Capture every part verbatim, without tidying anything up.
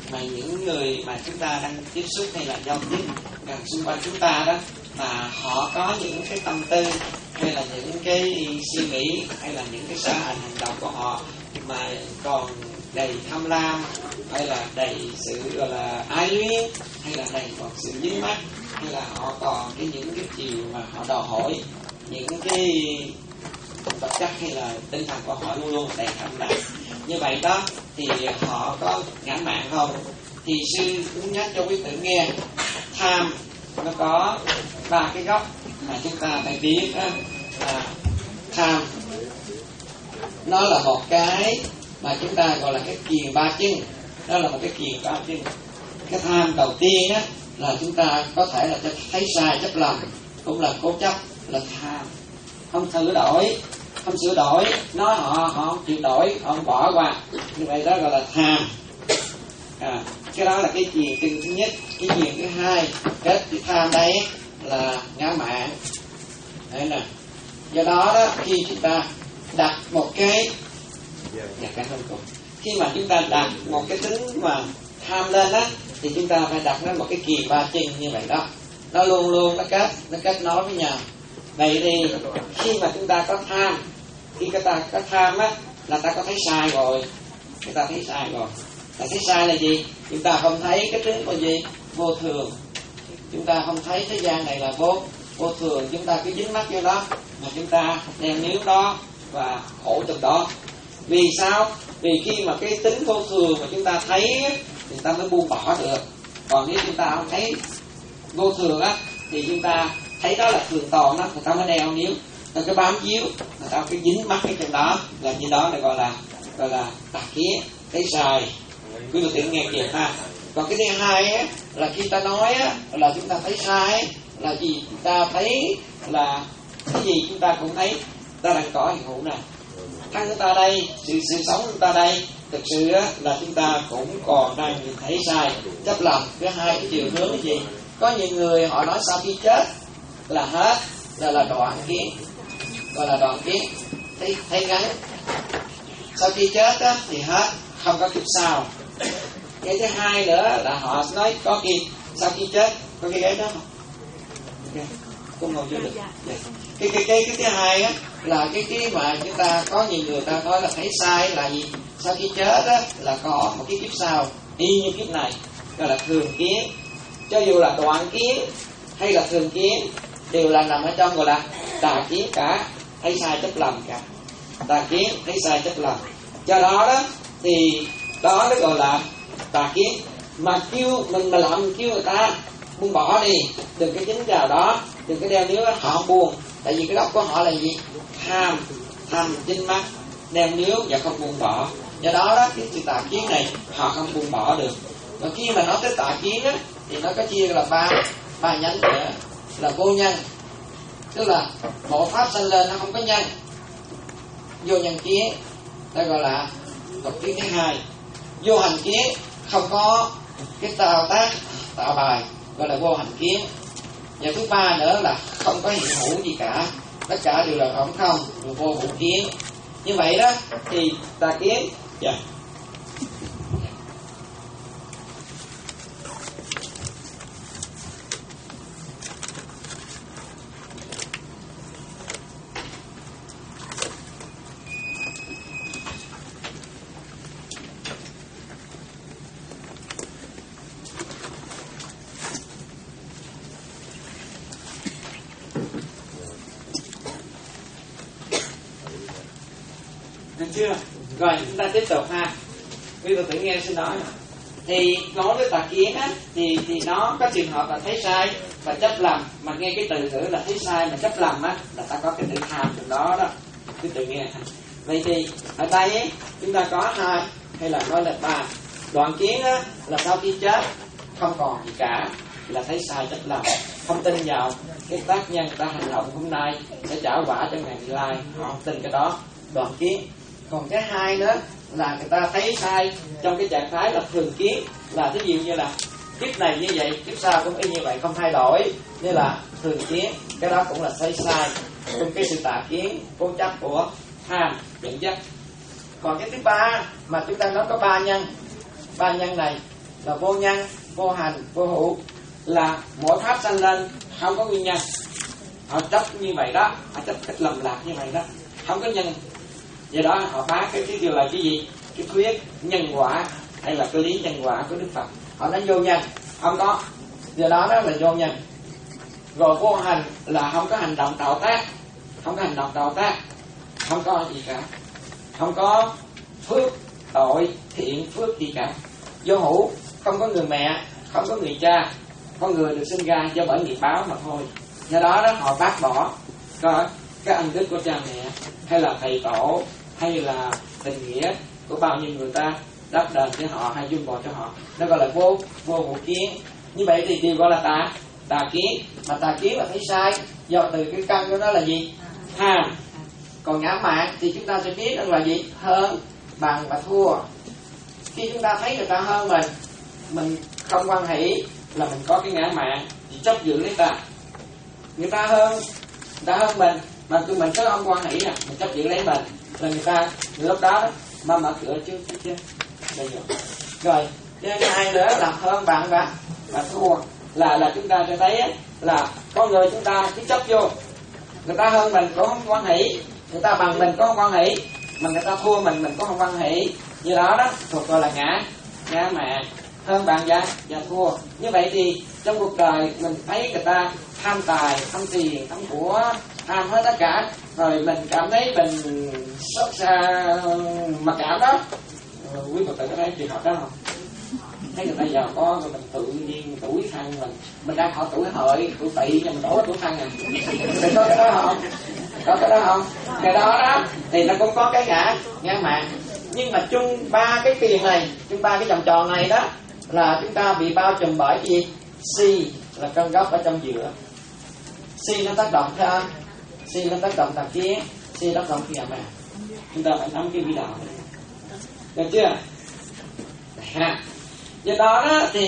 mà những người mà chúng ta đang tiếp xúc hay là giao tiếp gần xung quanh chúng ta đó, mà họ có những cái tâm tư hay là những cái suy nghĩ hay là những cái sở hành hành động của họ mà còn đầy tham lam, hay là đầy sự gọi là ái luyến, hay là đầy còn sự dính mắc, hay là họ còn cái những cái chiều mà họ đòi hỏi những cái vật chất hay là tinh thần của họ luôn luôn đầy tham lam. Như vậy đó thì họ có ngã mạn không? Thì sư cũng nhắc cho quý tử nghe, tham nó có ba cái gốc mà chúng ta phải biết đó, là tham nó là một cái mà chúng ta gọi là cái kiền ba chân. Đó là một cái kiền ba chân. Cái tham đầu tiên á là chúng ta có thể là thấy sai chấp lầm, cũng là cố chấp, là tham, không sửa đổi, không sửa đổi, nói họ họ không chịu đổi, họ không bỏ qua, như vậy đó gọi là tham. À, cái đó là cái kiền chân thứ nhất. Cái kiền thứ hai, cái tham đây là ngã mạn. Đấy nè. Do đó đó khi chúng ta đặt một cái dạ, cảm ơn cô. Khi mà chúng ta đặt một cái tính mà tham lên á, thì chúng ta phải đặt nó một cái kiền ba chân như vậy đó. Nó luôn luôn nó kết nó kết nối với nhau. Vậy thì khi mà chúng ta có tham, khi chúng ta có tham á, là ta có thấy sai rồi. Chúng ta thấy sai rồi. Là thấy sai là gì? Chúng ta không thấy cái tính của gì? Vô thường. Chúng ta không thấy thế gian này là vô vô thường. Chúng ta cứ dính mắc vô đó mà chúng ta đem níu đó và khổ từ đó. Vì sao? Vì khi mà cái tính vô thường mà chúng ta thấy thì chúng ta mới buông bỏ được. Còn nếu chúng ta không thấy vô thường á, thì chúng ta thấy đó là thường tồn đó, người ta mới đeo níu, người ta bám víu, người ta cứ dính mắc cái trên đó, là như đó là gọi là gọi là tà kiến, thấy sai. Quý vị tự nghe kịp ha. Còn cái thứ hai á, là khi ta nói á, là chúng ta thấy sai á, là gì? Chúng ta thấy là cái gì chúng ta cũng thấy, ta đang có hiện hữu này. Thân chúng ta đây, sự sự sống chúng ta đây, thực sự á, là chúng ta cũng còn đang thấy sai, chấp lầm cái hai cái chiều hướng cái gì. Có nhiều người họ nói sau khi chết là hết, là là đoạn kiến, gọi là đoạn kiến, thấy thấy ngắn. Sau khi chết á, thì hết, không có kiếp sau. Cái thứ hai nữa là họ nói có kia, sau khi chết có cái ghế đó không? Okay. Không ngồi dưới được. Yeah. Cái cái cái cái thứ hai á là cái cái mà chúng ta có nhiều người ta nói là thấy sai là gì? Sau khi chết á là có một cái kiếp sau y như kiếp này, gọi là thường kiến. Cho dù là đoạn kiến hay là thường kiến đều là nằm ở trong gọi là tà kiến cả, thấy sai chấp lầm cả. Tà kiến thấy sai chấp lầm. Do đó đó thì đó nó gọi là tà kiến. Mà kêu mình mà làm kêu người ta buông bỏ đi, đừng cái dính vào đó, đừng cái đeo níu đó, họ không buông. Tại vì cái gốc của họ là gì? Tham, tham dính mắc, đeo níu và không buông bỏ. Do đó đó cái sự tà kiến này họ không buông bỏ được. Và khi mà nói tới tà kiến á thì nó có chia là ba ba nhánh nữa, là vô nhân, tức là bộ pháp sanh lên nó không có nhân. Vô nhân kiến, đó gọi là tập kiến thứ hai. Vô hành kiến, không có cái tạo tác tạo bài, gọi là vô hành kiến. Và thứ ba nữa là không có hiện hữu gì cả, tất cả đều là không không, là vô hữu kiến. Như vậy đó thì tà kiến. Yeah. Được chưa? Rồi chúng ta tiếp tục ha. Quý vị tự nghe xin nói. Thì nói với tà kiến á, thì thì nó có trường hợp là thấy sai và chấp lầm. Mà nghe cái từ ngữ là thấy sai mà chấp lầm á, là ta có cái từ tham từ đó đó. Quý tự nghe. Vậy thì ở đây ấy, chúng ta có hai hay là nói là ba. Đoạn kiến á là sau khi chết không còn gì cả, là thấy sai chấp lầm, không tin vào cái tác nhân ta hành động hôm nay sẽ trả quả trong ngày tương lai, họ không tin cái đó, đoạn kiến. Còn cái hai nữa là người ta thấy sai trong cái trạng thái là thường kiến, là ví dụ như là kiếp này như vậy, kiếp sau cũng y như vậy, không thay đổi, như là thường kiến. Cái đó cũng là thấy sai trong cái sự tà kiến cố chấp của tham dẫn dắt. Còn cái thứ ba mà chúng ta nói có ba nhân, ba nhân này là vô nhân, vô hành, vô hữu, là mỗi pháp sanh lên không có nguyên nhân. Họ chấp như vậy đó, họ chấp cách lầm lạc như vậy đó, không có nhân. Do đó họ phá cái cái điều là cái gì? Cái thuyết nhân quả hay là cái lý nhân quả của Đức Phật. Họ nói vô nhân, không có. Do đó đó là vô nhân. Rồi vô hành là không có hành động tạo tác, không có hành động tạo tác, không có gì cả, không có phước tội thiện phước gì cả. Vô hữu, không có người mẹ, không có người cha, con người được sinh ra do bởi nghiệp báo mà thôi. Do đó đó họ bác bỏ coi cái ân đức của cha mẹ hay là thầy tổ hay là tình nghĩa của bao nhiêu người ta đắp đền cho họ hay dung bồi cho họ, nó gọi là vô vô hữu kiến. Như vậy thì điều gọi là tà tà kiến, mà tà kiến là thấy sai do từ cái căn của nó là gì? Tham. Còn ngã mạn thì chúng ta sẽ biết đó là gì? Hơn, bằng và thua. Khi chúng ta thấy người ta hơn mình, mình không quan hỷ là mình có cái ngã mạn, thì chấp giữ lấy ta. Người ta hơn, người ta hơn mình mà tụi mình có không quan hỷ nè, mình chấp giữ lấy mình là người ta lúc đó, đó mà mở cửa trước chứ chứ bây giờ. Rồi cái hai nữa là hơn bạn và và thua, là là chúng ta sẽ thấy là con người chúng ta cứ chấp vô, người ta hơn mình cũng không quan hỷ, người ta bằng mình cũng không quan hỷ, mà người ta thua mình mình cũng không quan hỷ. Như đó đó thuộc gọi là ngã ngã mạn, hơn bạn và và thua. Như vậy thì trong cuộc đời mình thấy người ta tham tài, tham tiền, tham của, tham hết tất cả, rồi mình cảm thấy mình xót xa mặc cảm đó. Quý Phật tử có thấy trường hợp đó không? Thấy người ta giàu có rồi mình tự nhiên tuổi thân mình mình đang hỏi tuổi hợi, tuổi tỵ nhưng mình đổ tuổi thân à. Thì có cái đó không? Có cái đó không? Cái đó đó thì nó cũng có cái ngã ngã mạn. Nhưng mà chung ba cái tiền này, chung ba cái vòng tròn này đó là chúng ta bị bao trùm bởi gì? Si là cân gốc ở trong giữa. Si nó tác động theo si nó tác động tà kiến, si tác động ngã mạn. Chúng ta phải nắm cái vi đạo này. Được chưa? Ha. Do đó, đó thì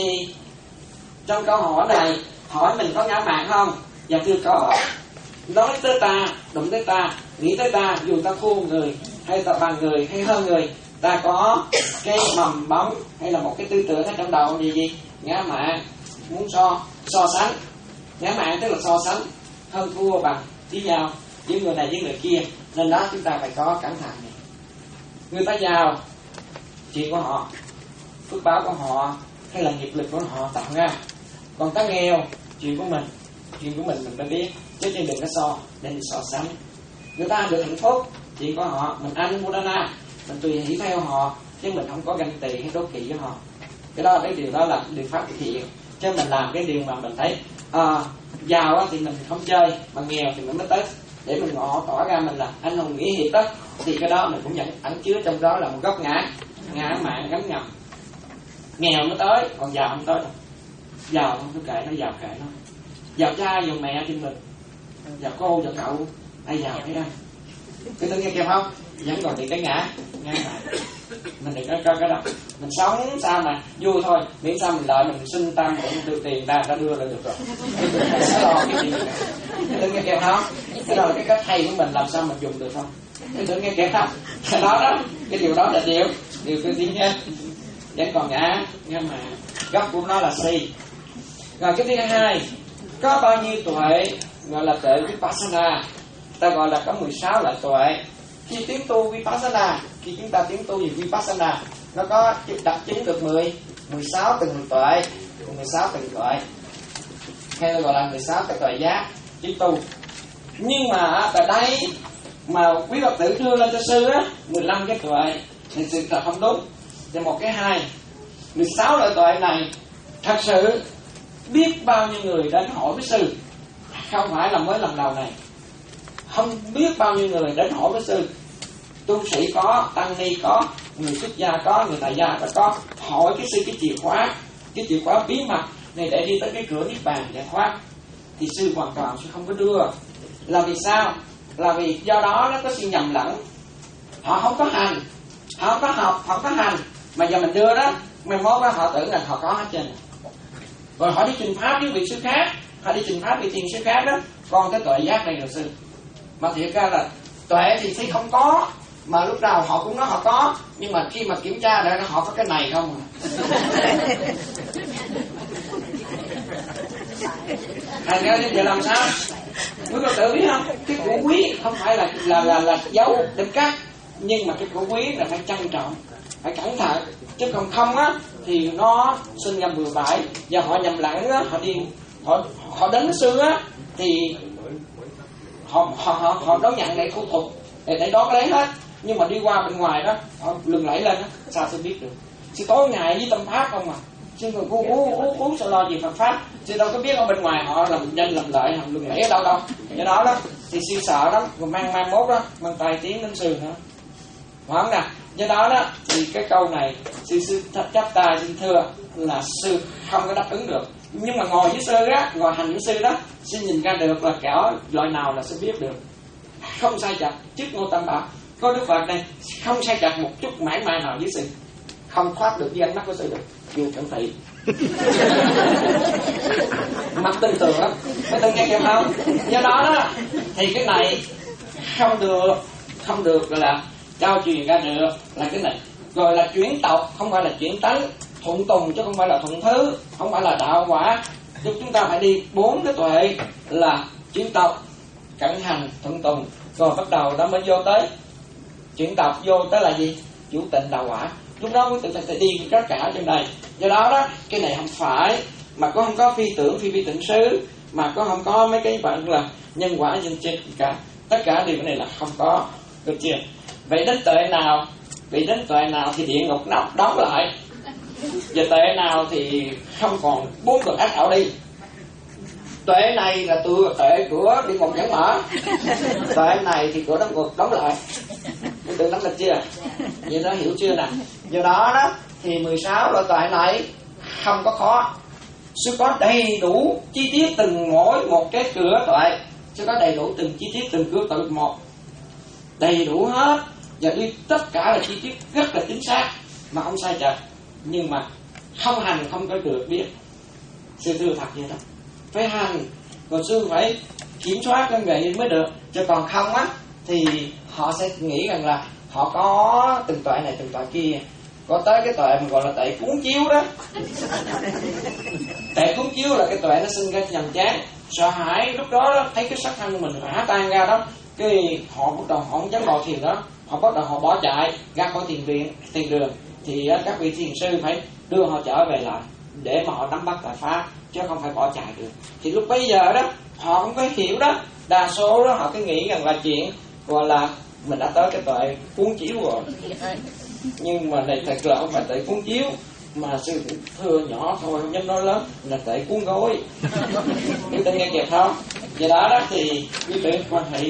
trong câu hỏi này hỏi mình có ngã mạn không? Dạ thưa có. Nói tới ta, đụng tới ta, nghĩ tới ta, dù ta thua người hay ta bằng người hay hơn người, ta có cái mầm bóng hay là một cái tư tưởng ở trong đầu gì gì ngã mạn, muốn so so sánh. Ngã mạn tức là so sánh, hơn thua bằng với nhau với người này với người kia. Nên đó chúng ta phải có cẩn thận này. Người ta giàu, chuyện của họ, phước báo của họ hay là nghiệp lực của họ tạo ra. Còn ta nghèo, chuyện của mình, chuyện của mình mình phải biết, chứ đừng có so, đừng so sánh. Người ta được hạnh phúc, chuyện của họ, mình ăn Buddha, mình tùy hỷ theo họ, chứ mình không có ganh tị hay đố kỵ với họ. Cái đó cái điều đó là điều pháp thiện, chứ mình làm cái điều mà mình thấy à, giàu thì mình không chơi, mà nghèo thì mình mới tới để mình ngỏ tỏ ra mình là anh hùng nghĩa hiệp đó, thì cái đó mình cũng nhận ẩn chứa trong đó là một góc ngã ngã mạn gắn ngầm. Nghèo nó tới, còn giàu không tới đâu. Giàu không có kệ nó, giàu kệ nó. Giàu cha, giàu mẹ thì mình, giàu cô, giàu cậu, ai giàu thế đây. Cái tôi nghe kịp không? Vẫn còn thì cái ngã ngã mạn. Mình đừng có coi cái đó. Mình sống sao mà vui thôi, miễn sao mình lợi mình sinh tam mình được tiền ta đã đưa là được rồi. Sẽ lo cái gì nữa. Tôi nghe kịp không? Cái đó là cái cách hay của mình, làm sao mình dùng được không? Cái tôi nghe kịp không? Cái đó đó, cái điều đó là điều điều tôi tin nhé. Vẫn còn ngã ngã mạn, gốc của nó là si. Rồi cái thứ hai, có bao nhiêu tuệ gọi là tuệ Vipassana, ta gọi là có mười sáu loại tuệ. Khi tiến tu Vipassana, khi chúng ta tiến tu về Vipassana, nó có đặc chứng được mười, mười sáu từng tuệ, mười sáu từng tuệ, hay là gọi là mười sáu cái tuệ giác tiến tu. Nhưng mà tại đây mà quý Phật tử đưa lên cho sư á, mười lăm cái tuệ thì sự thật không đúng. Thì một cái hai, mười sáu loại tuệ này thật sự biết bao nhiêu người đến hỏi với sư, không phải là mới lần đầu này, không biết bao nhiêu người đến hỏi với sư. Tu sĩ có, tăng ni có, người xuất gia có, người tại gia có, hỏi cái sư cái chìa khóa, cái chìa khóa bí mật này để đi tới cái cửa niết bàn giải thoát, thì sư hoàn toàn sẽ không có đưa. Là vì sao? Là vì do đó nó có sự nhầm lẫn. Họ không có hành, họ không có học, họ không có hành, mà giờ mình đưa đó, mai mốt đó họ tưởng là họ có hết trơn. Rồi họ đi trình pháp với vị sư khác, họ đi trình pháp với tiền sư khác đó, còn cái tuệ giác này là sư. Mà thiệt ra là tuệ thì thấy không có, mà lúc nào họ cũng nói họ có, nhưng mà khi mà kiểm tra lại họ có cái này không à. Thành ra giờ làm sao? Quý Phật tử biết không? Cái của quý không phải là là là, là dấu đệm cắt, nhưng mà cái của quý là phải trân trọng, phải cẩn thận, chứ còn không á thì nó sinh ra bừa bãi, và họ nhầm lẫn á, họ đi họ họ đến sư á thì họ họ họ, họ đón nhận để thủ tục để để đón lấy hết, nhưng mà đi qua bên ngoài đó họ lừng lẫy lên đó, sao sư biết được? Sư tối ngày với tâm pháp không à, sư còn cứu cứu cứu cứu sao lo gì Phật pháp, sư đâu có biết ở bên ngoài họ làm danh làm lợi họ lừng lẫy ở đâu đâu. Do đó đó thì sư sợ lắm, rồi mang mang mốt đó mang tài tiếng đến sư nữa, phải không nè? Do đó đó thì cái câu này sư sư chắp tay xin thưa là sư không có đáp ứng được, nhưng mà ngồi với sư á, ngồi hành với sư đó, sư nhìn ra được là kẻ loại nào là sư biết được, không sai chặt. Trước Ngô Tam Bảo có Đức Phật này không sai chặt một chút mãi mai nào với sư, không thoát được với ánh mắt của sư được, dù cận thị mặt tin tưởng lắm, có tin nghe kịp không? Do đó đó thì cái này không được, không được gọi là trao truyền ra được, là cái này gọi là chuyển tộc, không phải là chuyển tánh, thuận tùng chứ không phải là thuận thứ, không phải là đạo quả. Chứ chúng ta phải đi bốn cái tuệ là chuyển tộc, cẩn hành, thuận tùng, rồi bắt đầu đó mới vô tới chuyển tộc, vô tới là gì? Chủ tịnh đạo quả. Lúc đó quý tự phải đi tất cả trên đây. Do đó đó cái này không phải mà có không có phi tưởng phi phi tịnh xứ, mà có không có mấy cái bạn là nhân quả nhân chết cả, tất cả điều cái này là không có, được chưa? Vậy đến tuệ nào, vậy đến tuệ nào thì địa ngục nó đóng lại, và tuệ nào thì không còn bốn cực ác ảo đi. Tuệ này là tựa tuệ của địa ngục vẫn mở, tuệ này thì của đóng ngục đóng lại. Quý tự nắm được chưa? Vậy đó hiểu chưa nè? Do đó đó thì mười sáu loại tuệ này không có khó, sẽ có đầy đủ chi tiết từng mỗi một cái cửa tuệ, sẽ có đầy đủ từng chi tiết từng cửa tuệ một, đầy đủ hết, và đi tất cả là chi tiết rất là chính xác mà không sai chệch. Nhưng mà không hành không có được biết. Sư thưa thật vậy đó, phải hành, còn sư phải kiểm soát cái vậy mới được, chứ còn không á thì họ sẽ nghĩ rằng là họ có từng tuệ này từng tuệ kia, có tới cái tuệ mà gọi là tuệ cuốn chiếu đó. Tuệ cuốn chiếu là cái tuệ nó sinh ra nhàm chán, sợ hãi, lúc đó, đó thấy cái sắc thân mình hả tan ra đó, cái họ bắt đầu họ không dám ngồi thiền đó, họ bắt đầu họ bỏ chạy ra khỏi thiền viện, thiền đường, thì các vị thiền sư phải đưa họ trở về lại để mà họ nắm bắt tại pháp, chứ không phải bỏ chạy được. Thì lúc bây giờ đó họ không có hiểu đó, đa số đó họ cứ nghĩ rằng là chuyện gọi là mình đã tới cái tuệ cuốn chiếu rồi, nhưng mà này thật là không phải tuệ cuốn chiếu, mà sư thưa nhỏ thôi không dám nói lớn, là tuệ cuốn gối. Quý tự nghe kịp không? Vậy đó đó thì quý tự quan hệ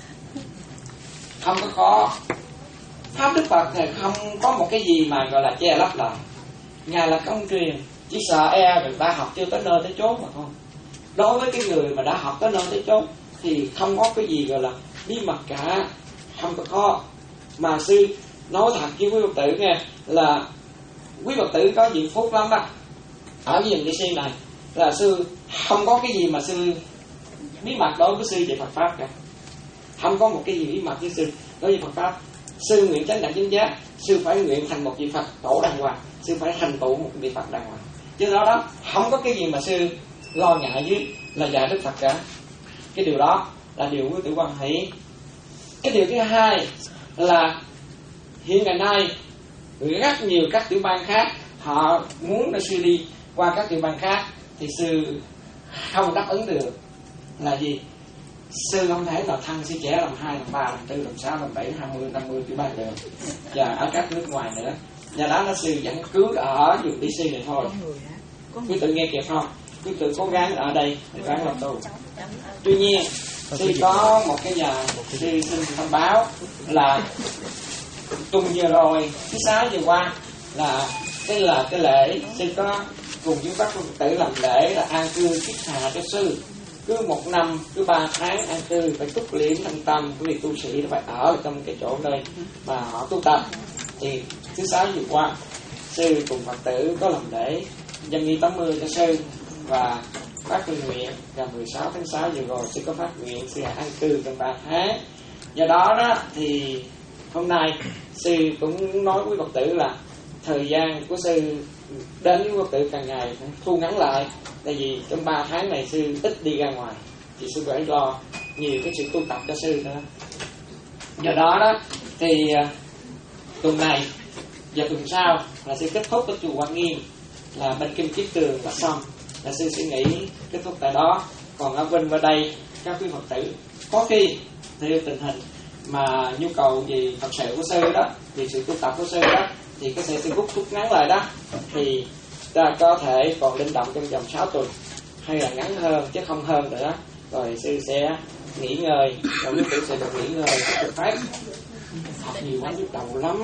không có khó. Pháp Đức Phật thì không có một cái gì mà gọi là che lấp lại, ngài là công truyền, chỉ sợ e người ta học chưa tới nơi tới chốn mà thôi. Đối với cái người mà đã học tới nơi tới chốn thì không có cái gì gọi là bí mật cả, không có khó. Mà sư nói thật với quý Phật tử nghe là quý Phật tử có diện phúc lắm đó. Ở vùng đi si này là sư không có cái gì mà sư bí mật đối với sư về Phật pháp cả, không có một cái gì bí mật với sư đối với Phật pháp. Sư nguyện chánh đẳng chính giác, sư phải nguyện thành một vị Phật tổ đàng hoàng, sư phải thành tựu một vị Phật đàng hoàng. Chứ đó đó không có cái gì mà sư lo ngại với là dạy Đức Phật cả. Cái điều đó là điều quý tử quan hỷ. Cái điều thứ hai là hiện ngày nay rất nhiều các tiểu bang khác họ muốn để sư đi qua các tiểu bang khác thì sư không đáp ứng được. Là gì? Sư không thể nào thăng sư trẻ làm hai, làm ba, làm tư, làm sáu, làm bảy, hai mươi, năm mươi tiểu bang được, và ở các nước ngoài nữa. Do đó nó sư vẫn cứ ở vùng đê xê này thôi. Quý tự nghe kịp không? Quý tự cố gắng ở đây để gắng làm tu. Tuy nhiên sư có một cái nhà sư xin thông báo là tuần vừa rồi, thứ sáu vừa qua là cái là cái lễ sư có cùng với các Phật tử làm lễ là an cư kiết hà cho sư. Cứ một năm, cứ ba tháng an cư, phải túc liễm thanh tâm, cái việc tu sĩ phải ở trong cái chỗ nơi mà họ tu tập. Thì thứ sáu vừa qua sư cùng Phật tử có làm lễ dân nghi tám mươi cho sư và phát nguyện, và mười sáu tháng sáu vừa rồi sư có phát nguyện sư an cư trong ba tháng. Do đó đó thì hôm nay sư cũng nói với Phật tử là thời gian của sư đến với Phật tử càng ngày thu ngắn lại, tại vì trong ba tháng này sư ít đi ra ngoài thì sư phải lo nhiều cái sự tu tập cho sư nữa. Do đó đó thì tuần này và tuần sau là sư kết thúc ở chùa Quan Nghiêm là bên Kim Chiết Tường là xong, là sư sẽ nghỉ kết thúc tại đó. Còn ở bên qua đây các quý Phật tử có khi theo tình hình mà nhu cầu gì thật sự của sư đó, vì sự tu tập của sư đó, thì có thể sư rút rút ngắn lại đó, thì ta có thể còn linh động trong vòng sáu tuần hay là ngắn hơn chứ không hơn nữa. Rồi sư sẽ nghỉ ngơi, rồi quý tử sẽ được nghỉ ngơi được phát. Học nhiều quá nhức đầu lắm,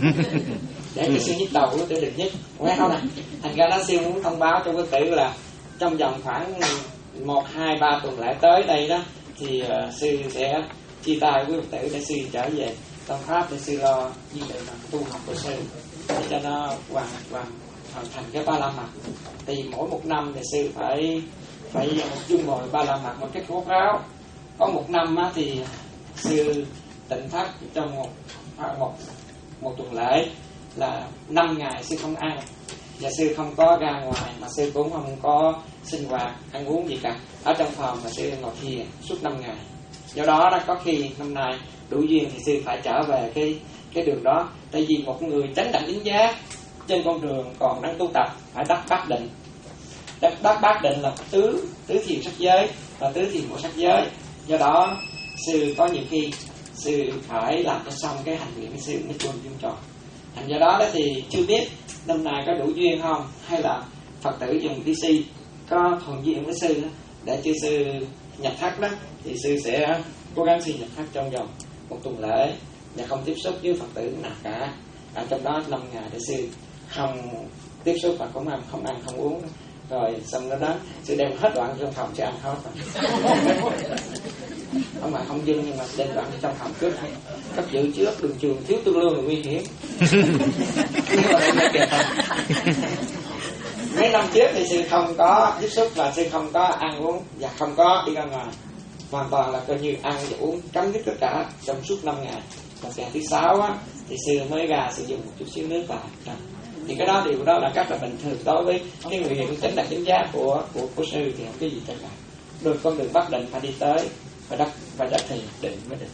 để cho sư nhức đầu quý tử đừng nhức, nghe không nè. Thành ra đó sư muốn thông báo cho quý tử là trong vòng khoảng một hai ba tuần lễ tới đây đó thì uh, sư sẽ chia tay với Phật tử để sư trở về Tông Pháp để sư lo như vậy mà tu học của sư để cho nó hoàn hoàn hoàn thành cái ba la mật. Thì mỗi một năm thì sư phải phải dung bồi ba la mật một cách khéo léo. Có một năm á, thì sư tịnh thất trong một một một tuần lễ là năm ngày sư không ăn và sư không có ra ngoài, mà sư cũng không có sinh hoạt ăn uống gì cả, ở trong phòng mà sư ngồi thiền suốt năm ngày. Do đó đó có khi năm nay đủ duyên thì sư phải trở về cái cái đường đó, tại vì một người chánh đẳng chánh giác trên con đường còn đang tu tập phải đắc bát định. Đắc, đắc bát định là tứ tứ thiền sắc giới và tứ thiền ngũ sắc giới. Do đó sư có nhiều khi sư phải làm cho xong cái hành nguyện của sư mới chuông dung tròn. Thành do đó đó thì chưa biết năm nay có đủ duyên không, hay là Phật tử dùng pê xê có thuận duyên với sư đó, để cho sư nhập thất đó, thì sư sẽ cố gắng xin nhập thất trong vòng một tuần lễ và không tiếp xúc với Phật tử nào cả. Ở trong đó năm ngày để sư không tiếp xúc và cũng ăn, không ăn không uống. Rồi xong đó đó sư đem hết đoạn trong phòng sẽ ăn hết rồi. Không phải không dưng nhưng mà đem đoạn trong phòng trước cất giữ trước đường trường thiếu tư lương là nguy hiểm. Mấy năm trước thì sư không có tiếp xúc và sư không có ăn uống và không có đi ra ngoài, hoàn toàn là coi như ăn và uống cấm dứt tất cả trong suốt năm ngày. Và ngày thứ sáu á, thì sư mới ra sử dụng một chút xíu nước vào. Thì cái đó điều đó là cách là bình thường đối với cái người hiện chánh đẳng chánh giác của của của sư thì không cái gì tất cả. Đường con đường Bắc Định phải đi tới và đắc và đắc thì định mới được.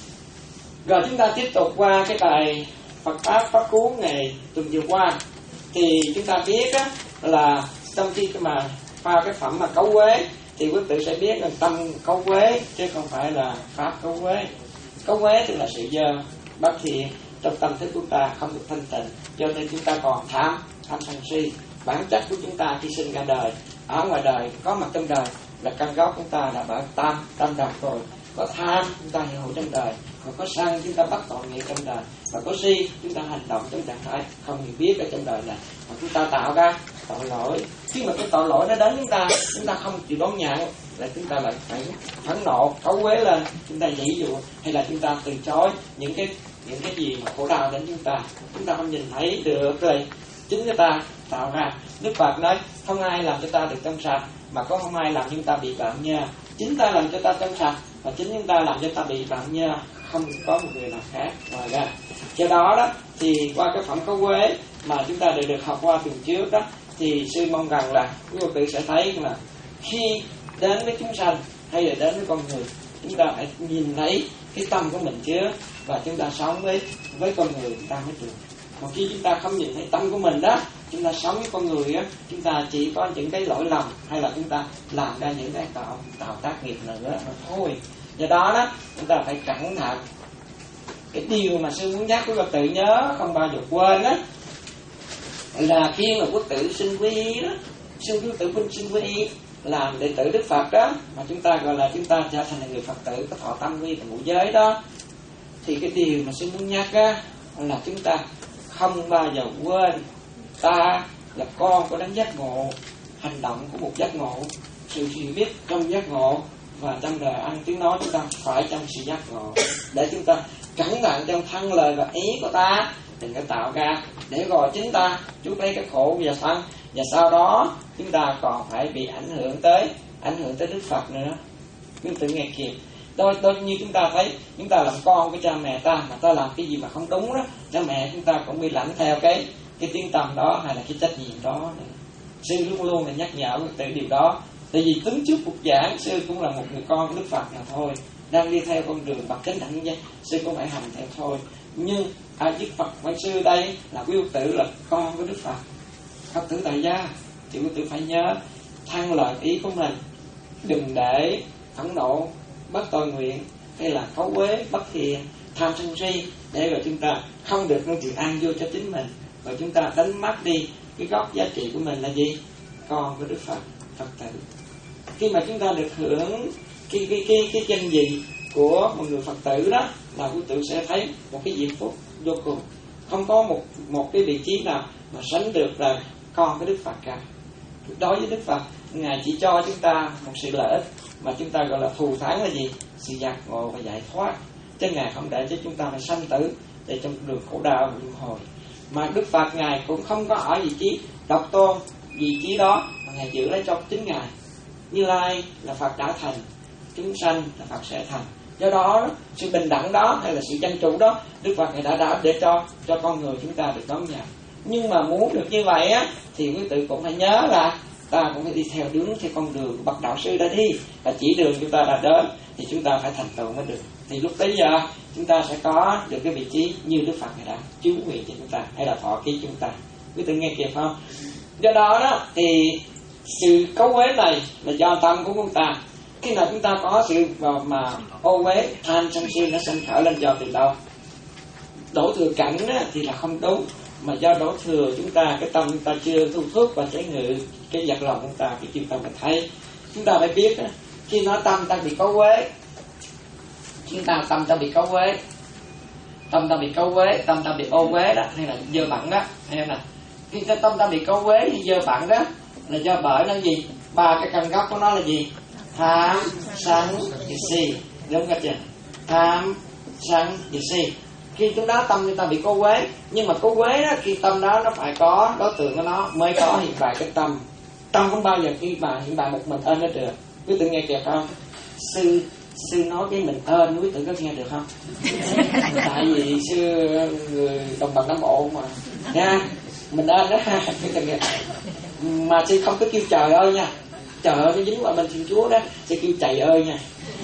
Rồi chúng ta tiếp tục qua cái bài Phật pháp pháp cú ngày tuần vừa qua. Thì chúng ta biết á, là trong khi mà pha cái phẩm mà cấu quế thì quý tử sẽ biết là tâm cấu quế chứ không phải là pháp cấu quế. Cấu quế tức là sự dơ bất thiện trong tâm thức của ta không được thanh tịnh, cho nên chúng ta còn tham tham sân si. Bản chất của chúng ta khi sinh ra đời, ở ngoài đời có mặt trong đời là căn gốc chúng ta là bởi tam tam độc rồi. Có tham chúng ta hiện hữu trong đời, còn có sân chúng ta bắt tội nghiệp trong đời, và có si chúng ta hành động trong trạng thái không hiểu biết ở trong đời này, mà chúng ta tạo ra tội lỗi. Khi mà cái tội lỗi nó đến chúng ta, chúng ta không chịu đón nhận, lại chúng ta lại phải phẫn nộ cấu quế lên, chúng ta dãy dụ hay là chúng ta từ chối những cái những cái gì mà khổ đau đến chúng ta, chúng ta không nhìn thấy được rồi chính chúng ta tạo ra. Đức Phật nói không ai làm cho ta được trong sạch, mà có không ai làm chúng ta bị bận nha. Chính ta làm cho ta trong sạch, và chính chúng ta làm cho ta bị bận nha, không có một người nào khác ngoài ra. Do đó đó thì qua cái phẩm cấu quế mà chúng ta đều được học qua tuần trước đó, thì sư mong rằng là quý vị sẽ thấy là khi đến với chúng sanh hay là đến với con người, chúng ta phải nhìn thấy cái tâm của mình trước, và chúng ta sống với với con người chúng ta mới được. Còn khi chúng ta không nhìn thấy tâm của mình đó, chúng ta sống với con người á, chúng ta chỉ có những cái lỗi lầm hay là chúng ta làm ra những cái tạo tạo tác nghiệp nữa mà thôi. Do đó đó chúng ta phải cẩn thận. Cái điều mà sư muốn nhắc quý Phật tử nhớ không bao giờ quên á, là khi mà quốc tử sinh quy y đó, sư quốc tử quân sinh quy y làm đệ tử Đức Phật đó, mà chúng ta gọi là chúng ta trở thành người Phật tử có thọ tâm quy và ngũ giới đó, thì cái điều mà sư muốn nhắc á là chúng ta không bao giờ quên ta là con của đấng giác ngộ, hành động của một giác ngộ, sự hiểu biết trong giác ngộ, và trong đời ăn tiếng nói chúng ta phải trong sự giác ngộ, để chúng ta cẩn thận trong thân lời và ý của ta, đừng có tạo ra để rồi chính ta chuốc lấy cái khổ và sân, và sau đó chúng ta còn phải bị ảnh hưởng tới ảnh hưởng tới Đức Phật nữa. Quý tự nghe kịp. Đôi, đôi như chúng ta thấy, chúng ta làm con của cha mẹ ta, mà ta làm cái gì mà không đúng đó, cha mẹ chúng ta cũng bị lãnh theo cái cái tiếng tăm đó, hay là cái trách nhiệm đó. Sư luôn luôn là nhắc nhở tự điều đó. Tại vì tính trước Bục giảng, sư cũng là một người con của Đức Phật nào thôi, đang đi theo con đường bậc chánh đẳng giác, sư cũng phải hành theo thôi. Nhưng ai biết Phật phải sư đây là quý Phật tử, là con của Đức Phật, Phật tử tại gia, thì quý Phật tử phải nhớ thăng lợi ý của mình, đừng để phẫn nộ, bất tội nguyện, hay là cấu uế, bất hiền, tham sân si, để rồi chúng ta không được nuôi sự an vui cho chính mình, và chúng ta đánh mất đi cái gốc giá trị của mình là gì? Con của Đức Phật, Phật tử. Khi mà chúng ta được hưởng cái cái cái cái danh gì của một người Phật tử đó, là quý tử sẽ thấy một cái diễm phúc vô cùng. Không có một một cái vị trí nào mà sánh được là con của Đức Phật cả. Đối với Đức Phật, Ngài chỉ cho chúng ta một sự lợi ích mà chúng ta gọi là thù thắng là gì? Sự giác ngộ và giải thoát. Chứ Ngài không để cho chúng ta phải sanh tử, để trong đường khổ đau và luân hồi. Mà Đức Phật Ngài cũng không có ở vị trí độc tôn vị trí đó, mà Ngài giữ lấy cho chính Ngài. Như Lai là Phật đã thành, chúng sanh là Phật sẽ thành. Do đó, sự bình đẳng đó hay là sự dân chủ đó, Đức Phật Ngài đã đã để cho cho con người chúng ta được đón nhận. Nhưng mà muốn được như vậy á, thì quý tử cũng phải nhớ là ta cũng phải đi theo đúng theo con đường của bậc đạo sư đã đi, và chỉ đường chúng ta đã đến thì chúng ta phải thành tựu mới được. Thì lúc bấy giờ chúng ta sẽ có được cái vị trí như Đức Phật Ngài đã chú nguyện cho chúng ta, hay là thọ ký chúng ta. Quý tử nghe kịp không? Do đó đó thì sự cấu uế này là do tâm của chúng ta. Khi nào chúng ta có sự mà ô uế, tham sân si nó sinh khởi lên do từ đâu? Đổ thừa cảnh á, thì là không đúng, mà do đổ thừa chúng ta, cái tâm chúng ta chưa thu thúc và chế ngự cái vật lòng chúng ta, cái chúng ta phải thấy. Chúng ta phải biết á, khi nói tâm ta bị cấu uế, chúng ta tâm ta bị cấu uế, tâm ta bị cấu uế, tâm ta bị ô uế đó, hay là dơ bẩn đó, hay là khi cái tâm ta bị cấu uế hay dơ bẩn đó là do bởi nó gì? Ba cái căn gốc của nó là gì? Tham, sân, si. Đúng không chưa? Tham, sân, si. Khi chúng ta tâm chúng ta bị cấu uế, nhưng mà cấu uế đó, khi tâm đó nó phải có đối tượng của nó mới có hiện tại cái tâm. Tâm không bao giờ khi mà hiện tại một mình ơn nó được. Quý tử nghe kịp không? Sư sư nói cái mình ơn, quý tử có nghe được không? Tại vì sư người đồng bằng Nam Bộ mà nha, mình ơn đó ha. Mà sư không có kêu trời ơi nha, trời ơi nó dính vào bên Thiên Chúa đó, sư kêu trời ơi nha.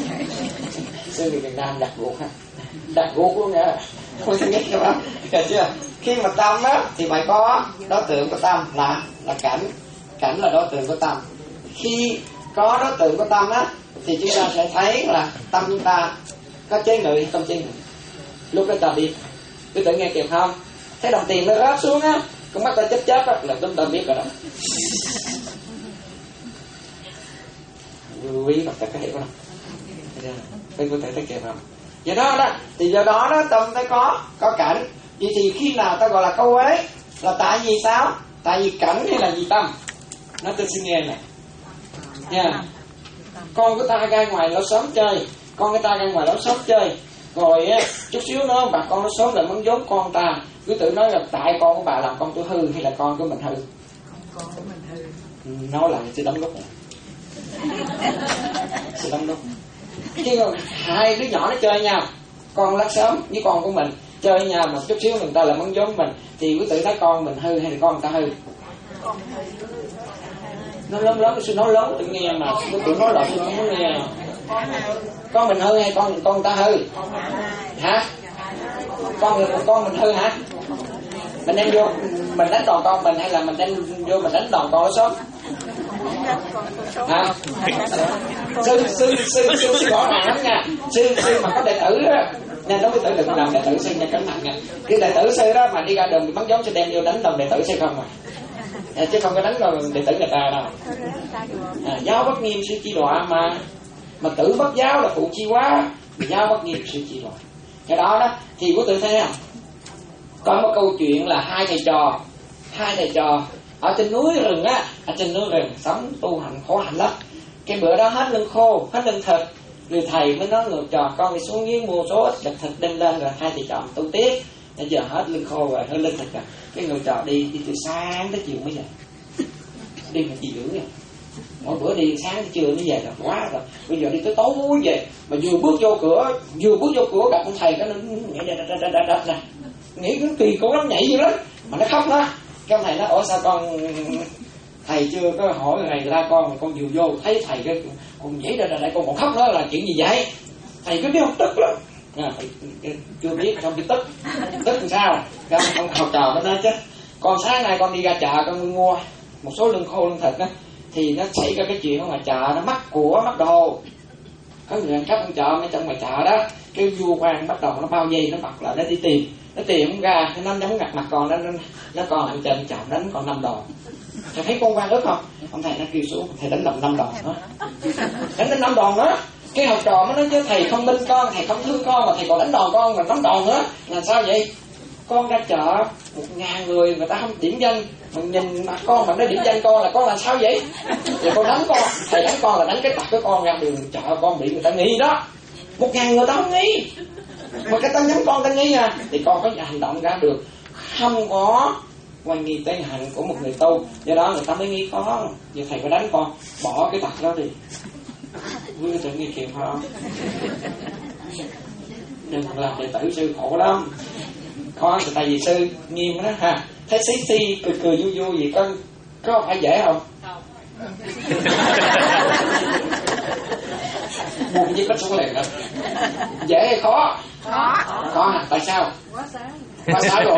Sư người Việt Nam đặt ruột ha, đặt ruột luôn nha. Không thể nghe không? Hiểu chưa? Khi mà tâm á thì phải có đối tượng của tâm là là cảnh, cảnh là đối tượng của tâm. Khi có đối tượng của tâm á thì chúng ta sẽ thấy là tâm chúng ta có chế ngự hay không chế ngự. Lúc đó ta biết. Quý tử nghe kịp không? Thấy đồng tiền nó rớt xuống á, con mắt ta chớp chớp á là chúng ta biết rồi đó. Quý Phật tử có hiểu không? Quý tử thấy kịp không? Do đó đó, thì do đó đó tâm phải có có cảnh. Vậy thì khi nào ta gọi là cấu uế? Là tại vì sao? Tại vì cảnh hay là vì tâm? Nói tôi xin nghe nè. Nha. Con của ta ra ngoài lối xóm chơi, con của ta ra ngoài lối xóm chơi, rồi á chút xíu nữa bà con nó xóm lại mắng vốn con ta. Cứ tự nói là tại con của bà làm con tôi hư hay là con của mình hư? Con của mình hư. Nói là sự đóng đốc này. Sự đóng đốc. Khi mà hai đứa nhỏ nó chơi nhau, con lát sớm với con của mình chơi với nhau, một chút xíu người ta lại mắng vốn mình, thì quý tử thấy con mình hư hay là con người ta hư? Nó lớn lớn, sư nói lớn tự nghe mà quý tử nói lại sư không muốn nghe. Con mình hư hay con con người ta hư? Hả? Con người con mình hư hả? Mình đem vô mình đánh đòn con mình hay là mình đem vô mình đánh đòn con nó sớm? Hả? Sư sư sư sư sư rõ ràng lắm nha. Sư sư mà có đệ tử đó, nên nói với tử đừng làm đệ tử sư nha, cẩn thận nha. Cái đệ tử sư đó mà đi ra đường bị bắn giống sẽ đem vô đánh đòn đệ tử sư không à, chứ không có đánh đòn đệ tử người ta đâu. À, giáo bất nghiêm sư chi đọa mà, mà tử bất giáo là phụ chi quá, giáo bất nghiêm sư chi đọa. Cái đó đó thì có tự thấy không? Có một câu chuyện là hai thầy trò, hai thầy trò ở trên núi rừng á, ở trên núi rừng sống tu hành khổ hạnh lắm. Cái bữa đó hết lương khô, hết lương thực, người thầy mới nói người trò con đi xuống dưới mua số ít thịt đem lên, rồi hai thầy trò tu tiếp. Bây giờ hết lương khô rồi, hết lương thịt rồi. Cái người trò đi đi từ sáng tới chiều mới về, đi mà chi dưỡng nha. Mỗi bữa đi sáng tới trưa nó về là quá rồi, bây giờ đi tới tối về mà vừa bước vô cửa vừa bước vô cửa gặp ông thầy cái nó nhảy đập đập đập đập nè, nghĩ nó kỳ cục lắm, nhảy dữ lắm mà nó khóc đó. Cái ông thầy nói ủa sao con, thầy chưa có hỏi người này người ta con, con vừa vô thấy thầy cái con nhảy ra đây con còn khóc đó là chuyện gì vậy? Thầy cứ biết không tức lắm, à, chưa biết không biết tức, tức làm sao? Cái ông học trò nó nói chứ, con sáng nay con đi ra chợ con mua một số lương khô lương thịt đó, thì nó xảy ra cái chuyện ở ngoài chợ nó mắc của mắc đồ, có người ăn cắp trong chợ mấy trong ngoài chợ đó, cái vua quan bắt đầu nó bao dây nó bật lại nó đi tìm, nó tìm không ra, nó giống ngặt mặt còn nó nó còn ở trên chợ đánh còn năm đòn. Thầy thấy con quan ức không? Ông thầy nó kêu xuống, thầy đánh lầm năm đòn đó, đánh đến năm đòn đó. Cái học trò nó nói chứ thầy không binh con, thầy không thương con mà thầy còn đánh đòn con, mà đánh đòn nữa là sao vậy? Con ra chợ một ngàn người người ta không điểm danh, mà nhìn mặt con mà nó điểm danh con là con là sao vậy? Rồi con đánh con, thầy đánh con là đánh cái tật của con ra đường chợ con bị người ta nghi đó, một ngàn người ta không nghi, mà cái ta nhắm con ta nghi à, thì con có hành động ra được, không có quan nghi tới hành của một người tu, do đó người ta mới nghi con. Giờ thầy phải đánh con, bỏ cái tật đó đi. Quý tự nghi kịp không? Đừng làm đệ tử sư khổ lắm. Có tại vì sư nghiêm đó ha. Thấy xí xí cười cười vui vui gì có có phải dễ không? Buồn với có số liền đó. Dễ hay khó? Khó. Khó hả? Tại sao? Quá sáng. Quá sáng rồi.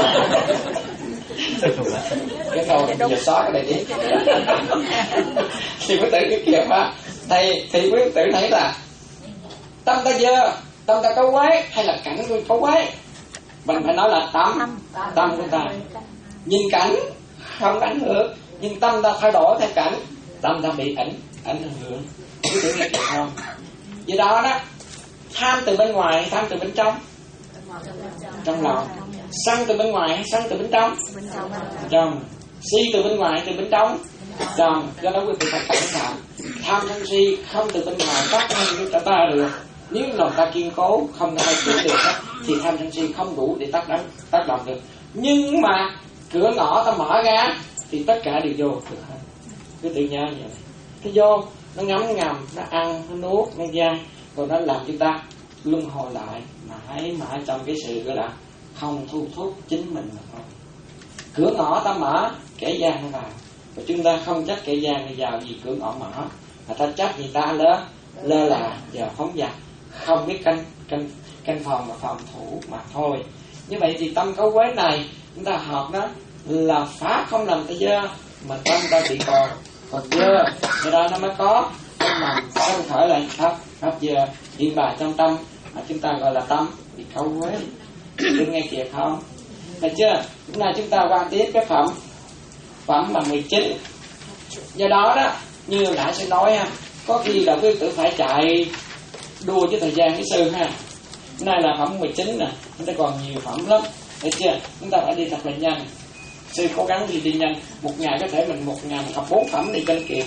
Cái câu giờ xóa cái này đi. Thì quý tử cái kiểu ha. Thì thì quý tử thấy là tâm ta dơ, tâm ta có quái hay là cảnh của có quái? Mình phải nói là tâm, tâm của ta. Nhìn cảnh không ảnh hưởng, nhưng tâm ta thay đổi theo cảnh, tâm ta bị ảnh ảnh hưởng. Quý tử nghe kịp không? Vì đó đó, tham từ bên ngoài hay tham từ bên trong? Trong lòng. Sân từ bên ngoài hay sân từ bên trong? Trong. Si từ bên ngoài hay từ bên trong? Trong. Do đó quý vị phải cẩn thận. Tham sân si không từ bên ngoài tác nhân cho ta được. Nếu lòng ta kiên cố không ai chịu được thì tham sân si không đủ để tác động tác động được. Nhưng mà cửa ngõ ta mở ra thì tất cả đều vô được hết. Cứ tự nhớ vậy. Cái vô nó ngấm ngầm, nó ăn, nó nuốt, nó gian, rồi nó làm chúng ta luân hồi lại mãi mãi trong cái sự gọi là không thu thúc chính mình mà thôi. Cửa ngõ ta mở, kẻ gian nó vào, và chúng ta không trách kẻ gian này vào vì cửa ngõ mở, mà ta trách người ta lơ lơ là và phóng dật, không biết canh canh canh phòng và phòng thủ mà thôi. Như vậy thì tâm cấu quế này chúng ta học đó là phá không làm ta dơ, mà tâm ta bị còn còn dơ, do đó nó mới có mà không khởi lại pháp pháp dơ hiện bài trong tâm mà chúng ta gọi là tâm bị cấu quế. Đừng nghe kịp không? Thấy chưa? Hôm nay chúng ta qua tiếp cái phẩm phẩm mà mười chín. Do đó đó, như nãy sẽ nói ha, có khi là quý tử phải chạy đua với thời gian với sư ha. Hôm nay là phẩm mười chín nè, chúng ta còn nhiều phẩm lắm. Thấy chưa? Chúng ta phải đi thật là nhanh. Sư cố gắng đi đi nhanh. Một ngày có thể mình một ngày mình học bốn phẩm đi cho kịp.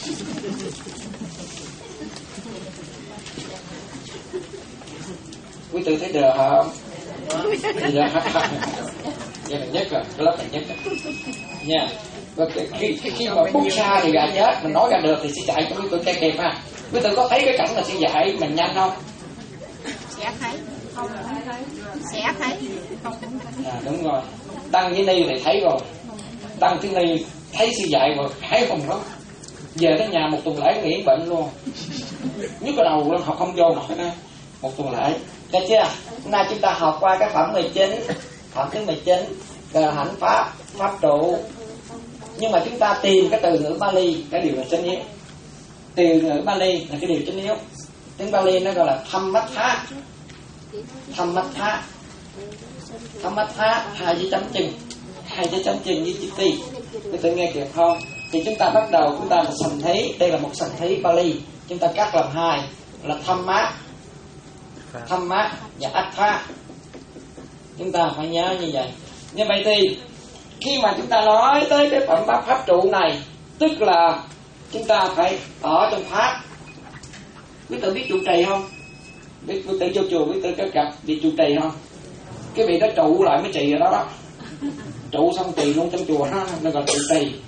Quý tử thấy được không? Thì đó, vậy là nhất rồi, cái lớp này nhất rồi. Nha. Và khi, khi, khi mà bút xa thì gà chết, mình nói ra được thì sẽ chạy cho quý tử chạy kịp ha. Quý tử có thấy cái cảnh là sẽ dạy mình nhanh không? Sẽ thấy. Không thấy. Sẽ thấy. Không thấy. À, đúng rồi. Tăng với Ni thì thấy rồi. Tăng với Ni thấy sư dạy rồi, thấy không lắm. Về tới nhà một tuần lễ nghỉ bệnh luôn. Nhức cái đầu luôn, học không vô nổi nữa. Một tuần lễ. Được chưa? Hôm nay chúng ta học qua cái phẩm mười chín. Phẩm thứ mười chín là hạnh pháp, pháp trụ. Nhưng mà chúng ta tìm cái từ ngữ Bali, cái điều là chính yếu. Từ ngữ Bali là cái điều chính yếu. Tiếng Bali nó gọi là Thammatha. Thammatha. Thammatha hai chữ chấm chừng, hai chữ chấm chừng với chữ ti. Quý tự nghe kịp không? Thì chúng ta bắt đầu chúng ta là sanh thí, đây là một sanh thí Bali. Chúng ta cắt làm hai là Thamma, Thamma và Attha. Chúng ta phải nhớ như vậy. Như vậy thì khi mà chúng ta nói tới cái phẩm pháp pháp trụ này, tức là chúng ta phải ở trong pháp. Quý tự biết trụ trì không? Biết quý tự vô chùa, quý tự có gặp vị trụ trì không? Cái vị đó trụ lại mới trì ở đó đó. Trụ xong trì luôn trong chùa đó, nó gọi trụ trì.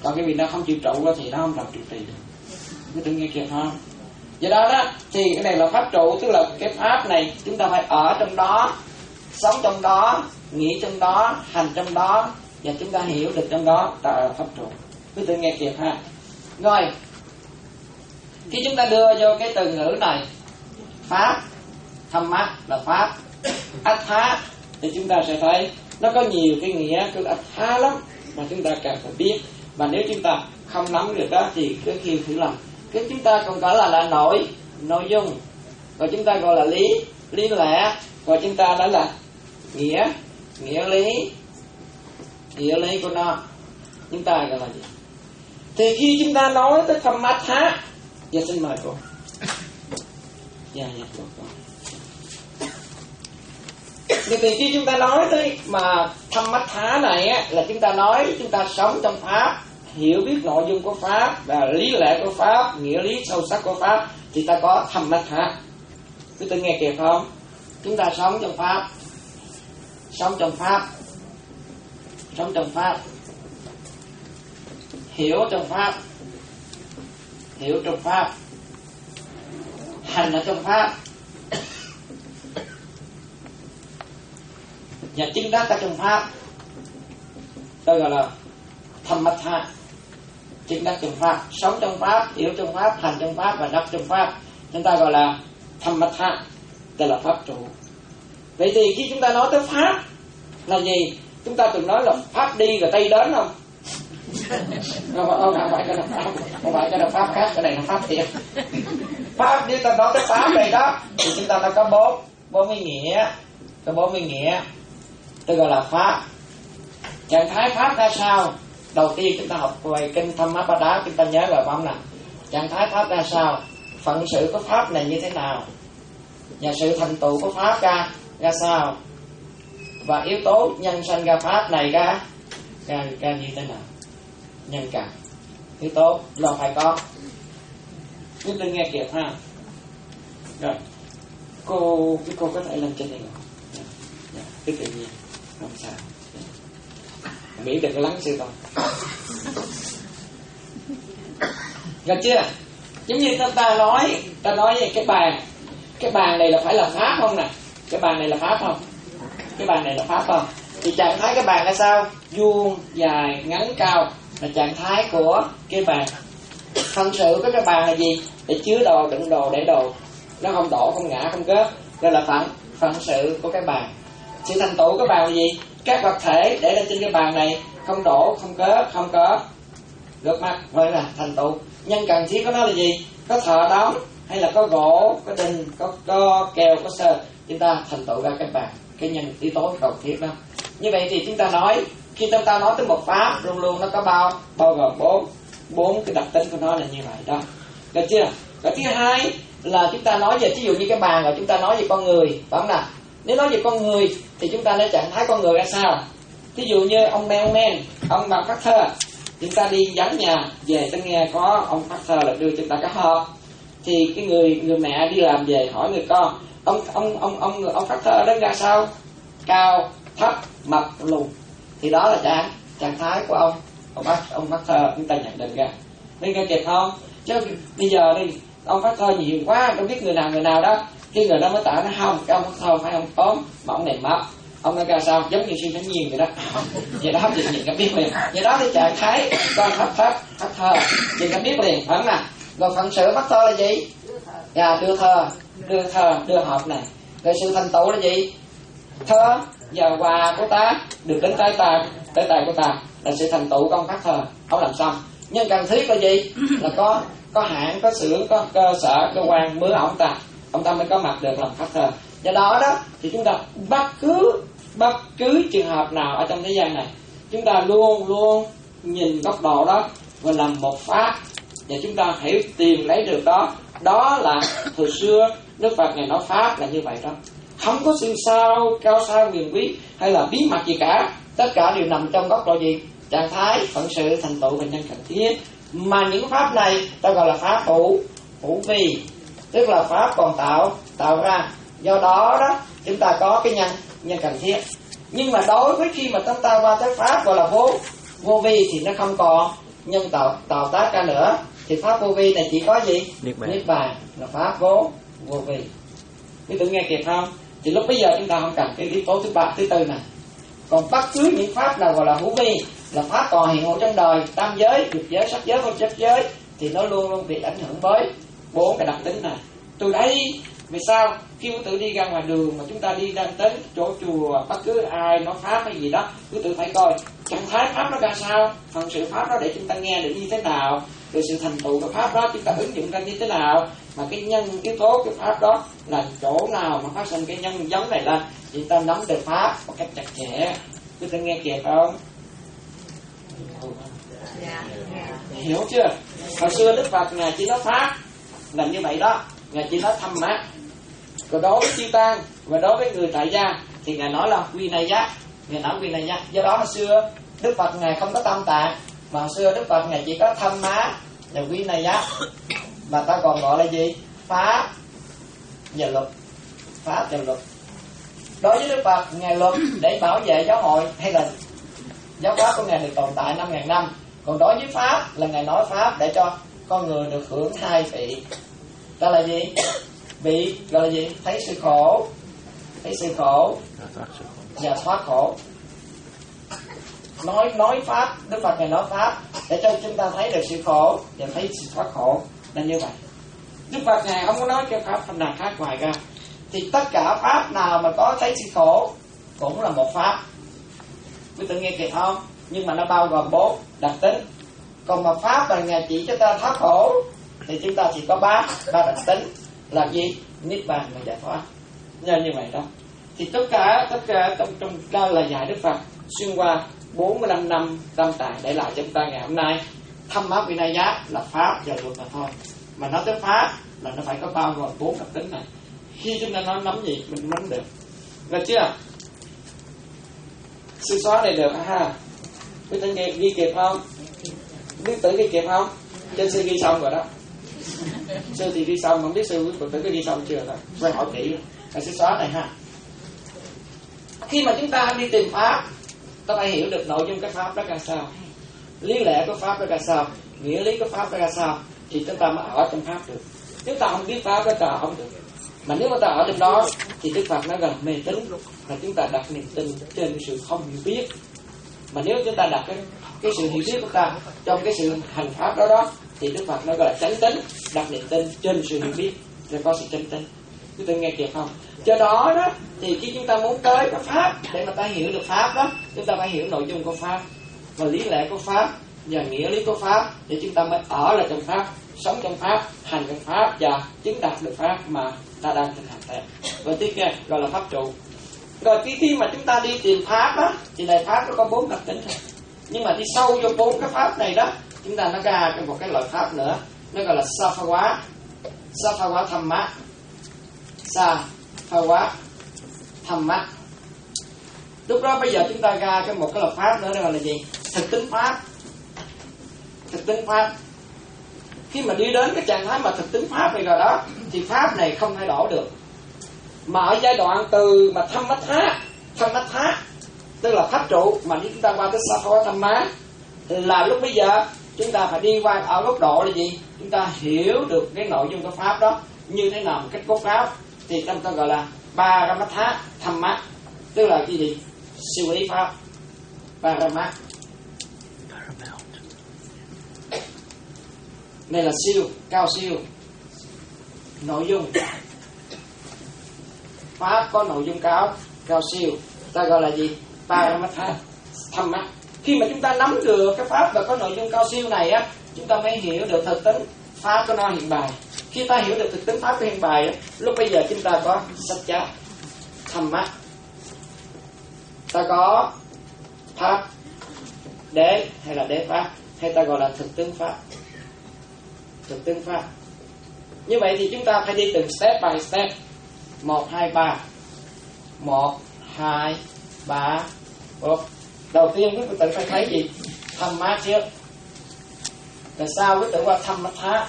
Còn cái vị nó không chịu trụ đó thì nó không làm trụ trì được. Quý tự nghe kịp không? Do đó đó thì cái này là pháp trụ, tức là cái pháp này chúng ta phải ở trong đó, sống trong đó, nghĩ trong đó, hành trong đó, và chúng ta hiểu được trong đó là pháp trụ. Quý tự nghe kịp ha. Rồi khi chúng ta đưa vô cái từ ngữ này, pháp, thâm mắt là pháp, ách thá, thì chúng ta sẽ thấy nó có nhiều cái nghĩa của ách thá lắm mà chúng ta cần phải biết. Và nếu chúng ta không nắm được đó thì cứ khi thử làm. Cái chúng ta còn gọi là là nội nội dung, rồi chúng ta gọi là lý lý lẽ, rồi chúng ta đó là nghĩa nghĩa lý nghĩa lý của nó. Chúng ta gọi là gì? Thì khi chúng ta nói tới thâm mắt thá, dạ xin mời cô. Dạ dạ cô. Thì khi chúng ta nói tới mà thâm mắt thá này á, là chúng ta nói chúng ta sống trong pháp, hiểu biết nội dung của pháp và lý lẽ của pháp, nghĩa lý sâu sắc của pháp, thì ta có thâm mắt thá. Quý tôi nghe kịp không? Chúng ta sống trong pháp, sống trong pháp, sống trong pháp, hiểu trong pháp, hiểu trong pháp, hành ở trong pháp, và chứng đắc ở trong pháp. Tôi gọi là thâm mắt tha, chứng đắc trong pháp, sống trong pháp, hiểu trong pháp, hành trong pháp và đắc trong pháp. Chúng ta gọi là thâm mắt tha, đây là pháp trụ. Vậy thì khi chúng ta nói tới pháp là gì? Chúng ta từng nói là pháp đi rồi Tây đến không? Không, không, không phải cái là pháp, không phải cái là pháp khác, cái này là pháp thiệt. Pháp, nếu ta nói tới pháp này đó thì chúng ta đã có bốn bốn mươi nghĩa, có bốn mươi nghĩa. Tôi gọi là pháp. Trạng thái pháp ra sao? Đầu tiên chúng ta học về kinh Thammapada, chúng ta nhớ là bấm nào. Trạng thái pháp ra sao? Phận sự của pháp này như thế nào? Và sự thành tựu của pháp ra ra sao? Và yếu tố nhân sanh ra pháp này ra ra, ra như thế nào? Nhân cần, yếu tố là phải có. Chúng ta nghe kịp ha. Rồi cô cái cô có thể lên trên này không? Dạ, dạ, cứ tự nhiên, không sao. Nghĩ đừng lắng sư con. Được chưa? Giống như ta, ta nói, ta nói về cái bàn, cái bàn này là phải là pháp không nè? Cái bàn này là pháp không? Cái bàn này là pháp không? Thì trạng thái cái bàn là sao? Vuông, dài, ngắn, cao là trạng thái của cái bàn. Phận sự của cái bàn là gì? Để chứa đồ, đựng đồ, để đồ, nó không đổ, không ngã, không gớt. Đây là phận phận sự của cái bàn. Sự thành tựu của bàn là gì? Các vật thể để lên trên cái bàn này không đổ, không gớt, không có gớt mắt, vậy là thành tựu. Nhân cần thiết của nó là gì? Có thợ đóng hay là có gỗ, có đinh, có, có keo, có sơ, chúng ta thành tựu ra cái bàn, cái nhân yếu tố cần thiết đó. Như vậy thì chúng ta nói, khi chúng ta nói tới một pháp luôn luôn nó có bao bao gồm bốn bốn cái đặc tính của nó là như vậy đó. Được chưa? Cái thứ hai là chúng ta nói về, ví dụ như cái bàn, rồi chúng ta nói về con người, phải không nào? Nếu nói về con người thì chúng ta nói trạng thái con người ra sao? Ví dụ như ông Mailman, ông bằng phát thơ, chúng ta đi vắng nhà về ta nghe có ông phát thơ là đưa chúng ta cái hộp, thì cái người người mẹ đi làm về hỏi người con, ông ông ông ông ông phát thơ đó ra sao? Cao, thấp, mập, lùn. Thì đó là trạng trạng thái của ông ông phát ông phát thơ, chúng ta nhận định ra. Nên nghe kịp không? Chứ bây giờ đi ông phát thơ nhiều quá, đâu biết người nào người nào đó, cái người đó mới tạo nó không, cái ông phát thơ phải ông ốm mà ông này mập, ông nói ra sao? Giống như suy thánh nhiên vậy đó. Vậy đó thì nhìn cái biết liền. Vậy đó thì trạng thái con phát thơ phát thơ nhìn cái biết liền, phải không nào? Rồi phận sự phát thơ là gì? Dạ, đưa thơ, đưa thơ, đưa hộp này. Rồi sự thành tựu là gì? Thơ và quà của ta được đến tay ta, tới tay của ta là sự thành tựu con phát thơ. Ông làm xong. Nhưng cần thiết là gì? Là có có hãng, có xưởng, có cơ sở, cơ quan mướn ông ta, ông ta mới có mặt được làm phát thơ. Do đó đó thì chúng ta bất cứ bất cứ trường hợp nào ở trong thế gian này, chúng ta luôn luôn nhìn góc độ đó và làm một pháp, và chúng ta hiểu tìm lấy được đó. Đó là hồi xưa Đức Phật này nói pháp là như vậy đó, không có siêu sao cao sao huyền bí hay là bí mật gì cả, tất cả đều nằm trong góc độ gì? Trạng thái, phận sự, thành tựu và nhân cần thiết. Mà những pháp này ta gọi là pháp hữu hữu vi, tức là pháp còn tạo tạo ra. Do đó đó chúng ta có cái nhân nhân cần thiết. Nhưng mà đối với khi mà chúng ta qua tới pháp gọi là vô vô vi thì nó không còn nhân tạo tạo tác ra nữa, thì pháp vô vi này chỉ có gì? Niết bàn. Niết bàn là pháp vô vô vi. Quý tử nghe kịp không? Thì lúc bây giờ chúng ta không cần cái yếu tố thứ ba thứ tư này. Còn bất cứ những pháp nào gọi là hữu vi, là pháp còn hiện hữu trong đời, tam giới, dục giới, sắc giới, vô chấp giới, thì nó luôn luôn bị ảnh hưởng với bốn cái đặc tính này. Từ đấy vì sao khi quý tử đi ra ngoài đường mà chúng ta đi ra tới chỗ chùa, bất cứ ai nói pháp hay gì đó, quý tử phải coi trạng thái pháp nó ra sao, phần sự pháp đó để chúng ta nghe được như thế nào, rồi sự thành tựu của pháp đó chúng ta ứng dụng ra như thế nào, mà cái nhân yếu tố cái pháp đó là chỗ nào mà phát sinh cái nhân giống này lên, thì chúng ta nắm được pháp một cách chặt chẽ. Quý tử nghe kịp không? Dạ. Hiểu chưa? Hồi xưa Đức Phật ngài chỉ nói pháp là như vậy đó, ngài chỉ nói thâm mát. Còn đối với chư tăng và đối với người tại gia thì ngài nói là quy này giác, ngài nói quy này giác. Do đó hồi xưa Đức Phật ngài không có tâm tạng, mà hồi xưa Đức Phật ngài chỉ có thâm mát và quy này giác, mà ta còn gọi là gì? Pháp và luật. Pháp và luật. Đối với Đức Phật ngài luật để bảo vệ giáo hội hay là giáo pháp của ngài được tồn tại năm ngàn năm. Còn đối với pháp là ngài nói pháp để cho con người được hưởng hai vị. Đó là gì? Bị gọi là gì? Thấy sự khổ, thấy sự khổ và thoát khổ. Nói nói pháp, Đức Phật ngài nói pháp để cho chúng ta thấy được sự khổ và thấy sự thoát khổ, là như vậy. Đức Phật ngài không có nói cái pháp phần nào khác ngoài ra. Thì tất cả pháp nào mà có thấy sự khổ cũng là một pháp. Quý tử nghe kịp không? Nhưng mà nó bao gồm bốn đặc tính. Còn mà pháp là ngài chỉ cho ta thoát khổ thì chúng ta chỉ có ba ba đặc tính là gì? Niết bàn và giải thoát. Nhờ như vậy đó. Thì tất cả tất cả trong trong đó là dạy Đức Phật xuyên qua bốn mươi lăm năm tâm tạng để lại cho chúng ta ngày hôm nay. Thâm mát vị này giá là pháp và luật mà thôi. Mà nói tới pháp là nó phải có bao gồm bốn đặc tính này. Khi chúng ta nói nắm gì mình nắm được. Được chưa? Sư xóa này được ha. Quý tử ghi, ghi kịp không? Quý tử ghi kịp không? Trên sư ghi xong rồi đó. Sư thì ghi xong, không biết sư quý tử có ghi xong chưa đó. Quay hỏi kỹ là sư xóa này ha. Khi mà chúng ta đi tìm pháp, ta phải hiểu được nội dung cái pháp đó ra sao, lý lẽ của pháp đó ra sao, nghĩa lý của pháp đó ra sao, thì chúng ta mới ở trong pháp được. Nếu ta không biết pháp đó ta không được. Mà nếu mà ta ở trong đó thì Đức Phật nói gần mê tín, là chúng ta đặt niềm tin trên sự không hiểu biết. Mà nếu chúng ta đặt cái, cái sự hiểu biết của ta trong cái sự hành pháp đó đó, thì Đức Phật nói gọi là chánh tín, đặt niềm tin trên sự hiểu biết để có sự chánh tín. Chúng ta nghe kịp không? Do đó đó thì khi chúng ta muốn tới cái pháp để mà ta hiểu được pháp đó, chúng ta phải hiểu nội dung của pháp và lý lẽ của pháp và nghĩa lý của pháp, để chúng ta mới ở lại trong pháp, sống trong pháp, hành trong pháp và chứng đạt được pháp mà ta đang thực hành theo. Rồi tiếp theo gọi là pháp trụ. Rồi khi khi mà chúng ta đi tìm pháp đó thì này pháp nó có bốn đặc tính thôi. Nhưng mà đi sâu vô bốn cái pháp này đó, chúng ta nó ra một cái loại pháp nữa, nó gọi là sa pha quá, sa pha quá tham mát, sa pha quá tham mát. Lúc đó bây giờ chúng ta ra cái một cái loại pháp nữa, đó gọi là gì? Thực tính pháp. Thực tính pháp. Khi mà đi đến cái trạng thái mà thực tính pháp này rồi đó, thì pháp này không thay đổi được. Mà ở giai đoạn từ mà thăm mát thá, thăm mát thá, tức là pháp trụ, mà đi chúng ta qua tới sa pha tham mát, là lúc bây giờ chúng ta phải đi qua ở góc độ là gì? Chúng ta hiểu được cái nội dung của pháp đó như thế nào một cách cốt ráo, thì chúng ta gọi là ba ra mát thá tham mát, tức là cái gì? Siêu ý pháp. Ba ra mát này là siêu, cao siêu. Nội dung pháp có nội dung cao, cao siêu, ta gọi là gì? Paramatha tham mát. Khi mà chúng ta nắm được cái pháp và có nội dung cao siêu này á, chúng ta mới hiểu được thực tính pháp của nó hiện bài. Khi ta hiểu được thực tính pháp của hiện bài á, lúc bây giờ chúng ta có sách chá tham mát, ta có pháp đế hay là đế pháp, hay ta gọi là thực tướng pháp. Thực tướng pháp. Như vậy thì chúng ta phải đi từng step by step. Một, hai, ba. Một, hai, ba, bốn. Đầu tiên quý vị tự phải thấy gì? Thăm mát trước. Rồi sau quý tử qua thăm mát thá.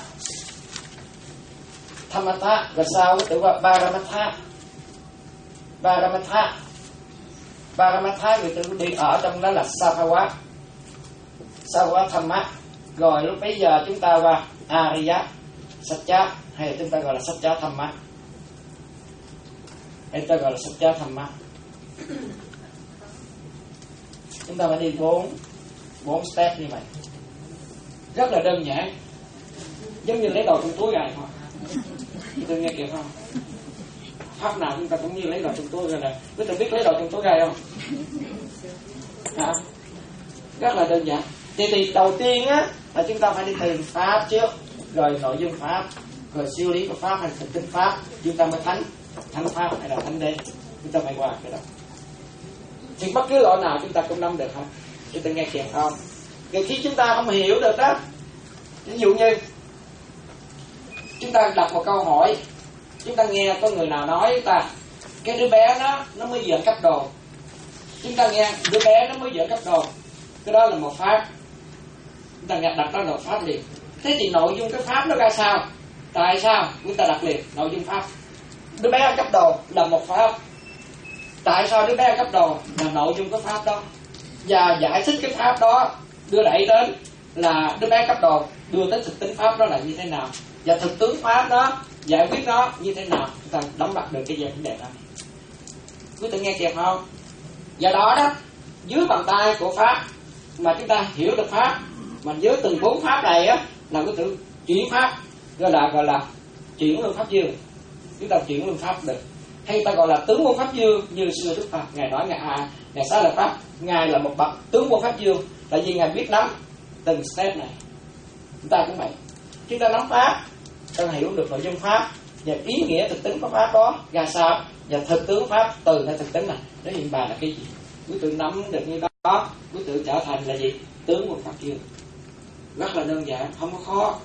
Thăm mát thá. Rồi sau quý tử qua ba ra mát thá. Ba ra mát thá. Ba ra mát thá quý tử đi ở trong đó là sa pha quá. Sa pha quá thăm mát. Rồi lúc bấy giờ chúng ta qua Ariya Satya, hay là chúng ta gọi là Satya Thamma, hay chúng ta gọi là Satya Thamma. Chúng ta phải đi bốn bốn step như vậy, rất là đơn giản, giống như lấy đồ trong túi gài thôi. Tôi nghe kịp không? Pháp nào chúng ta cũng như lấy đồ trong túi gài này. Quý vị biết lấy đồ trong túi gài không? Hả? Rất là đơn giản. Thì, thì đầu tiên á là chúng ta phải đi tìm pháp trước, rồi nội dung pháp, rồi siêu lý của pháp hay thực tính pháp, chúng ta mới thánh thánh pháp hay là thánh đế. Chúng ta phải qua cái đó. Thì bất cứ loại nào chúng ta cũng nắm được không? Chúng ta nghe kịp không? Thì khi chúng ta không hiểu được đó, ví dụ như chúng ta đặt một câu hỏi, chúng ta nghe có người nào nói ta cái đứa bé nó nó mới vừa cấp đồ, chúng ta nghe đứa bé nó mới vừa cấp đồ, cái đó là một pháp, chúng ta nghe đặt đó là một pháp liền. Thế thì nội dung cái pháp nó ra sao? Tại sao chúng ta đặt liền nội dung pháp? Đứa bé cấp đồ là một pháp. Tại sao đứa bé cấp đồ là nội dung cái pháp đó, và giải thích cái pháp đó đưa đẩy đến là đứa bé cấp đồ đưa tới thực tính pháp đó là như thế nào, và thực tướng pháp đó giải quyết nó như thế nào, chúng ta nắm bắt được cái vấn đề đó. Quý vị nghe kịp không? Do đó đó, dưới bàn tay của pháp mà chúng ta hiểu được pháp, mà dưới từng bốn pháp này á là cái tự chuyển pháp, gọi là gọi là chuyển luân pháp dương. Chúng ta chuyển luân pháp được, hay ta gọi là tướng môn pháp dương. Như xưa Đức Phật ngài nói ngài à, ngài Xá Lợi Pháp, ngài là một bậc tướng môn pháp dương, tại vì ngài biết nắm từng step này. Chúng ta cũng vậy, chúng ta nắm pháp, ta hiểu được nội dung pháp và ý nghĩa thực tính của pháp đó ra sao, và thực tướng pháp từ nơi thực tính này nó hiện bài là cái gì. Quý tự nắm được như đó, quý tự trở thành là gì? Tướng môn pháp dương. Rất là đơn giản, không có khó.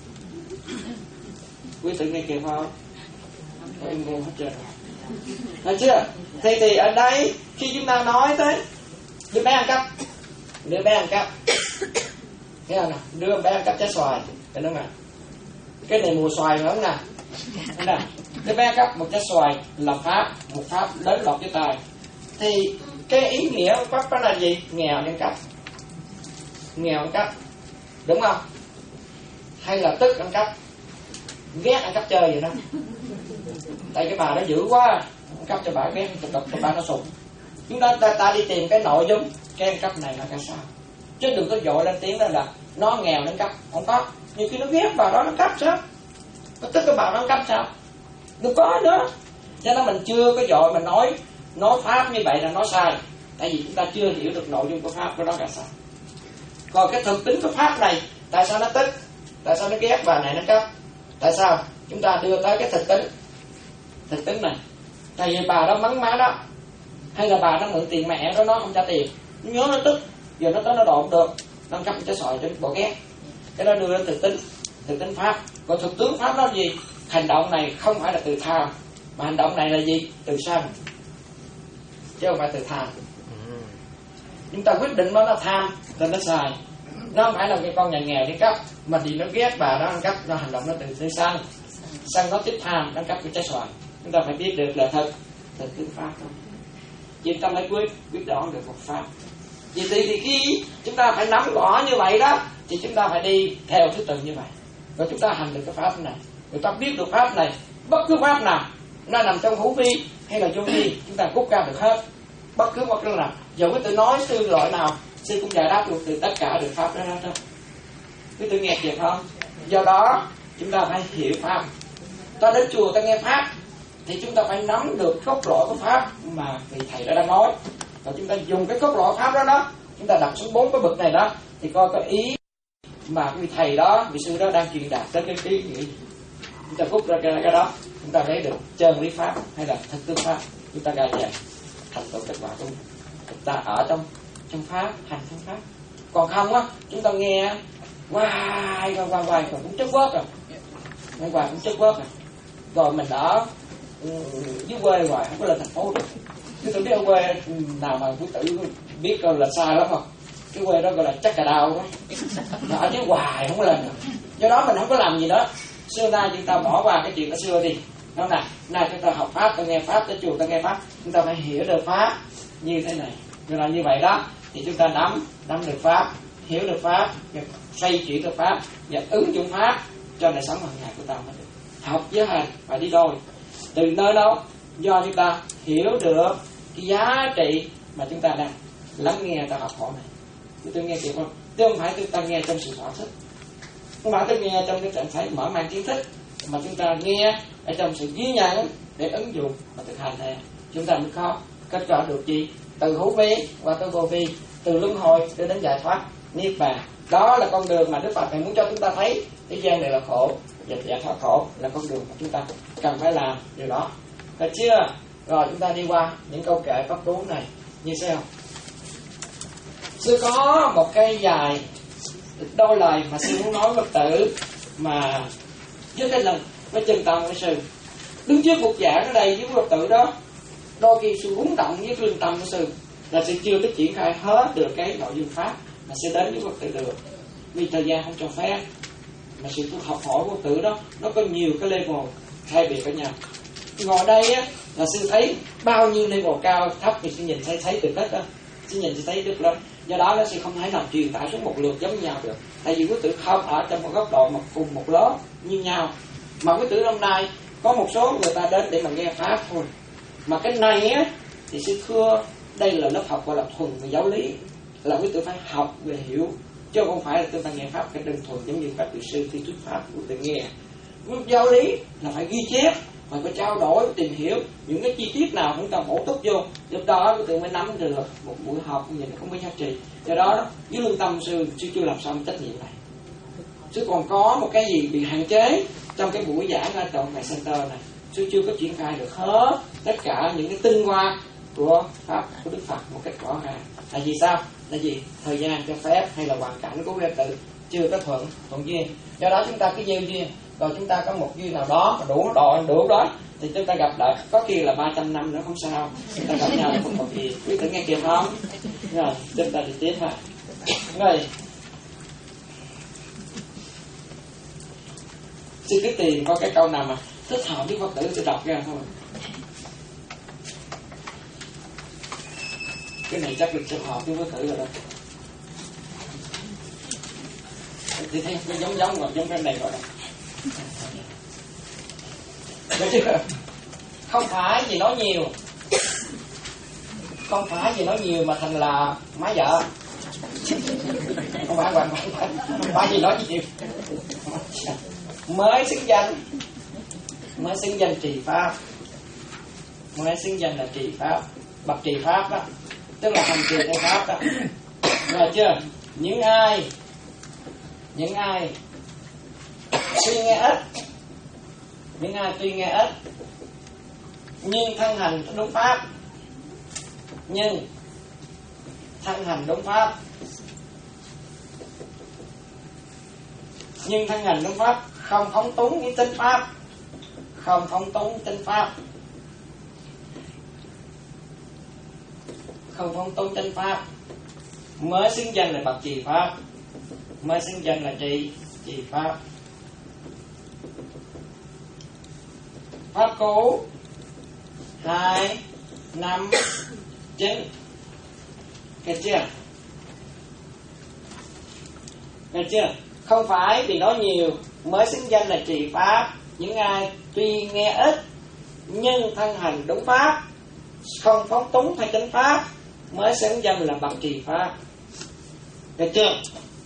Quý tự nghe kịp không? Em ngu hết trơn. Thấy chưa? Thì thì ở đây khi chúng ta nói tới đứa bé ăn cắp, đứa bé ăn cắp, thấy không nào? Đứa bé ăn cắp trái xoài, thấy đúng không? Cái này mùa xoài nữa nè, thấy nè. Đứa bé ăn cắp một trái xoài là pháp, một pháp đến lọt với tài. Thì cái ý nghĩa của pháp đó là gì? Nghèo ăn cắp, nghèo ăn cắp, đúng không? Hay là tức ăn cắp, ghét ăn cắp chơi vậy đó. Tại cái bà đó dữ quá, ăn cắp cho bà ghét, độc cho bà nó sụp. Chúng ta, ta ta đi tìm cái nội dung cái ăn cắp này là cái sao, chứ đừng có dội lên tiếng đó là nó nghèo nó cắp. Không có, nhiều khi nó ghét bà đó nó cắp sao, nó tức cái bà đó nó cắp sao, đừng có nữa. Cho nên mình chưa có dội mình nói nói pháp như vậy là nó sai, tại vì chúng ta chưa hiểu được nội dung của pháp của đó là sao. Còn cái thực tính của pháp này, tại sao nó tức, tại sao nó ghét bà này nó cắp, tại sao chúng ta đưa tới cái thực tính thực tính này. Tại vì bà đó mắng má đó, hay là bà đó mượn tiền mẹ đó nó không trả tiền, nó nhớ nó tức, giờ nó tới nó đột được, nó cắp trái xoài cho bộ ghét. Cái đó đưa đến thực tính thực tính pháp. Còn thực tướng pháp nó là gì? Hành động này không phải là từ tham, mà hành động này là gì? Từ sân, chứ không phải từ tham. Chúng ta quyết định nó là tham nên nó sai. Nó không phải là cái con nhà nghèo đi cắp, mà vì nó ghét bà đó ăn cắp, nó hành động nó từ từ sân. Sân nó tiếp tham, nó cắp cái trái xoài. Chúng ta phải biết được là thật thực tướng pháp không. Vì chúng ta mới quyết quyết đoán được một pháp. Vì thì, thì khi chúng ta phải nắm rõ như vậy đó, thì chúng ta phải đi theo thứ tự như vậy. Rồi chúng ta hành được cái pháp này, người ta biết được pháp này, bất cứ pháp nào nó nằm trong hữu vi hay là vô vi, chúng ta rút ra được hết. Bất cứ một cái nào, dù cái tự nói sư loại nào, sư cũng giải đáp được từ tất cả được pháp đó đó. Cái tự nghe kịp không? Do đó chúng ta phải hiểu pháp. Ta đến chùa ta nghe pháp thì chúng ta phải nắm được cốt lõi của pháp mà vị thầy đã đang nói, và chúng ta dùng cái cốt lõi pháp đó đó, chúng ta đặt xuống bốn cái bậc này đó, thì coi có ý mà vị thầy đó, vị sư đó đang truyền đạt đến cái ý nghĩa. Chúng ta rút ra cái, cái đó, chúng ta lấy được chân lý pháp hay là thực tướng pháp, chúng ta ra về thành tựu kết quả của chúng ta ở trong trong pháp, hành trong pháp. Còn không á, chúng ta nghe hoài hoài hoài hoài còn cũng chất bớt rồi, nghe hoài cũng chất bớt rồi. Rồi mình ở dưới quê hoài không có lên thành phố được. Chứ tôi biết ở quê nào mà quý tử biết là sai lắm không? Cái quê đó gọi là chắc cà đau đó, mà ở dưới hoài không có lên được. Do đó mình không có làm gì đó. Xưa nay chúng ta bỏ qua cái chuyện ở xưa đi, đúng nè. Nay chúng ta học pháp, ta nghe pháp, ta chùa ta nghe pháp, chúng ta phải hiểu được pháp như thế này. Rồi là như vậy đó thì chúng ta nắm nắm được pháp, hiểu được pháp, xoay chuyển được pháp và ứng dụng pháp cho đời sống hàng ngày của ta mới được. Học với hành phải đi đôi. Từ nơi đâu? Do chúng ta hiểu được cái giá trị mà chúng ta đang lắng nghe ta học hỏi này. Tôi nghe kịp không? Chứ không phải chúng ta nghe trong sự thỏa thích, không phải tôi nghe trong cái trạng thái mở mang kiến thức, mà chúng ta nghe ở trong sự ghi nhận để ứng dụng và thực hành này, chúng ta mới có kết quả được gì? Từ hữu vi qua tới vô vi, từ luân hồi để đến giải thoát niết bàn. Đó là con đường mà Đức Phật này muốn cho chúng ta thấy thế gian này là khổ, và giải thoát khổ là con đường mà chúng ta cần phải làm điều đó. Được chưa? Rồi chúng ta đi qua những câu kệ pháp cú này như sau. Sư có một cây dài đôi lời mà sư muốn nói Phật tử mà với cái lần với chân tâm với sư đứng trước cuộc giảng ở đây với Phật tử đó, đôi khi sư rúng động với lương tâm của sư là sư chưa có triển khai hết được cái nội dung pháp mà sư đến với Phật tử được, vì thời gian không cho phép. Mà sự học hỏi của Phật tử đó nó có nhiều cái level khác biệt với nhau. Ngồi đây á là sư thấy bao nhiêu level cao thấp thì sư nhìn thấy thấy từ đất đó, sư nhìn sư thấy được lắm. Do đó nó sẽ không thể nào truyền tải xuống một lượt giống nhau được, tại vì quý tử không ở trong một góc độ mà cùng một lớp như nhau. Mà quý tử hôm nay có một số người ta đến để mà nghe pháp thôi, mà cái này á thì sư thưa đây là lớp học gọi là thuần về giáo lý, là quý tử phải học về hiểu, chứ không phải là chúng ta nghe pháp cái đơn thuần giống như các vị sư khi thuyết pháp quý tử nghe. Giáo lý là phải ghi chép, phải có trao đổi, tìm hiểu những cái chi tiết nào cũng cần bổ túc vô, lúc đó quý tử mới nắm được một buổi học như vậy nó không có giá trị. Do đó với lương tâm sư sư chưa làm xong trách nhiệm này. Sư còn có một cái gì bị hạn chế trong cái buổi giảng ở trong ngày center này, sư chưa có triển khai được hết tất cả những cái tinh hoa của pháp của Đức Phật một cách rõ ràng. Là vì sao? Là vì thời gian cho phép hay là hoàn cảnh của quý tử chưa có thuận thuận duyên. Do đó chúng ta cứ gieo duyên, rồi chúng ta có một duyên nào đó mà đủ độ đủ đó thì chúng ta gặp lại, có khi là ba trăm năm nữa không sao, chúng ta gặp nhau là không có gì. Quý tử nghe kịp không? Rồi chúng ta đi tiếp ha. Rồi xin cứ tìm có cái câu nào mà thích hợp với Phật tử tôi đọc ra thôi. Cái này chắc được thích hợp với Phật tử rồi đó. Thì thấy nó giống giống rồi, giống cái này rồi đó. Được chưa? Không phải vì nói nhiều, không phải vì nói nhiều mà thành là má vợ. Không phải, không phải, không phải vì nói nhiều mới xứng danh, mới xứng danh trì pháp, mới xứng danh là trì pháp, bậc trì pháp đó, tức là hành trì theo pháp đó. Rồi chưa? Những ai những ai tuy nghe ít, những ai tuy nghe ít nhưng thân hành đúng pháp, nhưng thân hành đúng pháp, nhưng thân hành đúng pháp, không phóng túng với tính pháp, không phóng túng tính pháp, không phóng túng tính pháp, mới xứng danh là bậc trì pháp, mới xứng danh là trì trì pháp. Pháp cú hai năm chín, được chưa? Được chưa? Không phải vì nói nhiều mới xứng danh là trì pháp. Những ai tuy nghe ít nhưng thân hành đúng pháp, không phóng túng hay tính pháp, mới xứng danh là bậc trì pháp. Được chưa?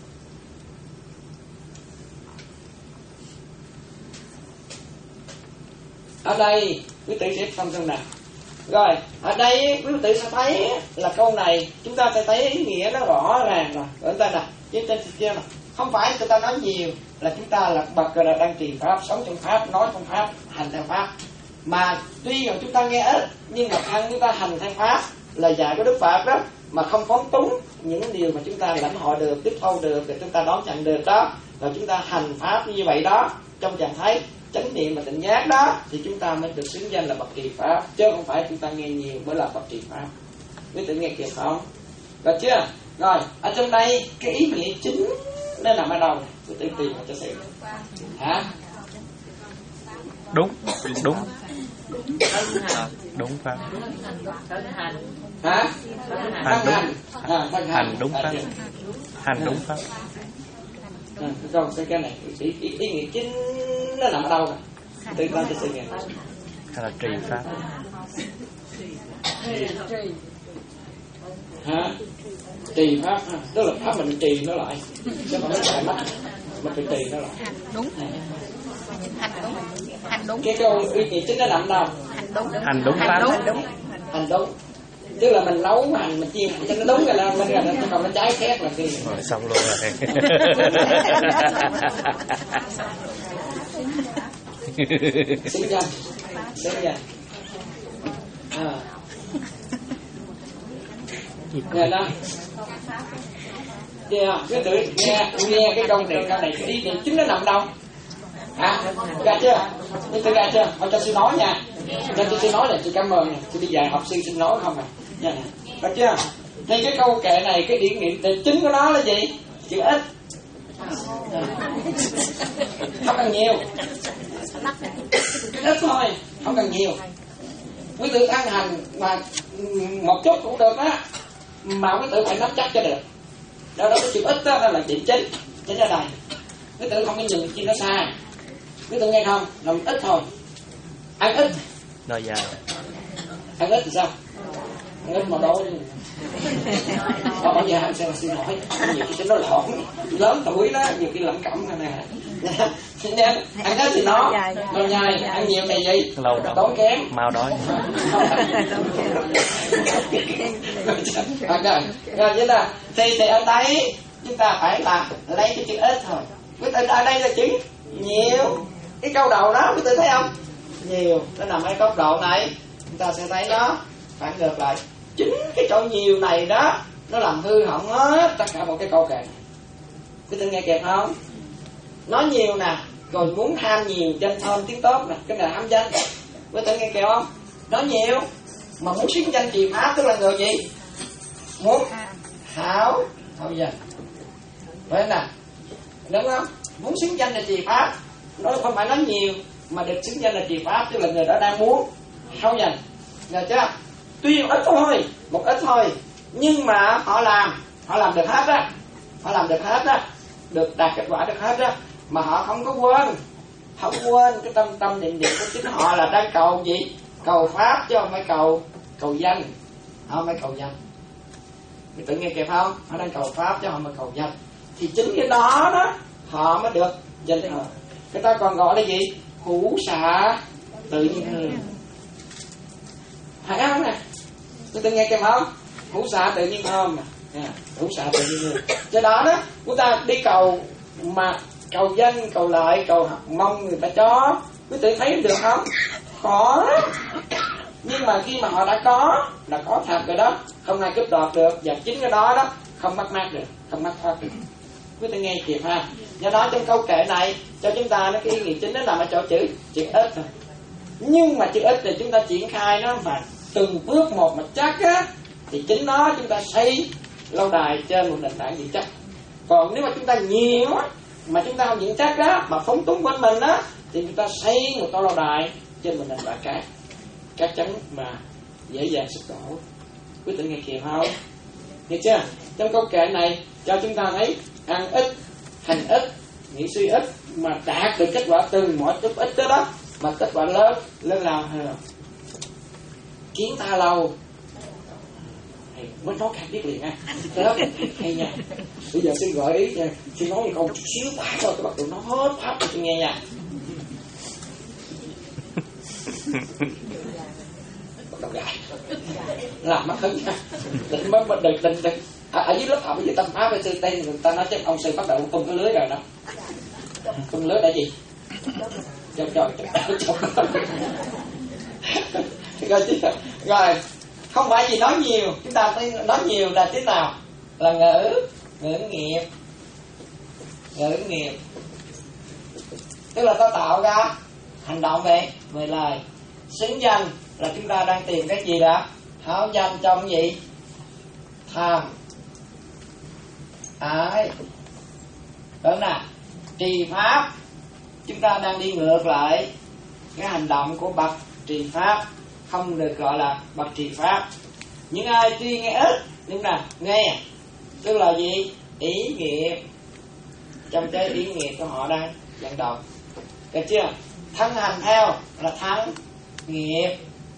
Ở đây quý tử sẽ phân phân nào. Rồi, ở đây quý tử sẽ thấy là câu này chúng ta sẽ thấy ý nghĩa nó rõ ràng rồi. Ở đây nè, trên trên kia nè, không phải người ta nói nhiều là chúng ta là bậc là đang trì pháp, sống trong pháp, nói trong pháp, hành theo pháp. Mà tuy rằng chúng ta nghe ít nhưng mà thân chúng ta hành theo pháp là dạy của Đức Phật đó, mà không phóng túng những điều mà chúng ta lãnh hội được, tiếp thu được để chúng ta đón nhận được đó, rồi chúng ta hành pháp như vậy đó trong trạng thái chánh niệm và tỉnh giác đó, thì chúng ta mới được xứng danh là bậc trì pháp, chứ không phải chúng ta nghe nhiều mới là bậc trì pháp. Quý tử nghe kịp không? Được chưa? Rồi ở trong đây cái ý nghĩa chính nó nằm ở đâu này? Quý tử tìm cho xem. Hả? Đúng, đúng. Đúng pháp. Hả? Hành đúng. À, Hành đúng pháp. Hành đúng pháp. À, rồi cái cái này ý, ý, ý nghĩa chính nó nằm ở đâu rồi? Từ ta cho suy nghĩ. Hay là trì pháp? Hả? Trì pháp ha, tức là pháp mình trì nó lại, chứ không phải mắt mình phải trì nó lại. Hành đúng, hành đúng, hành đúng. Cái câu ý nghĩa chính nó nằm đâu? Hành đúng, Hành đúng pháp. hành đúng. Hành đúng, tức là mình nấu hành mình chiên cho nó đúng rồi là mình là còn nó trái khác là gì? Rồi xong luôn rồi. Xứng danh, xứng danh. À. Nghe đó. Nghe không? Cứ tự nghe nghe cái câu này câu này cái ý niệm chính nó nằm đâu? À, ra chưa? Nhưng tôi ra chưa? Ông cho sư nói nha. Cho tôi sư nói là tôi cảm ơn nè. Tôi đi dạy học sinh xin nói không à? Nha nè. Ra chưa? Nên cái câu kệ này cái điển niệm chính của nó là gì? Chữ ít. Không cần nhiều. Ít thôi, không cần nhiều. Quý tử ăn hành mà một chút cũng được á, mà quý tử phải nắm chắc cho được. Đó đó cái chữ ít đó, đó là chữ chính, chính ra này. Quý tử không có nhường chi nó sai. Quý tử nghe không? Làm ít thôi. Ăn ít. Nói dài. Ăn ít thì sao? Ăn ít mà đói. Có bao giờ anh sẽ xin lỗi, nhiều khi nó lộn, lớn tuổi đó, nhiều khi lẩm cẩm này nè. Nha, ăn hết thì nó, còn nhai, ăn nhiều này gì? Lâu đâu. Tốn kém. Mau đói. Ok, rồi vậy là thì thì ở đây chúng ta phải là lấy cái chữ ít thôi. Quý tử ở đây là chữ nhiều. Cái câu đầu đó quý tử thấy không? Nhiều, nó nằm ở góc độ này, chúng ta sẽ thấy nó phản ngược lại. Chính cái chỗ nhiều này đó nó làm hư hỏng hết tất cả một cái câu kệ này. Quý tử nghe kịp không? Nói nhiều nè, rồi muốn ham nhiều danh thơm tiếng tốt nè, cái này ham danh. Quý tử nghe kịp không? Nói nhiều mà muốn xứng danh trì pháp tức là người gì? Muốn hảo hảo danh. Vậy nè, đúng không? Muốn xứng danh là trì pháp, nó không phải nói nhiều mà được xứng danh là trì pháp tức là người đó đang muốn hảo danh. Được chưa? Tuy ít thôi, một ít thôi, nhưng mà họ làm, họ làm được hết á, họ làm được hết á, được đạt kết quả được hết á, mà họ không có quên, không quên cái tâm tâm niệm niệm của chính họ là đang cầu gì? Cầu pháp chứ không phải cầu cầu danh, không phải cầu danh. Mình tự nghe kịp không? Họ đang cầu pháp chứ không phải cầu danh. Thì chính cái đó đó họ mới được danh thờ. Người ta còn gọi là gì? Hữu xạ tự nhiên hương. Phải không nè? Tôi từng nghe kịp không? Hữu xạ tự nhiên thơm nè. Hữu xạ tự nhiên hương. Do đó đó, chúng ta đi cầu mà cầu danh, cầu lợi, cầu mong người ta cho. Quý vị thấy được không? Khó. Nhưng mà khi mà họ đã có, là có thật rồi đó, không ai cướp đoạt được. Và chính cái đó đó, không mắc mát được, không mắc thoát được. Quý vị nghe kịp ha? Do đó trong câu kệ này cho chúng ta nó cái ý nghĩa chính nó nằm ở chỗ chữ chữ ít thôi. Nhưng mà chữ ít thì chúng ta triển khai nó phải từng bước một mà chắc á, thì chính nó chúng ta xây lâu đài trên một nền tảng vững chắc. Còn nếu mà chúng ta nhiều á mà chúng ta không vững chắc đó, mà phóng túng quanh mình á, thì chúng ta xây một tòa lâu đài trên một nền tảng cát, chắc chắn mà dễ dàng sụp đổ. Quý vị nghe kịp không? Nghe chưa? Trong câu kệ này cho chúng ta thấy ăn ít, hành ít, nghĩ suy ít mà đạt được kết quả từng mỗi chút ít đó, đó mà kết quả lớn lớn lao hơn. Kiến tha lâu mới nói càng biết liền ha. Đó hay nha. Bây giờ xin gợi ý nha, xin nói một câu chút xíu quá thôi, các bạn tụi nó hết pháp cho tôi nghe nha. Bắt đầu gài làm mất hứng nha. Định mới định định định ở, ở dưới lớp học với tâm pháp với sư tên người ta nói chắc ông sư bắt đầu tung cái lưới rồi đó. Tung lưới là gì? Cho cho cho rồi rồi không phải gì nói nhiều, chúng ta phải nói nhiều là thế nào? Là ngữ ngữ nghiệp, ngữ nghiệp tức là ta tạo ra hành động về về lời. Xứng danh là chúng ta đang tìm cái gì đó? Hảo danh trong gì? Tham ái. Đúng nè. Trì pháp chúng ta đang đi ngược lại cái hành động của bậc trì pháp, không được gọi là bậc trì pháp. Những ai tuy nghe ít nhưng là nghe tức là gì? Ý nghiệp. trong cái ý nghĩa của họ đang vận động. Được chưa? Thân hành theo là thân nghiệp.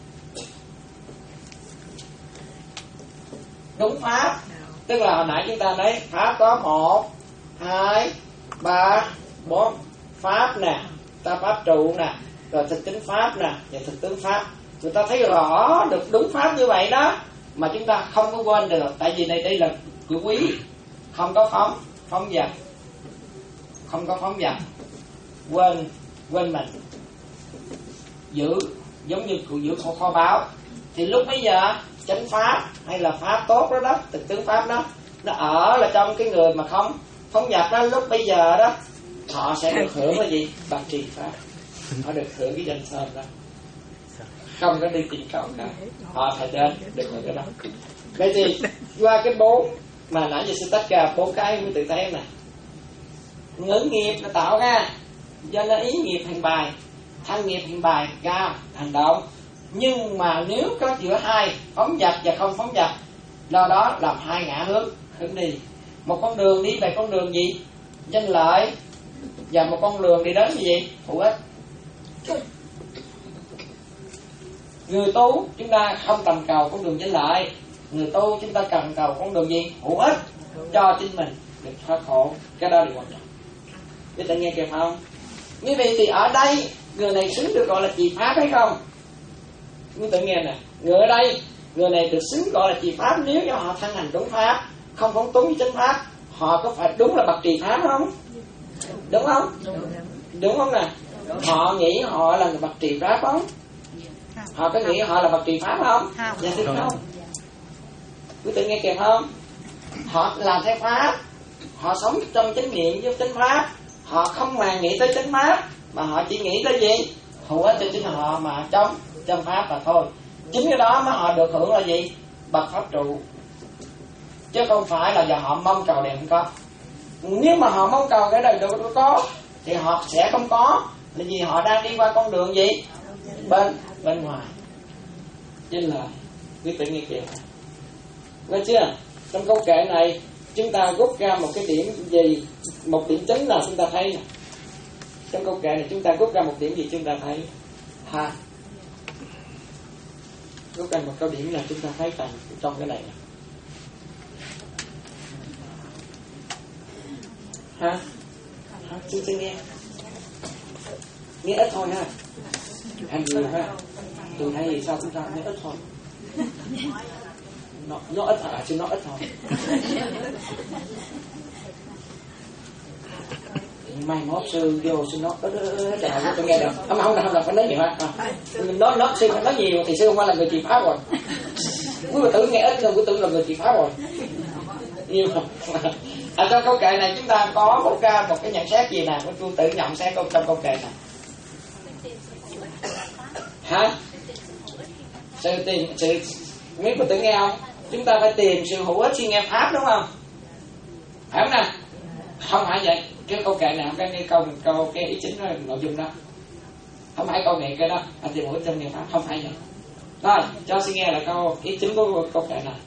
Đúng pháp, tức là hồi nãy chúng ta nói pháp có một, hai, ba, bốn pháp nè, ta pháp trụ nè, rồi thực tính pháp nè, và thực tướng pháp. Người ta thấy rõ được đúng pháp như vậy đó, mà chúng ta không có quên được. Tại vì đây đây là cửa quý, không có phóng phóng dật, không có phóng dật, quên quên mình, giữ giống như giữ kho, kho báu. Thì lúc bây giờ chánh pháp hay là pháp tốt đó đó, thực tướng pháp đó, nó ở là trong cái người mà không phóng dật đó. Lúc bây giờ đó họ sẽ được hưởng là gì? Bạc trì pháp. Họ được hưởng cái danh sơn đó, không có đi tìm cầu cả, họ phải đến được hưởng cái đó. Vậy thì qua cái bốn mà nãy giờ sư tách ra bốn cái mới tự thấy nè. Ngữ nghiệp nó tạo ra do nó ý nghiệp thành bài, thân nghiệp thành bài ra hành động. Nhưng mà nếu có giữa hai phóng dật và không phóng dật, do đó làm hai ngã hướng hướng đi. Một con đường đi về con đường gì? Danh lợi, và một con đường đi đến cái gì? Hữu ích. Người tu chúng ta không tầm cầu con đường danh lợi, người tu chúng ta cần cầu con đường gì? Hữu ích cho chính mình được thoát khổ. Cái đó là quan trọng. Biết ta nghe kịp không? Như vậy thì ở đây người này xứng được gọi là trì pháp hay không? Ngươi tự nghe nè, người ở đây người này được xứng gọi là trì pháp nếu như họ thân hành đúng pháp, không phóng túng với chánh pháp. Họ có phải đúng là bậc trì pháp không? Đúng không? Đúng không nè? Họ nghĩ họ là người bậc trì pháp không? Họ có nghĩ họ là bậc trì pháp không? Dạ thưa không. Quý tự nghe kịp không? Họ làm theo pháp, họ sống trong chánh niệm với chánh pháp, họ không màng nghĩ tới chánh pháp, mà họ chỉ nghĩ tới gì? Hữu ích cho chính họ mà trong trong pháp mà thôi. Chính cái đó mà họ được hưởng là gì? Bậc pháp trụ, chứ không phải là giờ họ mong cầu đều không có. Nếu mà họ mong cầu cái đời đều có thì họ sẽ không có, là vì họ đang đi qua con đường gì? Bên bên ngoài. Chính là quý tự nghe kìa. Nghe chưa? Trong câu kệ này chúng ta rút ra một cái điểm gì? Một điểm chính nào chúng ta thấy nè. Trong câu kệ này chúng ta rút ra một điểm gì chúng ta thấy? Ha. Rút ra một câu điểm là chúng ta thấy tại trong cái này nè. Ha? Ha, xin xin nghe. Nghe ít thôi ha. Hay nhiều ha. Tôi thấy thì sao cũng sao, nghe ít thôi. Nó, nó ít hả? Chứ nó ít thôi. Mai mốt sư vô sư nói ít ít ít ít tôi nghe được. Không không không là phải nói nhiều ha. Nói nói sư phải nói nhiều thì sư không phải là người trì pháp rồi. Quý vị tử nghe ít rồi quý tử là người trì pháp rồi. Nhiều không? À, trong câu kệ này chúng ta có một ra một cái nhận xét gì nè, tôi tự nhận xét câu trong câu kệ này. Hả? Sự tìm sự biết có tự nghe không? Chúng ta phải tìm sự hữu ích khi nghe pháp đúng không? Phải không nè? Không phải vậy. Cái câu kệ này không cái câu câu cái ý chính đó, nội dung đó. Không phải câu này cái đó, à, tìm hữu ích trong nghe pháp, không phải vậy. Rồi, cho xin nghe là câu ý chính của câu kệ này.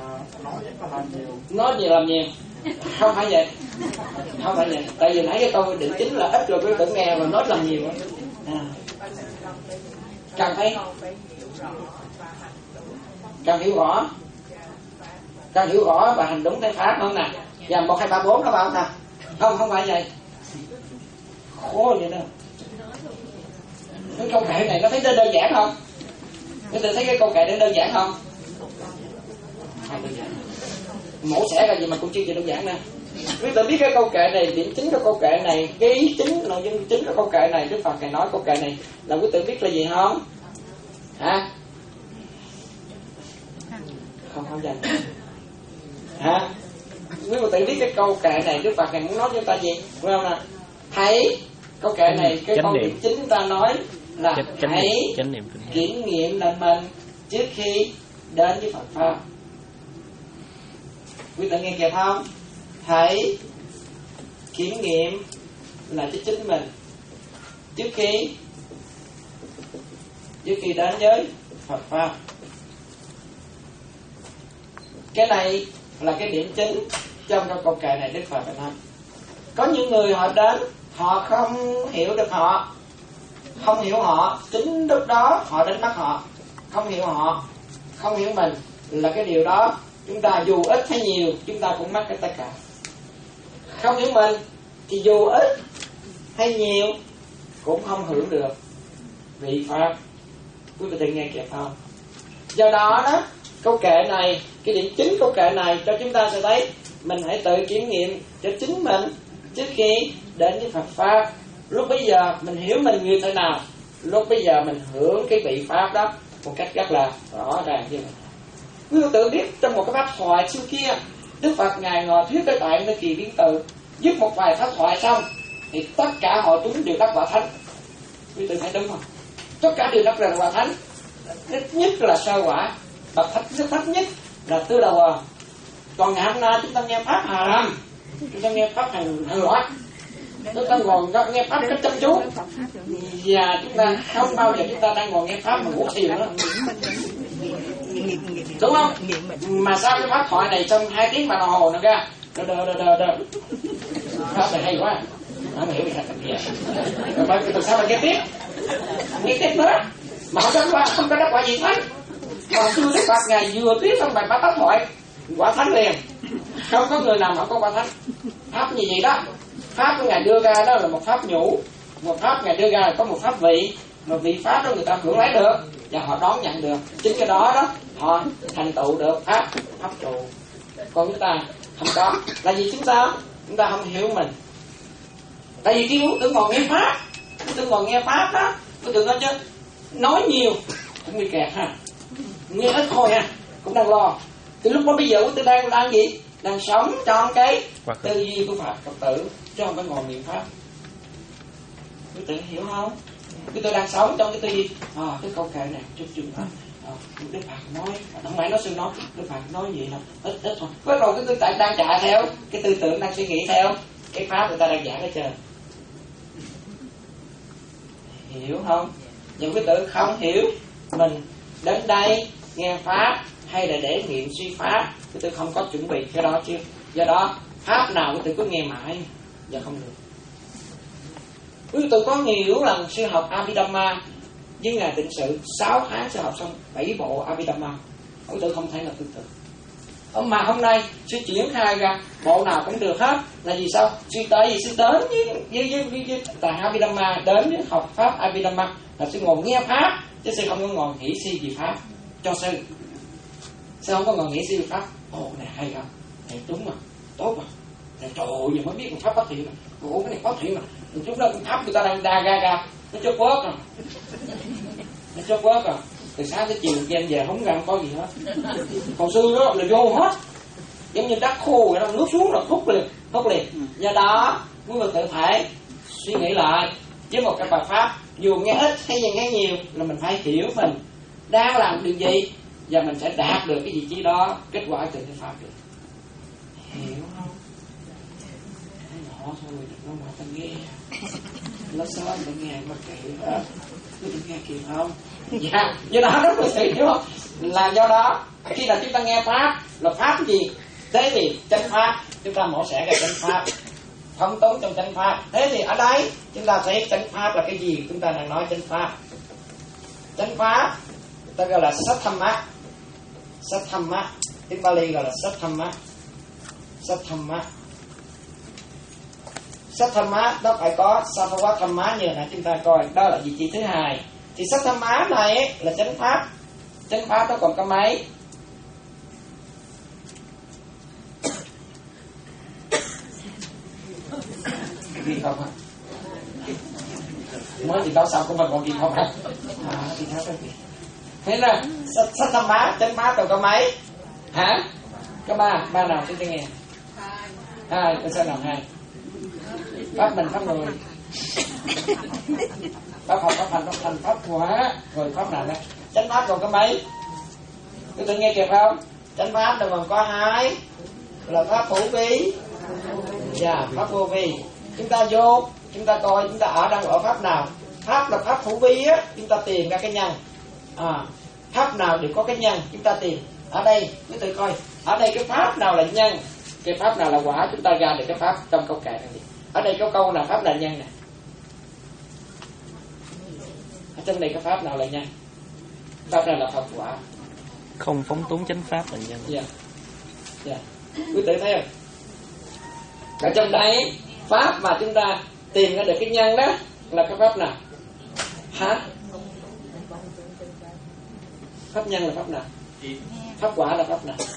Nói gì làm nhiều. Không phải vậy. Không phải vậy. Tại vì nãy cái câu định chính là ít rồi quý tử nghe mà nói làm nhiều. À. Cần phải cần hiểu rõ, cần hiểu rõ và hành đúng theo pháp không nè. Và một hai ba bốn đó bao nè. Không không phải vậy. Khổ vậy đó. Cái câu kệ này nó thấy đơn giản không? Quý tử thấy cái câu kệ này đơn giản không? Không đơn giản. Mổ xẻ ra gì mà cũng chưa đơn giản nè. Quý tử biết cái câu kệ này, điểm chính của câu kệ này, cái ý chính, nội dung chính của câu kệ này, Đức Phật Ngài nói câu kệ này là quý tử biết là gì không? Hả? Không không dành. Hả? Quý vị tự biết cái câu kệ này Đức Phật Ngài muốn nói cho chúng ta gì? Đúng không nè? Hãy câu kệ này cái câu điểm chính chúng ta nói là chánh, chánh hãy chánh niệm, kiểm nghiệm lên mình trước khi đến với Phật pháp. Quý tự nghe kịp không? Hãy kiểm nghiệm là cho chính mình trước khi trước khi đến với Phật pháp. Cái này là cái điểm chính trong câu kệ này Đức Phật nói. Có những người họ đến, họ không hiểu được họ, không hiểu họ, chính lúc đó họ đánh mất họ, không hiểu họ, không hiểu mình, là cái điều đó chúng ta dù ít hay nhiều chúng ta cũng mất cái tất cả. Không hiểu mình thì dù ít hay nhiều cũng không hưởng được vị pháp. Quý vị tự nghe kịp không? Do đó đó, câu kệ này, cái điểm chính câu kệ này cho chúng ta sẽ thấy mình hãy tự kiểm nghiệm cho chính mình trước khi đến với Phật pháp. Lúc bây giờ mình hiểu mình như thế nào, lúc bây giờ mình hưởng cái vị pháp đó một cách rất là rõ ràng như vậy. Quý vị tự biết trong một cái pháp thoại xưa kia, Đức Phật ngài ngồi thuyết cái tại nơi Kỳ Viên Tự, dứt một vài pháp thoại xong thì tất cả hội chúng đều đắc quả thánh. Quý vị thấy đúng không? Tất cả đều đắc quả thánh. Ít nhất là sơ quả, bậc thấp nhất thấp nhất là Tứ Đầu Hoàng. Còn ngày hôm nay chúng ta nghe pháp Hà Lam, chúng ta nghe pháp hàng hàng loạt, chúng ta còn nghe pháp rất chăm chú, và chúng ta không bao giờ chúng ta đang ngồi nghe pháp mà ngủ thiền nữa, đúng không? Mà sao cái pháp thoại này trong hai tiếng mà đồng hồ nữa ra, đờ đờ đờ đờ đờ, pháp này hay quá, không hiểu gì hết gì. Rồi mà từ sao mà nghe tiếp, nghe tiếp nữa, mà không có không có đắc quả gì hết. Còn xưa Đức Phật ngài vừa tiếp xong bài pháp thoại quả thánh liền, không có người nào mà không có quả thánh. Pháp như vậy đó, pháp của ngài đưa ra đó là một pháp nhũ, một pháp ngài đưa ra là có một pháp vị, mà vị pháp đó người ta hưởng lấy được và họ đón nhận được, chính cái đó đó họ thành tựu được pháp pháp trụ. Còn chúng ta không có, là vì chúng ta chúng ta không hiểu mình. Tại vì cái tưởng còn nghe pháp, tưởng còn nghe pháp đó, tôi tưởng nói chứ nói nhiều cũng bị kẹt ha, nghe ít thôi ha, cũng đang lo. Từ lúc đó bây giờ tôi đang đang gì? Đang sống trong cái tư duy của Phật Phật tử, chứ không phải ngồi niệm pháp. Quý tự hiểu không? Quý tôi đang sống trong cái tư duy. À, cái câu kệ này chút chút thôi. À, Đức Phật nói, không phải nói sư nói, Đức Phật nói gì đâu, ít ít thôi. Bắt đầu cái tôi tại đang chạy theo cái tư tưởng, đang suy nghĩ theo cái pháp người ta đang giảng hết trơn. Hiểu không? Nhưng quý tự không hiểu mình đến đây nghe pháp hay là để nghiệm suy pháp, quý tự không có chuẩn bị cái đó chưa. Do đó pháp nào quý tự cứ nghe mãi và không được. Quý tự có nhiều lần sư học Abhidhamma với ngài Tịnh Sự, sáu tháng sư học xong bảy bộ Abhidhamma, quý tự không thể là tương tự. Mà hôm nay sư triển khai ra bộ nào cũng được hết, là vì sao? Sư tới vì sư đến với với với, với, với tại Abhidhamma, đến với học pháp Abhidhamma là sư ngồi nghe pháp, chứ sư không có ngồi nghĩ suy gì pháp cho sư. Sư không có ngồi nghĩ suy gì pháp. Ồ, này hay không? Này đúng mà, tốt mà. Này trời ơi, giờ mới biết một pháp có thiện mà. Ồ, cái này có thiện mà. Chúng ta pháp người ta đang đa ra ra, nó chốt quớt rồi, nó chốt quớt rồi. Từ sáng tới chiều em về không ra không có gì hết. Còn xưa đó là vô hết, giống như đất khô vậy đó, nước xuống là hút liền, hút liền. Do đó muốn mình tự thể suy nghĩ lại với một cái bài pháp, dù nghe ít hay nghe nhiều là mình phải hiểu mình đang làm điều gì và mình sẽ đạt được cái vị trí đó, kết quả từ cái pháp được. Hiểu không? Nói nhỏ thôi, nó mà ta nghe, nó sớm ta nghe mà kệ hết, cứ tự nghe kịp không? Dạ, do đó rất là sự hiểu không? Là do đó khi nào chúng ta nghe pháp là pháp gì? Thế thì chánh pháp, chúng ta mổ xẻ ra chánh pháp, thông tốn trong chánh pháp. Thế thì ở đây chúng ta thấy chánh pháp là cái gì? Chúng ta đang nói chánh pháp. Chánh pháp ta gọi là sát tham mát. Sát tham mát, tiếng Bali gọi là sát tham mát. Sát tham mát. Sát tham mát đó phải có Sattva tham mát như nãy chúng ta coi, đó là vị trí thứ hai. Thì sát tham mát này ấy, là chánh pháp. Chánh pháp nó còn có mấy? Ghi không hả? Mới thì đó sao cũng phải còn ghi không hả? À, thì sao cái gì? Thế là sát tham mát, chánh pháp còn có mấy? Hả? Có ba, ba nào chúng ta nghe? Hai, có sao nào hai? Pháp mình, pháp người. Pháp học, pháp hành, pháp thành, pháp hóa. Rồi pháp nào đó? Chánh pháp còn có mấy? Chúng ta nghe kịp không? Chánh pháp là còn có hai, là pháp hữu vi và pháp vô vi. Chúng ta vô, chúng ta coi chúng ta ở đang ở pháp nào. Pháp là pháp hữu vi á, chúng ta tìm ra cái nhân. À, pháp nào đều có cái nhân, chúng ta tìm. Ở đây, chúng ta coi, ở đây cái pháp nào là nhân, cái pháp nào là quả, chúng ta ra được cái pháp trong câu kệ này. Ở đây có câu là pháp là nhân nè. Ở trong đây có pháp nào là nhân? Pháp nào là Phật quả? Không phóng túng chánh pháp là nhân. Dạ. Dạ. Quý tử thấy không? Ở trong đây pháp mà chúng ta tìm ra được cái nhân đó là cái pháp nào? Hả? Pháp nhân là pháp nào? Pháp quả là pháp nào?